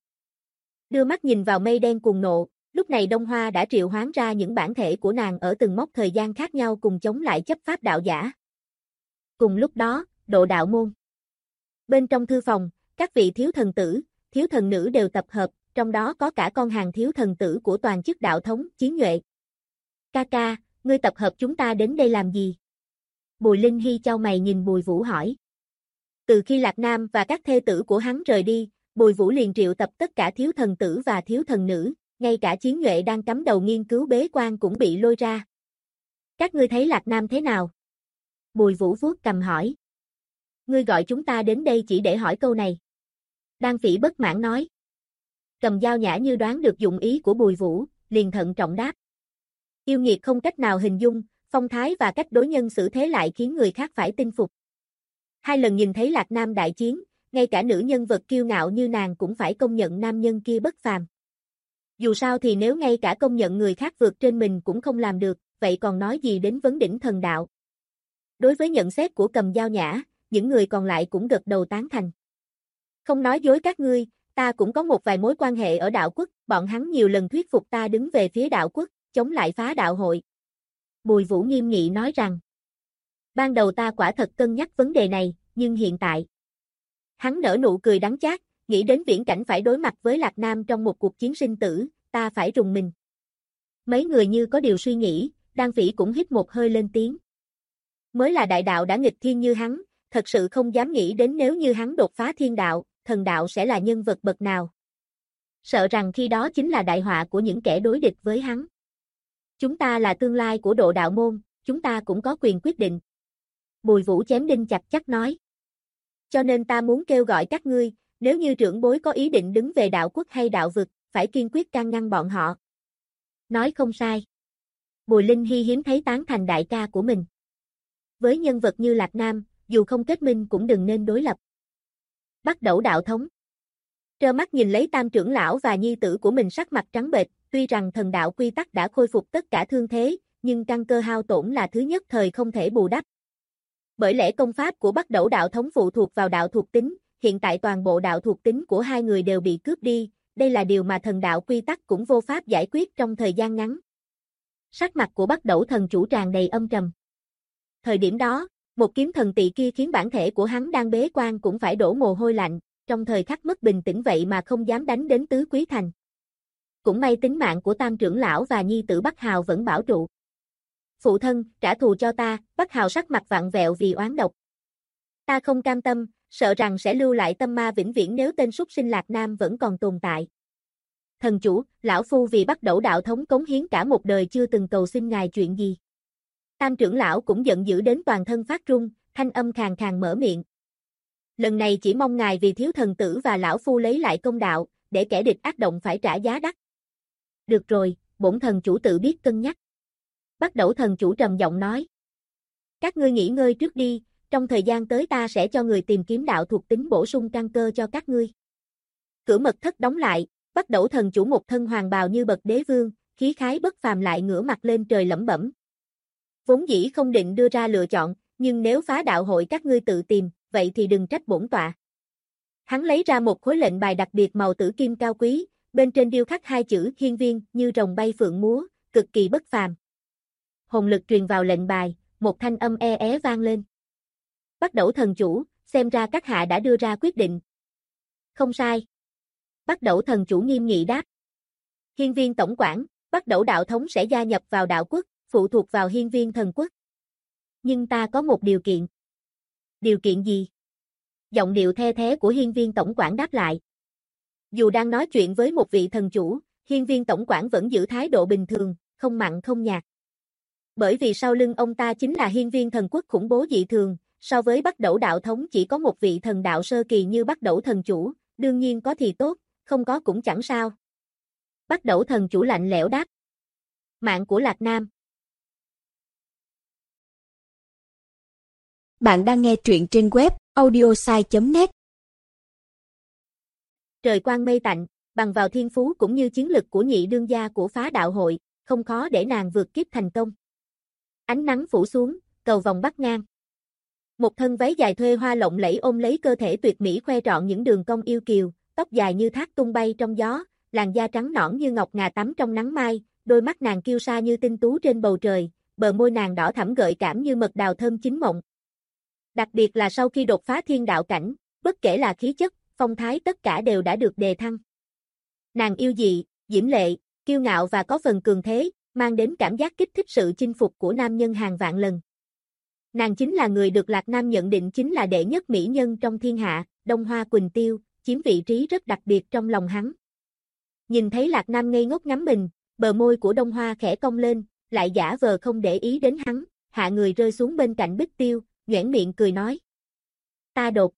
Đưa mắt nhìn vào mây đen cuồng nộ, lúc này Đông Hoa đã triệu hoán ra những bản thể của nàng ở từng mốc thời gian khác nhau cùng chống lại chấp pháp đạo giả. Cùng lúc đó, độ đạo môn. Bên trong thư phòng, các vị thiếu thần tử, thiếu thần nữ đều tập hợp, trong đó có cả con hàng thiếu thần tử của toàn chức đạo thống, Chiến Nhuệ. Ca ca, ngươi tập hợp chúng ta đến đây làm gì? Bùi Linh Hy chau mày nhìn Bùi Vũ hỏi. Từ khi Lạc Nam và các thê tử của hắn rời đi, Bùi Vũ liền triệu tập tất cả thiếu thần tử và thiếu thần nữ, ngay cả Chiến Nhuệ đang cắm đầu nghiên cứu bế quan cũng bị lôi ra. Các ngươi thấy Lạc Nam thế nào? Bùi Vũ vuốt cầm hỏi. Ngươi gọi chúng ta đến đây chỉ để hỏi câu này. Đan Phỉ bất mãn nói. Cầm Dao nhã như đoán được dụng ý của Bùi Vũ, liền thận trọng đáp. Yêu nghiệt không cách nào hình dung, phong thái và cách đối nhân xử thế lại khiến người khác phải tin phục. Hai lần nhìn thấy Lạc Nam đại chiến, ngay cả nữ nhân vật kiêu ngạo như nàng cũng phải công nhận nam nhân kia bất phàm. Dù sao thì nếu ngay cả công nhận người khác vượt trên mình cũng không làm được, vậy còn nói gì đến vấn đỉnh thần đạo. Đối với nhận xét của Cầm Dao nhã, những người còn lại cũng gật đầu tán thành. Không nói dối các ngươi, ta cũng có một vài mối quan hệ ở đạo quốc, bọn hắn nhiều lần thuyết phục ta đứng về phía đạo quốc, chống lại phá đạo hội. Bùi Vũ nghiêm nghị nói rằng, ban đầu ta quả thật cân nhắc vấn đề này, nhưng hiện tại. Hắn nở nụ cười đắng chát, nghĩ đến viễn cảnh phải đối mặt với Lạc Nam trong một cuộc chiến sinh tử, ta phải rùng mình. Mấy người như có điều suy nghĩ, Đan Phỉ cũng hít một hơi lên tiếng. Mới là đại đạo đã nghịch thiên như hắn, thật sự không dám nghĩ đến nếu như hắn đột phá thiên đạo, thần đạo sẽ là nhân vật bậc nào. Sợ rằng khi đó chính là đại họa của những kẻ đối địch với hắn. Chúng ta là tương lai của Độ đạo môn, chúng ta cũng có quyền quyết định. Bùi Vũ chém đinh chặt chắc nói. Cho nên ta muốn kêu gọi các ngươi, nếu như trưởng bối có ý định đứng về đạo quốc hay đạo vực, phải kiên quyết can ngăn bọn họ. Nói không sai. Bùi Linh Hy hiếm thấy tán thành đại ca của mình. Với nhân vật như Lạc Nam, dù không kết minh cũng đừng nên đối lập. Bắt Đẩu đạo thống. Trơ mắt nhìn lấy Tam trưởng lão và nhi tử của mình sắc mặt trắng bệch, tuy rằng thần đạo quy tắc đã khôi phục tất cả thương thế, nhưng căn cơ hao tổn là thứ nhất thời không thể bù đắp. Bởi lẽ công pháp của Bắt Đẩu đạo thống phụ thuộc vào đạo thuộc tính, hiện tại toàn bộ đạo thuộc tính của hai người đều bị cướp đi, đây là điều mà thần đạo quy tắc cũng vô pháp giải quyết trong thời gian ngắn. Sắc mặt của Bắt Đẩu thần chủ tràn đầy âm trầm. Thời điểm đó, một kiếm thần tỵ kia khiến bản thể của hắn đang bế quan cũng phải đổ mồ hôi lạnh, trong thời khắc mất bình tĩnh vậy mà không dám đánh đến tứ quý thành. Cũng may tính mạng của Tam trưởng lão và nhi tử Bắc Hào vẫn bảo trụ. Phụ thân, trả thù cho ta, Bắc Hào sắc mặt vặn vẹo vì oán độc. Ta không cam tâm, sợ rằng sẽ lưu lại tâm ma vĩnh viễn nếu tên súc sinh Lạc Nam vẫn còn tồn tại. Thần chủ, lão phu vì Bắt Đẩu đạo thống cống hiến cả một đời chưa từng cầu xin ngài chuyện gì. Tam trưởng lão cũng giận dữ đến toàn thân phát run, thanh âm khàn khàn mở miệng. Lần này chỉ mong ngài vì thiếu thần tử và lão phu lấy lại công đạo, để kẻ địch ác động phải trả giá đắt. Được rồi, bổn thần chủ tự biết cân nhắc. Bắt Đẩu thần chủ trầm giọng nói. Các ngươi nghỉ ngơi trước đi, trong thời gian tới ta sẽ cho người tìm kiếm đạo thuộc tính bổ sung căn cơ cho các ngươi. Cửa mật thất đóng lại, Bắt Đẩu thần chủ một thân hoàng bào như bậc đế vương, khí khái bất phàm lại ngửa mặt lên trời lẩm bẩm. Vốn dĩ không định đưa ra lựa chọn, nhưng nếu phá đạo hội các ngươi tự tìm, vậy thì đừng trách bổn tọa. Hắn lấy ra một khối lệnh bài đặc biệt màu tử kim cao quý, bên trên điêu khắc hai chữ hiên viên như rồng bay phượng múa, cực kỳ bất phàm. Hồn lực truyền vào lệnh bài, một thanh âm vang lên. Bắt Đẩu thần chủ, xem ra các hạ đã đưa ra quyết định. Không sai. Bắt Đẩu thần chủ nghiêm nghị đáp. Hiên viên tổng quản, Bắt Đẩu đạo thống sẽ gia nhập vào đạo quốc, phụ thuộc vào hiên viên thần quốc. Nhưng ta có một điều kiện. Điều kiện gì? Giọng điệu the thé của hiên viên tổng quản đáp lại. Dù đang nói chuyện với một vị thần chủ, hiên viên tổng quản vẫn giữ thái độ bình thường, không mặn không nhạt. Bởi vì sau lưng ông ta chính là hiên viên thần quốc khủng bố dị thường, so với Bắt Đẩu đạo thống chỉ có một vị thần đạo sơ kỳ như Bắt Đẩu thần chủ, đương nhiên có thì tốt, không có cũng chẳng sao. Bắt Đẩu thần chủ lạnh lẽo đáp. Mạng của Lạc Nam. Bạn đang nghe truyện trên web audiosai.net. Trời quang mây tạnh, bằng vào thiên phú cũng như chiến lực của nhị đương gia của phá đạo hội, không khó để nàng vượt kiếp thành công. Ánh nắng phủ xuống, cầu vòng bắc ngang. Một thân váy dài thuê hoa lộng lẫy ôm lấy cơ thể tuyệt mỹ khoe trọn những đường cong yêu kiều, tóc dài như thác tung bay trong gió, làn da trắng nõn như ngọc ngà tắm trong nắng mai, đôi mắt nàng kiêu sa như tinh tú trên bầu trời, bờ môi nàng đỏ thẫm gợi cảm như mật đào thơm chín mộng. Đặc biệt là sau khi đột phá thiên đạo cảnh, bất kể là khí chất, phong thái tất cả đều đã được đề thăng. Nàng yêu dị, diễm lệ, kiêu ngạo và có phần cường thế, mang đến cảm giác kích thích sự chinh phục của nam nhân hàng vạn lần. Nàng chính là người được Lạc Nam nhận định chính là đệ nhất mỹ nhân trong thiên hạ, Đông Hoa Quỳnh Tiêu, chiếm vị trí rất đặc biệt trong lòng hắn. Nhìn thấy Lạc Nam ngây ngốc ngắm mình, bờ môi của Đông Hoa khẽ cong lên, lại giả vờ không để ý đến hắn, hạ người rơi xuống bên cạnh Bích Tiêu, nhoẻn miệng cười nói. Ta đột.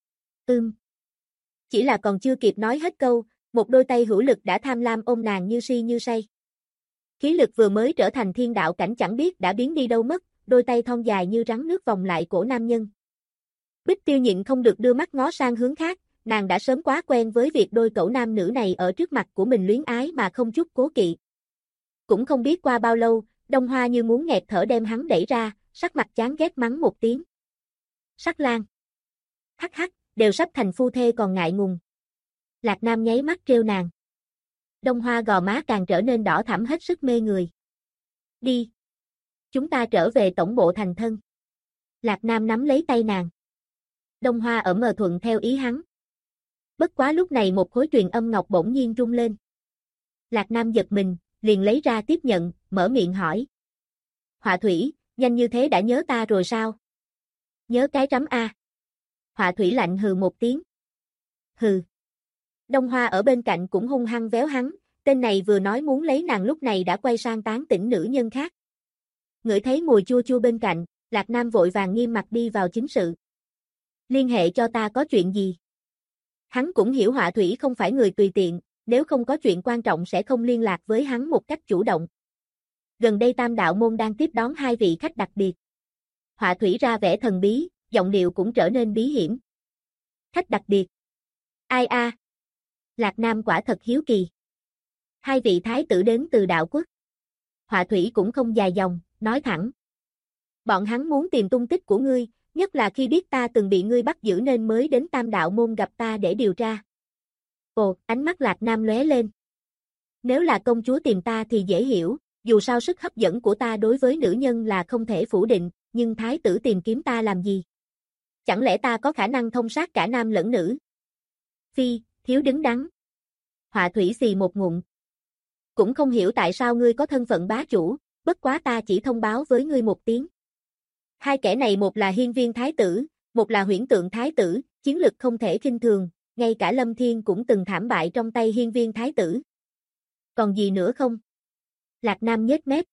Chỉ là còn chưa kịp nói hết câu, một đôi tay hữu lực đã tham lam ôm nàng như si như say. Khí lực vừa mới trở thành thiên đạo cảnh chẳng biết đã biến đi đâu mất, đôi tay thon dài như rắn nước vòng lại cổ nam nhân. Bích Tiêu nhịn không được đưa mắt ngó sang hướng khác, nàng đã sớm quá quen với việc đôi cẩu nam nữ này ở trước mặt của mình luyến ái mà không chút cố kỵ. Cũng không biết qua bao lâu, Đông Hoa như muốn nghẹt thở đem hắn đẩy ra, sắc mặt chán ghét mắng một tiếng. Sắc lang. Hắc hắc, đều sắp thành phu thê còn ngại ngùng. Lạc Nam nháy mắt trêu nàng. Đông Hoa gò má càng trở nên đỏ thẫm hết sức mê người. Đi. Chúng ta trở về tổng bộ thành thân. Lạc Nam nắm lấy tay nàng. Đông Hoa ẩm thuận theo ý hắn. Bất quá lúc này một khối truyền âm ngọc bỗng nhiên rung lên. Lạc Nam giật mình, liền lấy ra tiếp nhận, mở miệng hỏi. Họa thủy, nhanh như thế đã nhớ ta rồi sao? Nhớ cái rắm a. Họa thủy lạnh hừ một tiếng. Hừ. Đông Hoa ở bên cạnh cũng hung hăng véo hắn, tên này vừa nói muốn lấy nàng lúc này đã quay sang tán tỉnh nữ nhân khác. Ngửi thấy mùi chua chua bên cạnh, Lạc Nam vội vàng nghiêm mặt đi vào chính sự. Liên hệ cho ta có chuyện gì? Hắn cũng hiểu Họa thủy không phải người tùy tiện, nếu không có chuyện quan trọng sẽ không liên lạc với hắn một cách chủ động. Gần đây Tam Đạo Môn đang tiếp đón hai vị khách đặc biệt. Họa thủy ra vẻ thần bí, giọng điệu cũng trở nên bí hiểm. Khách đặc biệt? Ai a? Lạc Nam quả thật hiếu kỳ. Hai vị thái tử đến từ đạo quốc. Họa thủy cũng không dài dòng, nói thẳng. Bọn hắn muốn tìm tung tích của ngươi, nhất là khi biết ta từng bị ngươi bắt giữ nên mới đến Tam Đạo Môn gặp ta để điều tra. Ồ, ánh mắt Lạc Nam lóe lên. Nếu là công chúa tìm ta thì dễ hiểu, dù sao sức hấp dẫn của ta đối với nữ nhân là không thể phủ định, nhưng thái tử tìm kiếm ta làm gì? Chẳng lẽ ta có khả năng thông sát cả nam lẫn nữ? Phi, thiếu đứng đắn. Họa thủy xì một ngụm. Cũng không hiểu tại sao ngươi có thân phận bá chủ, bất quá ta chỉ thông báo với ngươi một tiếng. Hai kẻ này một là hiên viên thái tử, một là huyễn tượng thái tử, chiến lực không thể khinh thường, ngay cả Lâm Thiên cũng từng thảm bại trong tay hiên viên thái tử. Còn gì nữa không? Lạc Nam nhếch mép.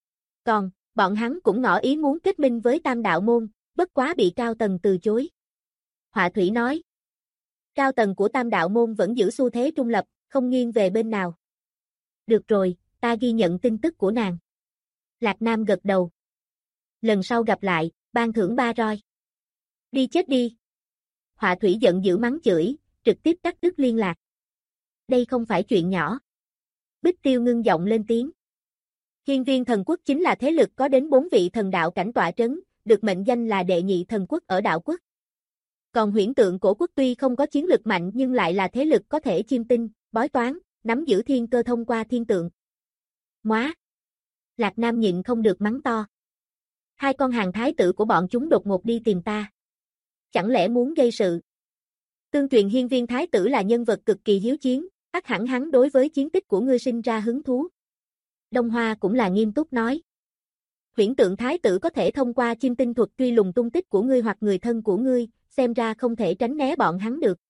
Còn, bọn hắn cũng ngỏ ý muốn kết minh với Tam Đạo Môn, bất quá bị cao tầng từ chối. Họa thủy nói. Cao tầng của Tam Đạo Môn vẫn giữ xu thế trung lập, không nghiêng về bên nào. Được rồi, ta ghi nhận tin tức của nàng. Lạc Nam gật đầu. Lần sau gặp lại, ban thưởng 3 roi. Đi chết đi. Họa thủy giận dữ mắng chửi, trực tiếp cắt đứt liên lạc. Đây không phải chuyện nhỏ. Bích Tiêu ngưng giọng lên tiếng. Hiên viên thần quốc chính là thế lực có đến 4 vị thần đạo cảnh tọa trấn, được mệnh danh là đệ nhị thần quốc ở đạo quốc. Còn huyễn tượng cổ quốc tuy không có chiến lực mạnh nhưng lại là thế lực có thể chiêm tinh, bói toán, nắm giữ thiên cơ thông qua thiên tượng. Móa! Lạc Nam nhịn không được mắng to. Hai con hàng thái tử của bọn chúng đột ngột đi tìm ta. Chẳng lẽ muốn gây sự? Tương truyền hiên viên thái tử là nhân vật cực kỳ hiếu chiến, ắt hẳn hắn đối với chiến tích của ngươi sinh ra hứng thú. Đông Hoa cũng là nghiêm túc nói. Huyễn tượng thái tử có thể thông qua chiêm tinh thuật truy lùng tung tích của ngươi hoặc người thân của ngươi, xem ra không thể tránh né bọn hắn được.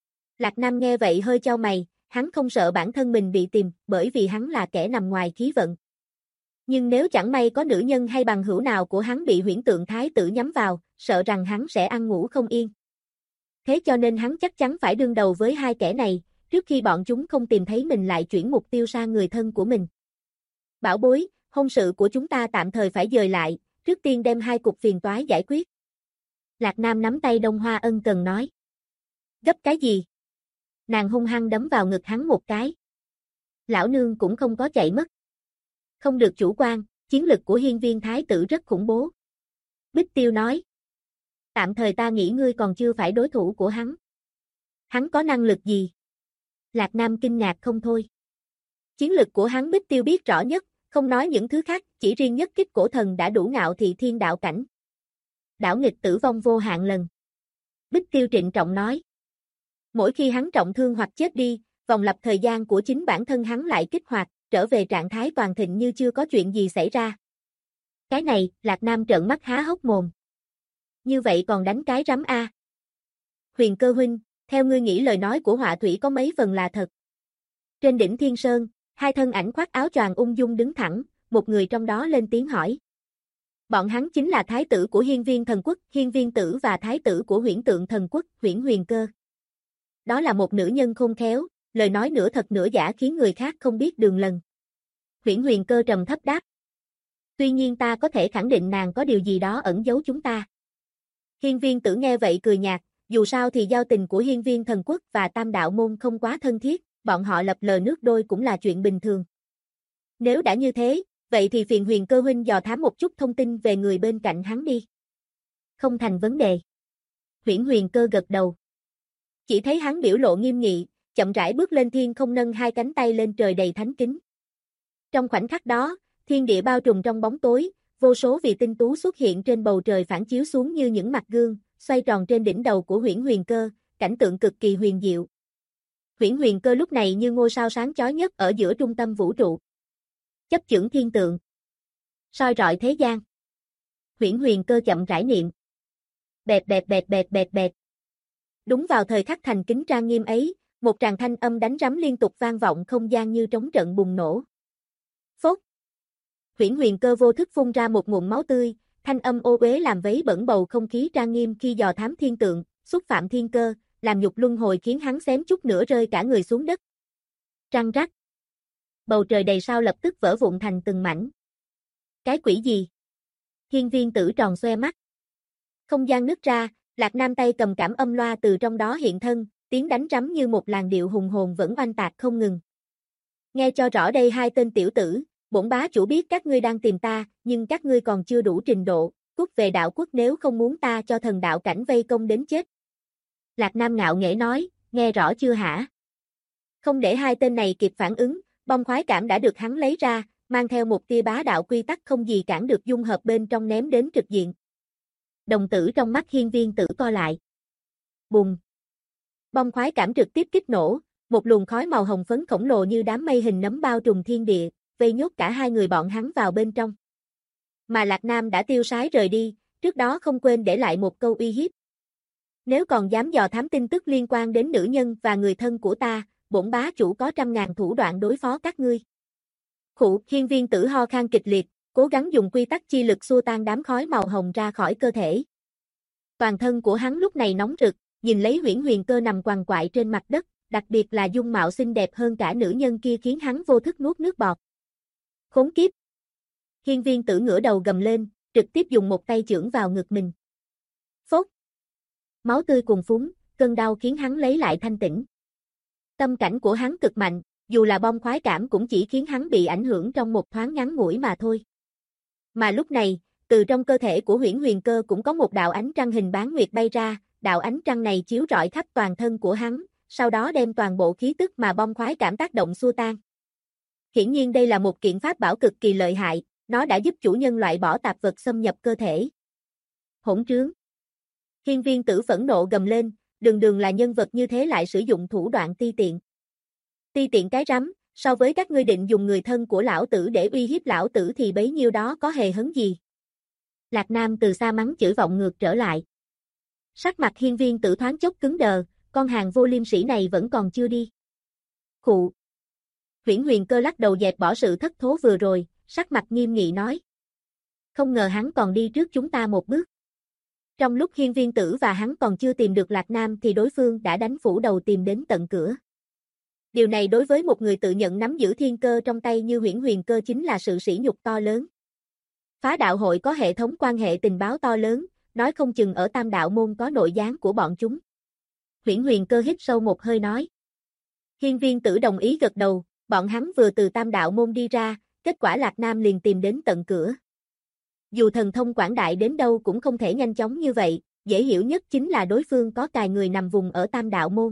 Lạc Nam nghe vậy hơi chau mày, hắn không sợ bản thân mình bị tìm, bởi vì hắn là kẻ nằm ngoài khí vận. Nhưng nếu chẳng may có nữ nhân hay bằng hữu nào của hắn bị huyễn tượng thái tử nhắm vào, sợ rằng hắn sẽ ăn ngủ không yên. Thế cho nên hắn chắc chắn phải đương đầu với hai kẻ này, trước khi bọn chúng không tìm thấy mình lại chuyển mục tiêu sang người thân của mình. Bảo bối, hôn sự của chúng ta tạm thời phải dời lại, trước tiên đem hai cục phiền toái giải quyết. Lạc Nam nắm tay Đông Hoa ân cần nói. Gấp cái gì? Nàng hung hăng đấm vào ngực hắn một cái. Lão nương cũng không có chạy mất. Không được chủ quan, chiến lực của hiên viên thái tử rất khủng bố. Bích Tiêu nói. Tạm thời ta nghĩ ngươi còn chưa phải đối thủ của hắn. Hắn có năng lực gì? Lạc Nam kinh ngạc không thôi. Chiến lực của hắn Bích Tiêu biết rõ nhất, không nói những thứ khác, chỉ riêng nhất kích cổ thần đã đủ ngạo thị thiên đạo cảnh. Đảo nghịch tử vong vô hạn lần. Bích Tiêu trịnh trọng nói. Mỗi khi hắn trọng thương hoặc chết đi, vòng lặp thời gian của chính bản thân hắn lại kích hoạt, trở về trạng thái toàn thịnh như chưa có chuyện gì xảy ra. Cái này, Lạc Nam trợn mắt há hốc mồm. Như vậy còn đánh cái rắm a. Huyền Cơ huynh, theo ngươi nghĩ lời nói của Họa thủy có mấy phần là thật. Trên đỉnh Thiên Sơn, hai thân ảnh khoác áo choàng ung dung đứng thẳng, một người trong đó lên tiếng hỏi. Bọn hắn chính là thái tử của hiên viên thần quốc, hiên viên tử và thái tử của huyễn tượng thần quốc, huyễn huyền cơ. Đó là một nữ nhân khôn khéo, lời nói nửa thật nửa giả khiến người khác không biết đường lần. Huyễn huyền cơ trầm thấp đáp. Tuy nhiên ta có thể khẳng định nàng có điều gì đó ẩn giấu chúng ta. Hiên viên tử nghe vậy cười nhạt, dù sao thì giao tình của hiên viên thần quốc và Tam Đạo Môn không quá thân thiết, bọn họ lập lờ nước đôi cũng là chuyện bình thường. Nếu đã như thế, vậy thì phiền huyền cơ huynh dò thám một chút thông tin về người bên cạnh hắn đi. Không thành vấn đề. Huyễn huyền cơ gật đầu. Chỉ thấy hắn biểu lộ nghiêm nghị, chậm rãi bước lên thiên không nâng hai cánh tay lên trời đầy thánh kính. Trong khoảnh khắc đó, thiên địa bao trùm trong bóng tối, vô số vì tinh tú xuất hiện trên bầu trời phản chiếu xuống như những mặt gương, xoay tròn trên đỉnh đầu của huyễn huyền cơ, cảnh tượng cực kỳ huyền diệu. Huyễn huyền cơ lúc này như ngôi sao sáng chói nhất ở giữa trung tâm vũ trụ. Chấp chưởng thiên tượng. soi rọi thế gian. Huyễn Huyền Cơ chậm rãi niệm. Bẹt bẹt bẹt bẹt bẹt bẹt. Đúng vào thời khắc thành kính trang nghiêm ấy, một tràng thanh âm đánh rắm liên tục vang vọng không gian như trống trận bùng nổ. Phốt. Huyễn Huyền Cơ vô thức phun ra một ngụm máu tươi, thanh âm ô uế làm vấy bẩn bầu không khí trang nghiêm khi dò thám thiên tượng, xúc phạm thiên cơ, làm nhục luân hồi khiến hắn xém chút nữa rơi cả người xuống đất. Răng rắc. Bầu trời đầy sao lập tức vỡ vụn thành từng mảnh. Cái quỷ gì? Hiên Viên Tử tròn xoe mắt. Không gian nứt ra, Lạc Nam tay cầm cảm âm loa từ trong đó hiện thân, tiếng đánh rắm như một làn điệu hùng hồn vẫn oanh tạc không ngừng. Nghe cho rõ đây hai tên tiểu tử, bổn bá chủ biết các ngươi đang tìm ta, nhưng các ngươi còn chưa đủ trình độ, cút về đạo quốc nếu không muốn ta cho thần đạo cảnh vây công đến chết. Lạc Nam ngạo nghễ nói, nghe rõ chưa hả? Không để hai tên này kịp phản ứng, bông khoái cảm đã được hắn lấy ra, mang theo một tia bá đạo quy tắc không gì cản được dung hợp bên trong ném đến trực diện. Đồng tử trong mắt Hiên Viên Tử co lại. Bùng. Bông khoái cảm trực tiếp kích nổ, một luồng khói màu hồng phấn khổng lồ như đám mây hình nấm bao trùm thiên địa, vây nhốt cả hai người bọn hắn vào bên trong. Mà Lạc Nam đã tiêu sái rời đi, trước đó không quên để lại một câu uy hiếp. Nếu còn dám dò thám tin tức liên quan đến nữ nhân và người thân của ta, bổn bá chủ có 100.000 thủ đoạn đối phó các ngươi. Khụ, Hiên Viên Tử ho khan kịch liệt, cố gắng dùng quy tắc chi lực xua tan đám khói màu hồng ra khỏi cơ thể. Toàn thân của hắn lúc này nóng rực, nhìn lấy Huyễn Huyền Cơ nằm quằn quại trên mặt đất, đặc biệt là dung mạo xinh đẹp hơn cả nữ nhân kia khiến hắn vô thức nuốt nước bọt. Khốn kiếp! Hiên Viên Tử ngửa đầu gầm lên, trực tiếp dùng một tay chưởng vào ngực mình. Phốt! Máu tươi cuồn phúng, cơn đau khiến hắn lấy lại thanh tĩnh. Tâm cảnh của hắn cực mạnh, dù là bom khoái cảm cũng chỉ khiến hắn bị ảnh hưởng trong một thoáng ngắn ngủi mà thôi. Mà lúc này, từ trong cơ thể của Huyễn Huyền Cơ cũng có một đạo ánh trăng hình bán nguyệt bay ra, đạo ánh trăng này chiếu rọi khắp toàn thân của hắn, sau đó đem toàn bộ khí tức mà bom khoái cảm tác động xua tan. Hiển nhiên đây là một kiện pháp bảo cực kỳ lợi hại, nó đã giúp chủ nhân loại bỏ tạp vật xâm nhập cơ thể. Hỗn trướng! Hiên Viên Tử phẫn nộ gầm lên, đường là nhân vật như thế lại sử dụng thủ đoạn ti tiện. Ti tiện cái rắm, so với các ngươi định dùng người thân của lão tử để uy hiếp lão tử thì bấy nhiêu đó có hề hấn gì. Lạc Nam từ xa mắng chửi vọng ngược trở lại. Sắc mặt Hiên Viên Tử thoáng chốc cứng đờ, con hàng vô liêm sỉ này vẫn còn chưa đi. Khụ. Huyễn Huyền Cơ lắc đầu dẹp bỏ sự thất thố vừa rồi, sắc mặt nghiêm nghị nói. Không ngờ hắn còn đi trước chúng ta một bước. Trong lúc Hiên Viên Tử và hắn còn chưa tìm được Lạc Nam thì đối phương đã đánh phủ đầu tìm đến tận cửa. Điều này đối với một người tự nhận nắm giữ thiên cơ trong tay như Huyễn Huyền Cơ chính là sự sỉ nhục to lớn. Phá đạo hội có hệ thống quan hệ tình báo to lớn, nói không chừng ở Tam Đạo Môn có nội gián của bọn chúng. Huyễn Huyền Cơ hít sâu một hơi nói. Hiên Viên Tử đồng ý gật đầu, bọn hắn vừa từ Tam Đạo Môn đi ra, kết quả Lạc Nam liền tìm đến tận cửa. Dù thần thông quảng đại đến đâu cũng không thể nhanh chóng như vậy, dễ hiểu nhất chính là đối phương có cài người nằm vùng ở Tam Đạo Môn.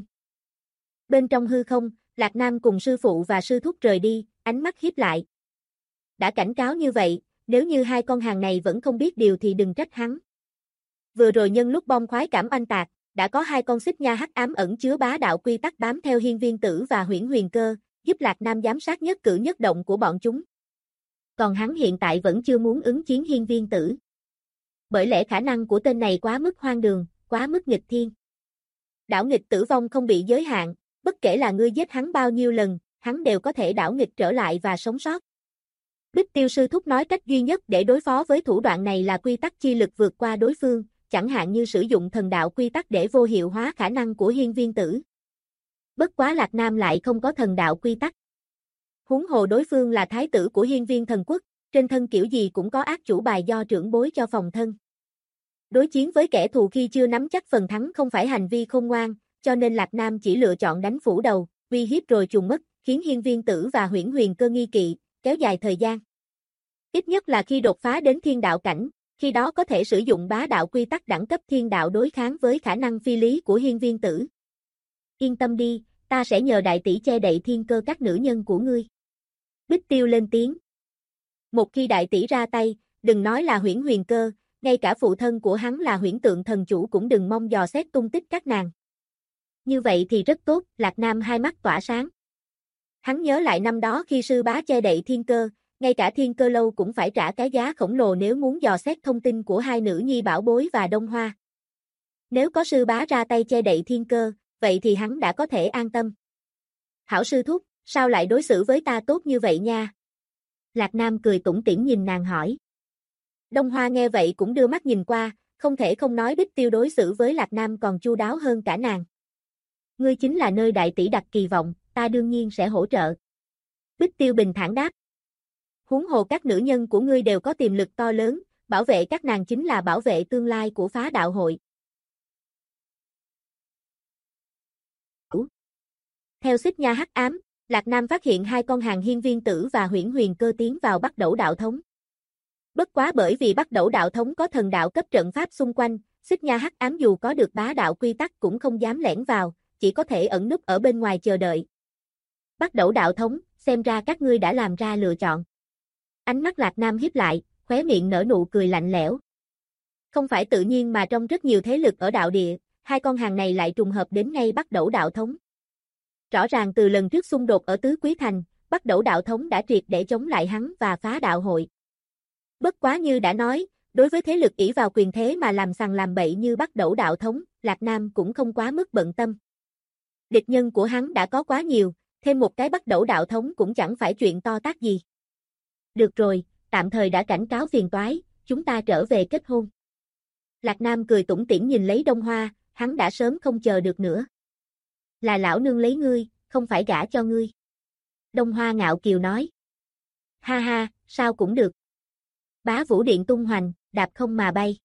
Bên trong hư không, Lạc Nam cùng sư phụ và sư thúc rời đi, ánh mắt híp lại. Đã cảnh cáo như vậy, nếu như hai con hàng này vẫn không biết điều thì đừng trách hắn. Vừa rồi nhân lúc bom khoái cảm oanh tạc, đã có hai con xích nha hắc ám ẩn chứa bá đạo quy tắc bám theo Hiên Viên Tử và Huyễn Huyền Cơ, giúp Lạc Nam giám sát nhất cử nhất động của bọn chúng. Còn hắn hiện tại vẫn chưa muốn ứng chiến Hiên Viên Tử. Bởi lẽ khả năng của tên này quá mức hoang đường, quá mức nghịch thiên. Đảo nghịch tử vong không bị giới hạn, bất kể là ngươi giết hắn bao nhiêu lần, hắn đều có thể đảo nghịch trở lại và sống sót. Bích Tiêu sư thúc nói cách duy nhất để đối phó với thủ đoạn này là quy tắc chi lực vượt qua đối phương, chẳng hạn như sử dụng thần đạo quy tắc để vô hiệu hóa khả năng của Hiên Viên Tử. Bất quá Lạc Nam lại không có thần đạo quy tắc. Huống hồ đối phương là thái tử của Hiên Viên Thần Quốc, trên thân kiểu gì cũng có ác chủ bài do trưởng bối cho phòng thân. Đối chiến với kẻ thù khi chưa nắm chắc phần thắng không phải hành vi khôn ngoan, cho nên Lạc Nam chỉ lựa chọn đánh phủ đầu, uy hiếp rồi trùng mất, khiến Hiên Viên Tử và Huyễn Huyền Cơ nghi kỵ, kéo dài thời gian. Ít nhất là khi đột phá đến thiên đạo cảnh, khi đó có thể sử dụng bá đạo quy tắc đẳng cấp thiên đạo đối kháng với khả năng phi lý của Hiên Viên Tử. Yên tâm đi, ta sẽ nhờ đại tỷ che đậy thiên cơ các nữ nhân của ngươi. Bích Tiêu lên tiếng. Một khi đại tỷ ra tay, đừng nói là Huyễn Huyền Cơ, ngay cả phụ thân của hắn là Huyễn Tượng Thần Chủ cũng đừng mong dò xét tung tích các nàng. Như vậy thì rất tốt, Lạc Nam hai mắt tỏa sáng. Hắn nhớ lại năm đó khi sư bá che đậy thiên cơ, ngay cả Thiên Cơ Lâu cũng phải trả cái giá khổng lồ nếu muốn dò xét thông tin của hai nữ nhi Bảo Bối và Đông Hoa. Nếu có sư bá ra tay che đậy thiên cơ, vậy thì hắn đã có thể an tâm. Hảo sư thúc, sao lại đối xử với ta tốt như vậy nha? Lạc Nam cười tủm tỉm nhìn nàng hỏi. Đông Hoa nghe vậy cũng đưa mắt nhìn qua, không thể không nói Bích Tiêu đối xử với Lạc Nam còn chu đáo hơn cả nàng. Ngươi chính là nơi đại tỷ đặt kỳ vọng, ta đương nhiên sẽ hỗ trợ. Bích Tiêu bình thản đáp. Huống hồ các nữ nhân của ngươi đều có tiềm lực to lớn, bảo vệ các nàng chính là bảo vệ tương lai của Phá Đạo hội. Theo Xích Nha hắc ám, Lạc Nam phát hiện hai con hàng Hiên Viên Tử và Huyễn Huyền Cơ tiến vào Bắc Đẩu đạo thống. Bất quá bởi vì Bắc Đẩu đạo thống có thần đạo cấp trận pháp xung quanh, Xích Nha hắc ám dù có được bá đạo quy tắc cũng không dám lẻn vào, chỉ có thể ẩn núp ở bên ngoài chờ đợi. Bắc Đẩu đạo thống, xem ra các ngươi đã làm ra lựa chọn. Ánh mắt Lạc Nam híp lại, khóe miệng nở nụ cười lạnh lẽo. Không phải tự nhiên mà trong rất nhiều thế lực ở đạo địa, hai con hàng này lại trùng hợp đến ngay Bắc Đẩu đạo thống. Rõ ràng từ lần trước xung đột ở Tứ Quý Thành, Bắc Đẩu đạo thống đã triệt để chống lại hắn và Phá Đạo hội. Bất quá như đã nói, đối với thế lực ỷ vào quyền thế mà làm sằng làm bậy như Bắc Đẩu đạo thống, Lạc Nam cũng không quá mức bận tâm. Địch nhân của hắn đã có quá nhiều, thêm một cái Bắc Đẩu đạo thống cũng chẳng phải chuyện to tát gì. Được rồi, tạm thời đã cảnh cáo phiền toái, chúng ta trở về kết hôn. Lạc Nam cười tủm tỉm nhìn lấy Đông Hoa, hắn đã sớm không chờ được nữa. Là lão nương lấy ngươi, không phải gả cho ngươi. Đông Hoa ngạo kiều nói. Ha ha, sao cũng được. Bá Vũ Điện tung hoành, đạp không mà bay.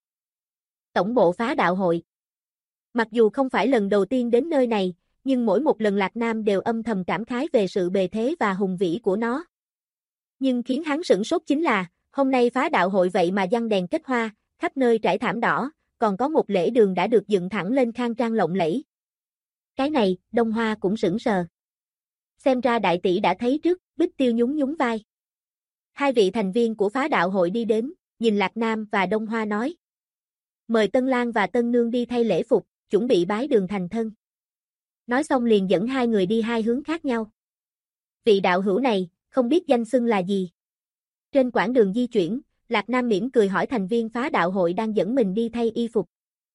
Tổng bộ Phá Đạo hội. Mặc dù không phải lần đầu tiên đến nơi này, nhưng mỗi một lần Lạc Nam đều âm thầm cảm khái về sự bề thế và hùng vĩ của nó. Nhưng khiến hắn sửng sốt chính là, hôm nay Phá Đạo hội vậy mà giăng đèn kết hoa, khắp nơi trải thảm đỏ, còn có một lễ đường đã được dựng thẳng lên khang trang lộng lẫy. Cái này, Đông Hoa cũng sững sờ. Xem ra đại tỷ đã thấy trước, Bích Tiêu nhún nhún vai. Hai vị thành viên của Phá Đạo hội đi đến, nhìn Lạc Nam và Đông Hoa nói. Mời Tân Lang và Tân Nương đi thay lễ phục, chuẩn bị bái đường thành thân. Nói xong liền dẫn hai người đi hai hướng khác nhau. Vị đạo hữu này, không biết danh xưng là gì. Trên quãng đường di chuyển, Lạc Nam mỉm cười hỏi thành viên Phá Đạo hội đang dẫn mình đi thay y phục.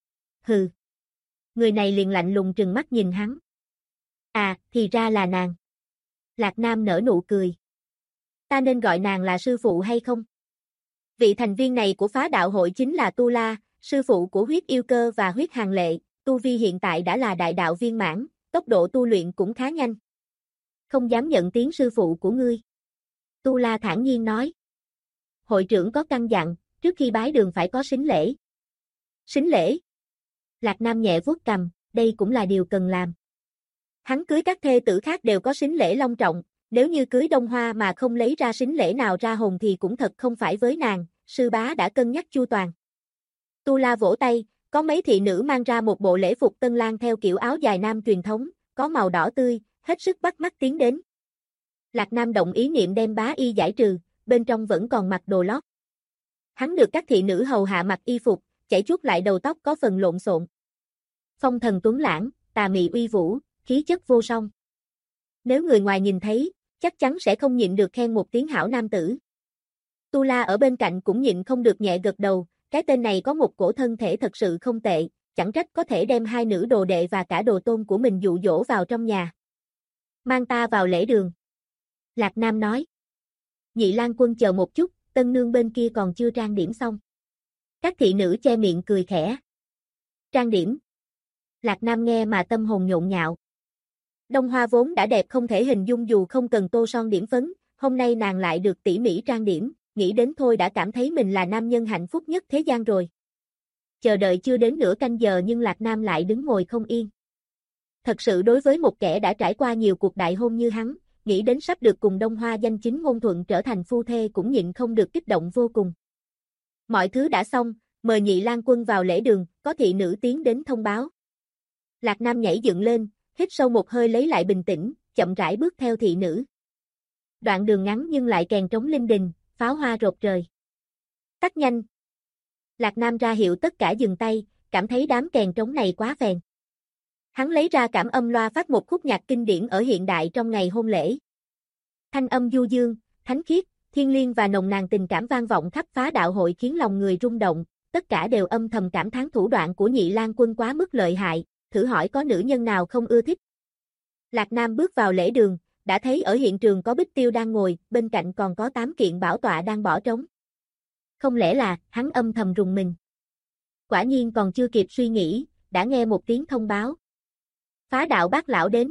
Hừ. Người này liền lạnh lùng trừng mắt nhìn hắn. À, thì ra là nàng. Lạc Nam nở nụ cười. Ta nên gọi nàng là sư phụ hay không? Vị thành viên này của Phá Đạo hội chính là Tu La, sư phụ của Huyết Yêu Cơ và Huyết Hàn Lệ, tu vi hiện tại đã là đại đạo viên mãn, tốc độ tu luyện cũng khá nhanh. Không dám nhận tiếng sư phụ của ngươi. Tu La thản nhiên nói. Hội trưởng có căn dặn, trước khi bái đường phải có sính lễ. Sính lễ? Lạc Nam nhẹ vuốt cằm, đây cũng là điều cần làm. Hắn cưới các thê tử khác đều có sính lễ long trọng, nếu như cưới Đông Hoa mà không lấy ra sính lễ nào ra hồn thì cũng thật không phải với nàng, sư bá đã cân nhắc chu toàn. Tu La vỗ tay, có mấy thị nữ mang ra một bộ lễ phục tân lang theo kiểu áo dài nam truyền thống, có màu đỏ tươi, hết sức bắt mắt tiến đến. Lạc Nam động ý niệm đem bá y giải trừ, bên trong vẫn còn mặc đồ lót. Hắn được các thị nữ hầu hạ mặc y phục, chảy chuốt lại đầu tóc có phần lộn xộn. Phong thần tuấn lãng, tà mị uy vũ, khí chất vô song. Nếu người ngoài nhìn thấy, chắc chắn sẽ không nhịn được khen một tiếng hảo nam tử. Tu La ở bên cạnh cũng nhịn không được nhẹ gật đầu, cái tên này có một cổ thân thể thật sự không tệ, chẳng trách có thể đem hai nữ đồ đệ và cả đồ tôn của mình dụ dỗ vào trong nhà. Mang ta vào lễ đường. Lạc Nam nói. Nhị Lang Quân chờ một chút, tân nương bên kia còn chưa trang điểm xong. Các thị nữ che miệng cười khẽ. Trang điểm. Lạc Nam nghe mà tâm hồn nhộn nhạo. Đông Hoa vốn đã đẹp không thể hình dung dù không cần tô son điểm phấn, hôm nay nàng lại được tỉ mỉ trang điểm, nghĩ đến thôi đã cảm thấy mình là nam nhân hạnh phúc nhất thế gian rồi. Chờ đợi chưa đến nửa canh giờ nhưng Lạc Nam lại đứng ngồi không yên. Thật sự đối với một kẻ đã trải qua nhiều cuộc đại hôn như hắn, nghĩ đến sắp được cùng Đông Hoa danh chính ngôn thuận trở thành phu thê cũng nhịn không được kích động vô cùng. Mọi thứ đã xong, mời Nhị Lang Quân vào lễ đường, có thị nữ tiến đến thông báo. Lạc Nam nhảy dựng lên, hít sâu một hơi lấy lại bình tĩnh, chậm rãi bước theo thị nữ. Đoạn đường ngắn nhưng lại kèn trống linh đình, pháo hoa rộp rời. Tắt nhanh. Lạc Nam ra hiệu tất cả dừng tay, cảm thấy đám kèn trống này quá phèn. Hắn lấy ra cảm âm loa phát một khúc nhạc kinh điển ở hiện đại trong ngày hôn lễ. Thanh âm du dương, thánh khiết, thiêng liêng và nồng nàn tình cảm vang vọng khắp phá đạo hội khiến lòng người rung động, tất cả đều âm thầm cảm thán thủ đoạn của Nhị Lang Quân quá mức lợi hại, thử hỏi có nữ nhân nào không ưa thích. Lạc Nam bước vào lễ đường, đã thấy ở hiện trường có Bích Tiêu đang ngồi, bên cạnh còn có 8 kiện bảo tọa đang bỏ trống. Không lẽ là, hắn âm thầm rùng mình. Quả nhiên còn chưa kịp suy nghĩ, đã nghe một tiếng thông báo. Phá đạo bác lão đến.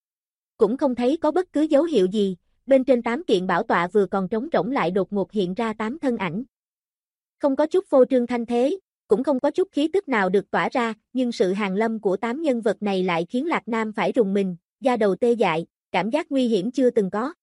Cũng không thấy có bất cứ dấu hiệu gì, bên trên 8 kiện bảo tọa vừa còn trống rỗng lại đột ngột hiện ra 8 thân ảnh. Không có chút phô trương thanh thế, cũng không có chút khí tức nào được tỏa ra, nhưng sự hàn lâm của 8 nhân vật này lại khiến Lạc Nam phải rùng mình, da đầu tê dại, cảm giác nguy hiểm chưa từng có.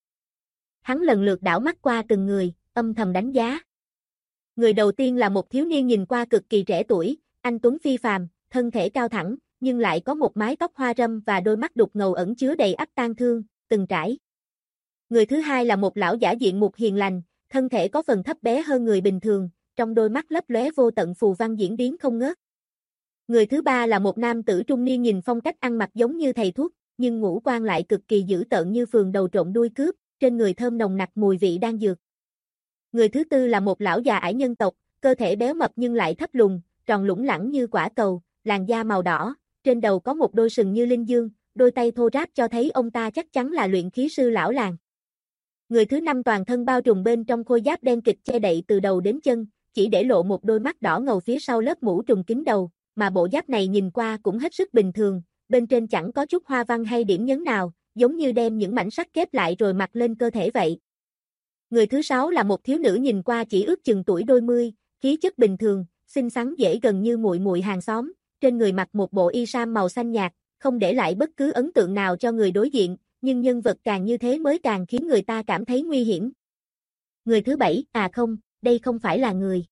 Hắn lần lượt đảo mắt qua từng người, âm thầm đánh giá. Người đầu tiên là một thiếu niên nhìn qua cực kỳ trẻ tuổi, anh tuấn phi phàm, thân thể cao thẳng, nhưng lại có một mái tóc hoa râm và đôi mắt đục ngầu ẩn chứa đầy ắp tang thương, từng trải. Người thứ hai là một lão giả diện mục hiền lành, thân thể có phần thấp bé hơn người bình thường, trong đôi mắt lấp lóe vô tận phù văn diễn biến không ngớt. Người thứ ba là một nam tử trung niên nhìn phong cách ăn mặc giống như thầy thuốc, nhưng ngũ quan lại cực kỳ dữ tợn như phường đầu trộm đuôi cướp, trên người thơm nồng nặc mùi vị đan dược. Người thứ tư là một lão già ải nhân tộc, cơ thể béo mập nhưng lại thấp lùn, tròn lủng lẳng như quả cầu, làn da màu đỏ, trên đầu có một đôi sừng như linh dương, đôi tay thô ráp cho thấy ông ta chắc chắn là luyện khí sư lão làng. Người thứ năm toàn thân bao trùm bên trong khôi giáp đen kịt che đậy từ đầu đến chân, chỉ để lộ một đôi mắt đỏ ngầu phía sau lớp mũ trùm kín đầu, mà bộ giáp này nhìn qua cũng hết sức bình thường, bên trên chẳng có chút hoa văn hay điểm nhấn nào, giống như đem những mảnh sắt kép lại rồi mặc lên cơ thể vậy. Người thứ sáu là một thiếu nữ nhìn qua chỉ ước chừng tuổi đôi mươi, khí chất bình thường, xinh xắn dễ gần như muội muội hàng xóm, trên người mặc một bộ y sam màu xanh nhạt, không để lại bất cứ ấn tượng nào cho người đối diện, nhưng nhân vật càng như thế mới càng khiến người ta cảm thấy nguy hiểm. Người thứ bảy, không, đây không phải là người.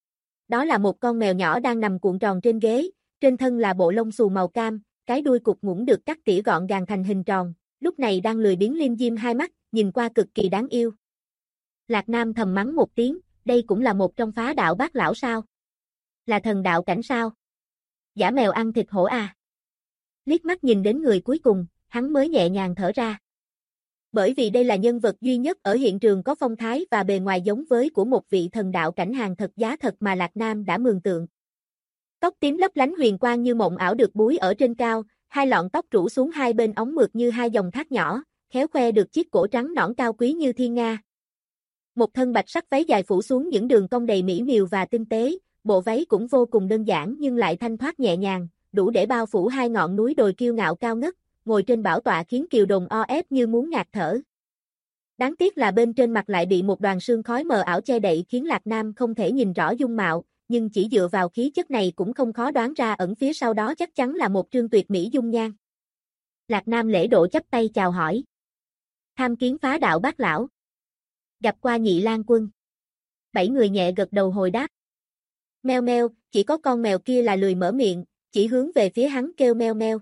Đó là một con mèo nhỏ đang nằm cuộn tròn trên ghế, trên thân là bộ lông xù màu cam, cái đuôi cụt ngủn được cắt tỉa gọn gàng thành hình tròn, lúc này đang lười biếng liêm diêm hai mắt, nhìn qua cực kỳ đáng yêu. Lạc Nam thầm mắng một tiếng, đây cũng là một trong phá đạo bác lão sao? Là thần đạo cảnh sao? Giả mèo ăn thịt hổ à? Liếc mắt nhìn đến người cuối cùng, hắn mới nhẹ nhàng thở ra. Bởi vì đây là nhân vật duy nhất ở hiện trường có phong thái và bề ngoài giống với của một vị thần đạo cảnh hàng thật giá thật mà Lạc Nam đã mường tượng. Tóc tím lấp lánh huyền quang như mộng ảo được búi ở trên cao, hai lọn tóc rủ xuống hai bên ống mượt như hai dòng thác nhỏ, khéo khoe được chiếc cổ trắng nõn cao quý như thiên nga. Một thân bạch sắc váy dài phủ xuống những đường cong đầy mỹ miều và tinh tế, bộ váy cũng vô cùng đơn giản nhưng lại thanh thoát nhẹ nhàng, đủ để bao phủ hai ngọn núi đồi kiêu ngạo cao ngất, ngồi trên bảo tọa khiến Kiều Đồn o ép như muốn ngạt thở. Đáng tiếc là bên trên mặt lại bị một đoàn sương khói mờ ảo che đậy khiến Lạc Nam không thể nhìn rõ dung mạo, nhưng chỉ dựa vào khí chất này cũng không khó đoán ra ẩn phía sau đó chắc chắn là một trương tuyệt mỹ dung nhan. Lạc Nam lễ độ chắp tay chào hỏi. Tham kiến phá đạo bác lão. Gặp qua Nhị Lang Quân. 7 người nhẹ gật đầu hồi đáp. Meo meo, chỉ có con mèo kia là lười mở miệng, chỉ hướng về phía hắn kêu meo meo.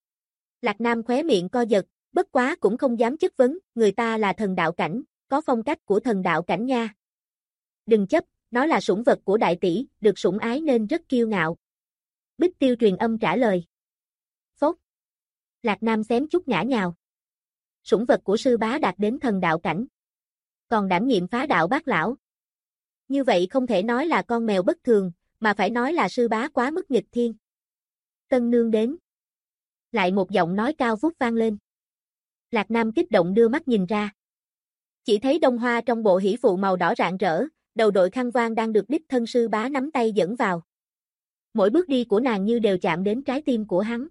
Lạc Nam khóe miệng co giật, bất quá cũng không dám chất vấn, người ta là thần đạo cảnh, có phong cách của thần đạo cảnh nha. Đừng chấp, nó là sủng vật của đại tỷ, được sủng ái nên rất kiêu ngạo. Bích Tiêu truyền âm trả lời. Phốt. Lạc Nam xém chút ngã nhào. Sủng vật của sư bá đạt đến thần đạo cảnh. Còn đảm nhiệm phá đạo bác lão. Như vậy không thể nói là con mèo bất thường, mà phải nói là sư bá quá mức nghịch thiên. Tân nương đến. Lại một giọng nói cao vút vang lên. Lạc Nam kích động đưa mắt nhìn ra. Chỉ thấy Đông Hoa trong bộ hỷ phụ màu đỏ rạng rỡ, đầu đội khăn voan đang được đích thân sư bá nắm tay dẫn vào. Mỗi bước đi của nàng như đều chạm đến trái tim của hắn.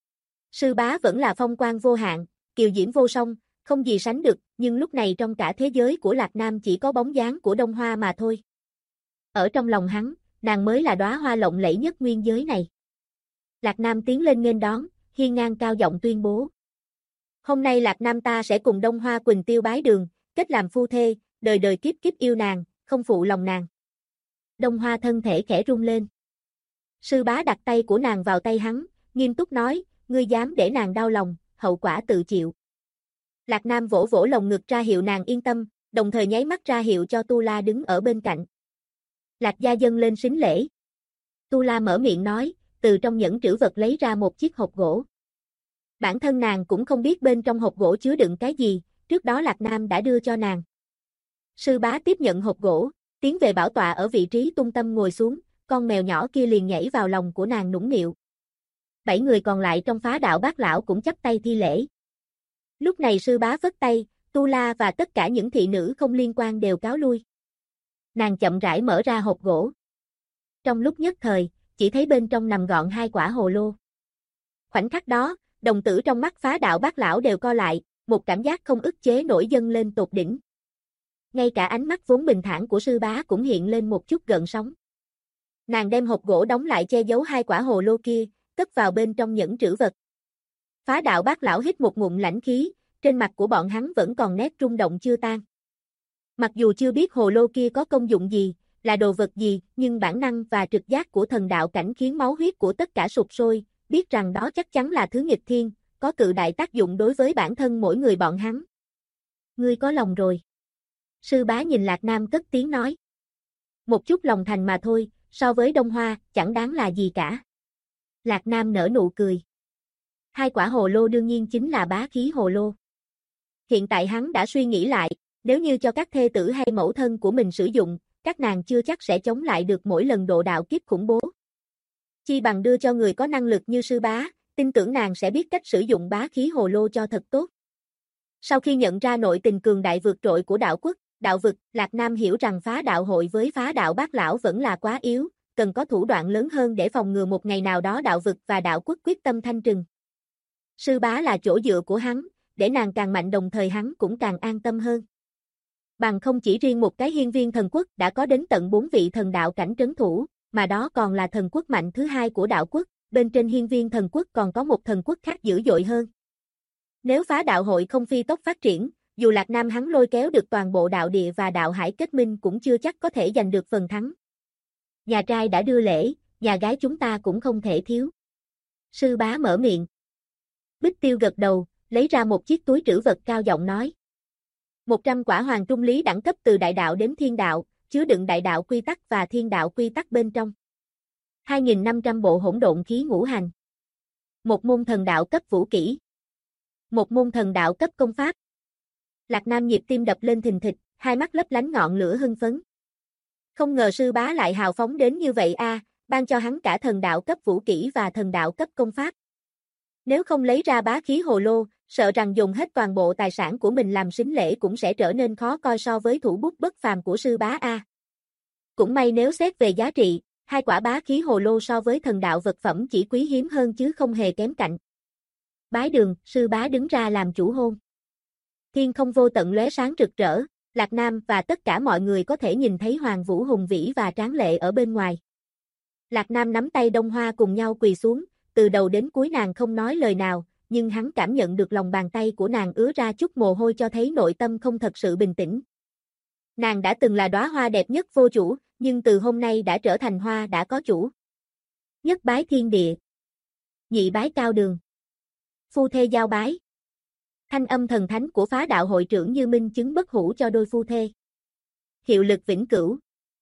Sư bá vẫn là phong quang vô hạn, kiều diễm vô song, không gì sánh được, nhưng lúc này trong cả thế giới của Lạc Nam chỉ có bóng dáng của Đông Hoa mà thôi. Ở trong lòng hắn, nàng mới là đóa hoa lộng lẫy nhất nguyên giới này. Lạc Nam tiến lên nghênh đón, hiên ngang cao giọng tuyên bố. Hôm nay Lạc Nam ta sẽ cùng Đông Hoa Quỳnh Tiêu bái đường, kết làm phu thê, đời đời kiếp kiếp yêu nàng, không phụ lòng nàng. Đông Hoa thân thể khẽ rung lên. Sư bá đặt tay của nàng vào tay hắn, nghiêm túc nói, ngươi dám để nàng đau lòng, hậu quả tự chịu. Lạc Nam vỗ vỗ lồng ngực ra hiệu nàng yên tâm, đồng thời nháy mắt ra hiệu cho Tu La đứng ở bên cạnh. Lạc gia dâng lên sính lễ. Tu La mở miệng nói, từ trong nhẫn trữ vật lấy ra một chiếc hộp gỗ. Bản thân nàng cũng không biết bên trong hộp gỗ chứa đựng cái gì, trước đó Lạc Nam đã đưa cho nàng. Sư bá tiếp nhận hộp gỗ, tiến về bảo tọa ở vị trí trung tâm ngồi xuống, con mèo nhỏ kia liền nhảy vào lòng của nàng nũng nịu. 7 người còn lại trong Phá Đạo Bát Lão cũng chắp tay thi lễ. Lúc này sư bá phất tay, Tu La và tất cả những thị nữ không liên quan đều cáo lui. Nàng chậm rãi mở ra hộp gỗ. Trong lúc nhất thời, chỉ thấy bên trong nằm gọn 2 quả hồ lô. Khoảnh khắc đó, đồng tử trong mắt Phá Đạo Bát Lão đều co lại, một cảm giác không ức chế nổi dâng lên tột đỉnh. Ngay cả ánh mắt vốn bình thản của sư bá cũng hiện lên một chút gợn sóng. Nàng đem hộp gỗ đóng lại che giấu 2 quả hồ lô kia, cất vào bên trong nhẫn trữ vật. Phá Đạo Bát Lão hít một ngụm lãnh khí, trên mặt của bọn hắn vẫn còn nét rung động chưa tan. Mặc dù chưa biết hồ lô kia có công dụng gì, là đồ vật gì, nhưng bản năng và trực giác của thần đạo cảnh khiến máu huyết của tất cả sục sôi, biết rằng đó chắc chắn là thứ nghịch thiên, có cự đại tác dụng đối với bản thân mỗi người bọn hắn. Ngươi có lòng rồi. Sư bá nhìn Lạc Nam cất tiếng nói. Một chút lòng thành mà thôi, so với Đông Hoa, chẳng đáng là gì cả. Lạc Nam nở nụ cười. 2 quả hồ lô đương nhiên chính là bá khí hồ lô. Hiện tại hắn đã suy nghĩ lại, nếu như cho các thê tử hay mẫu thân của mình sử dụng, các nàng chưa chắc sẽ chống lại được mỗi lần độ đạo kiếp khủng bố. Chi bằng đưa cho người có năng lực như sư bá, tin tưởng nàng sẽ biết cách sử dụng bá khí hồ lô cho thật tốt. Sau khi nhận ra nội tình cường đại vượt trội của đạo quốc, đạo vực, Lạc Nam hiểu rằng Phá Đạo hội với Phá Đạo Bát Lão vẫn là quá yếu, cần có thủ đoạn lớn hơn để phòng ngừa một ngày nào đó đạo vực và đạo quốc quyết tâm thanh trừng. Sư bá là chỗ dựa của hắn, để nàng càng mạnh đồng thời hắn cũng càng an tâm hơn. Bằng không chỉ riêng một cái Hiên Viên thần quốc đã có đến tận 4 vị thần đạo cảnh trấn thủ, mà đó còn là thần quốc mạnh thứ 2 của đạo quốc, bên trên Hiên Viên thần quốc còn có một thần quốc khác dữ dội hơn. Nếu Phá Đạo hội không phi tốc phát triển, dù Lạc Nam hắn lôi kéo được toàn bộ đạo địa và đạo hải kết minh cũng chưa chắc có thể giành được phần thắng. Nhà trai đã đưa lễ, nhà gái chúng ta cũng không thể thiếu. Sư bá mở miệng. Bích Tiêu gật đầu, lấy ra một chiếc túi trữ vật cao giọng nói. 100 quả hoàng trung lý đẳng cấp từ đại đạo đến thiên đạo, chứa đựng đại đạo quy tắc và thiên đạo quy tắc bên trong. 2.500 bộ hỗn độn khí ngũ hành. Một môn thần đạo cấp vũ kỹ. Một môn thần đạo cấp công pháp. Lạc Nam nhịp tim đập lên thình thịch, hai mắt lấp lánh ngọn lửa hưng phấn. Không ngờ sư bá lại hào phóng đến như vậy a, ban cho hắn cả thần đạo cấp vũ kỹ và thần đạo cấp công pháp. Nếu không lấy ra bá khí hồ lô, sợ rằng dùng hết toàn bộ tài sản của mình làm sính lễ cũng sẽ trở nên khó coi so với thủ bút bất phàm của sư bá a. Cũng may nếu xét về giá trị, 2 quả bá khí hồ lô so với thần đạo vật phẩm chỉ quý hiếm hơn chứ không hề kém cạnh. Bái đường, sư bá đứng ra làm chủ hôn. Thiên không vô tận lóe sáng rực rỡ, Lạc Nam và tất cả mọi người có thể nhìn thấy Hoàng Vũ hùng vĩ và tráng lệ ở bên ngoài. Lạc Nam nắm tay Đông Hoa cùng nhau quỳ xuống, từ đầu đến cuối nàng không nói lời nào, nhưng hắn cảm nhận được lòng bàn tay của nàng ứa ra chút mồ hôi cho thấy nội tâm không thật sự bình tĩnh. Nàng đã từng là đóa hoa đẹp nhất vô chủ, nhưng từ hôm nay đã trở thành hoa đã có chủ. Nhất bái thiên địa. Nhị bái cao đường. Phu thê giao bái. Thanh âm thần thánh của Phá Đạo hội trưởng như minh chứng bất hủ cho đôi phu thê. Hiệu lực vĩnh cửu.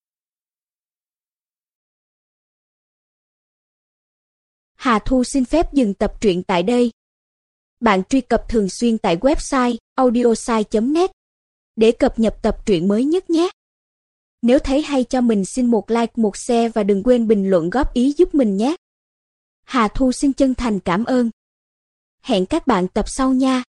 Hà Thu xin phép dừng tập truyện tại đây. Bạn truy cập thường xuyên tại website audiosai.net để cập nhật tập truyện mới nhất nhé. Nếu thấy hay cho mình xin một like, một share và đừng quên bình luận góp ý giúp mình nhé. Hà Thu xin chân thành cảm ơn. Hẹn các bạn tập sau nha.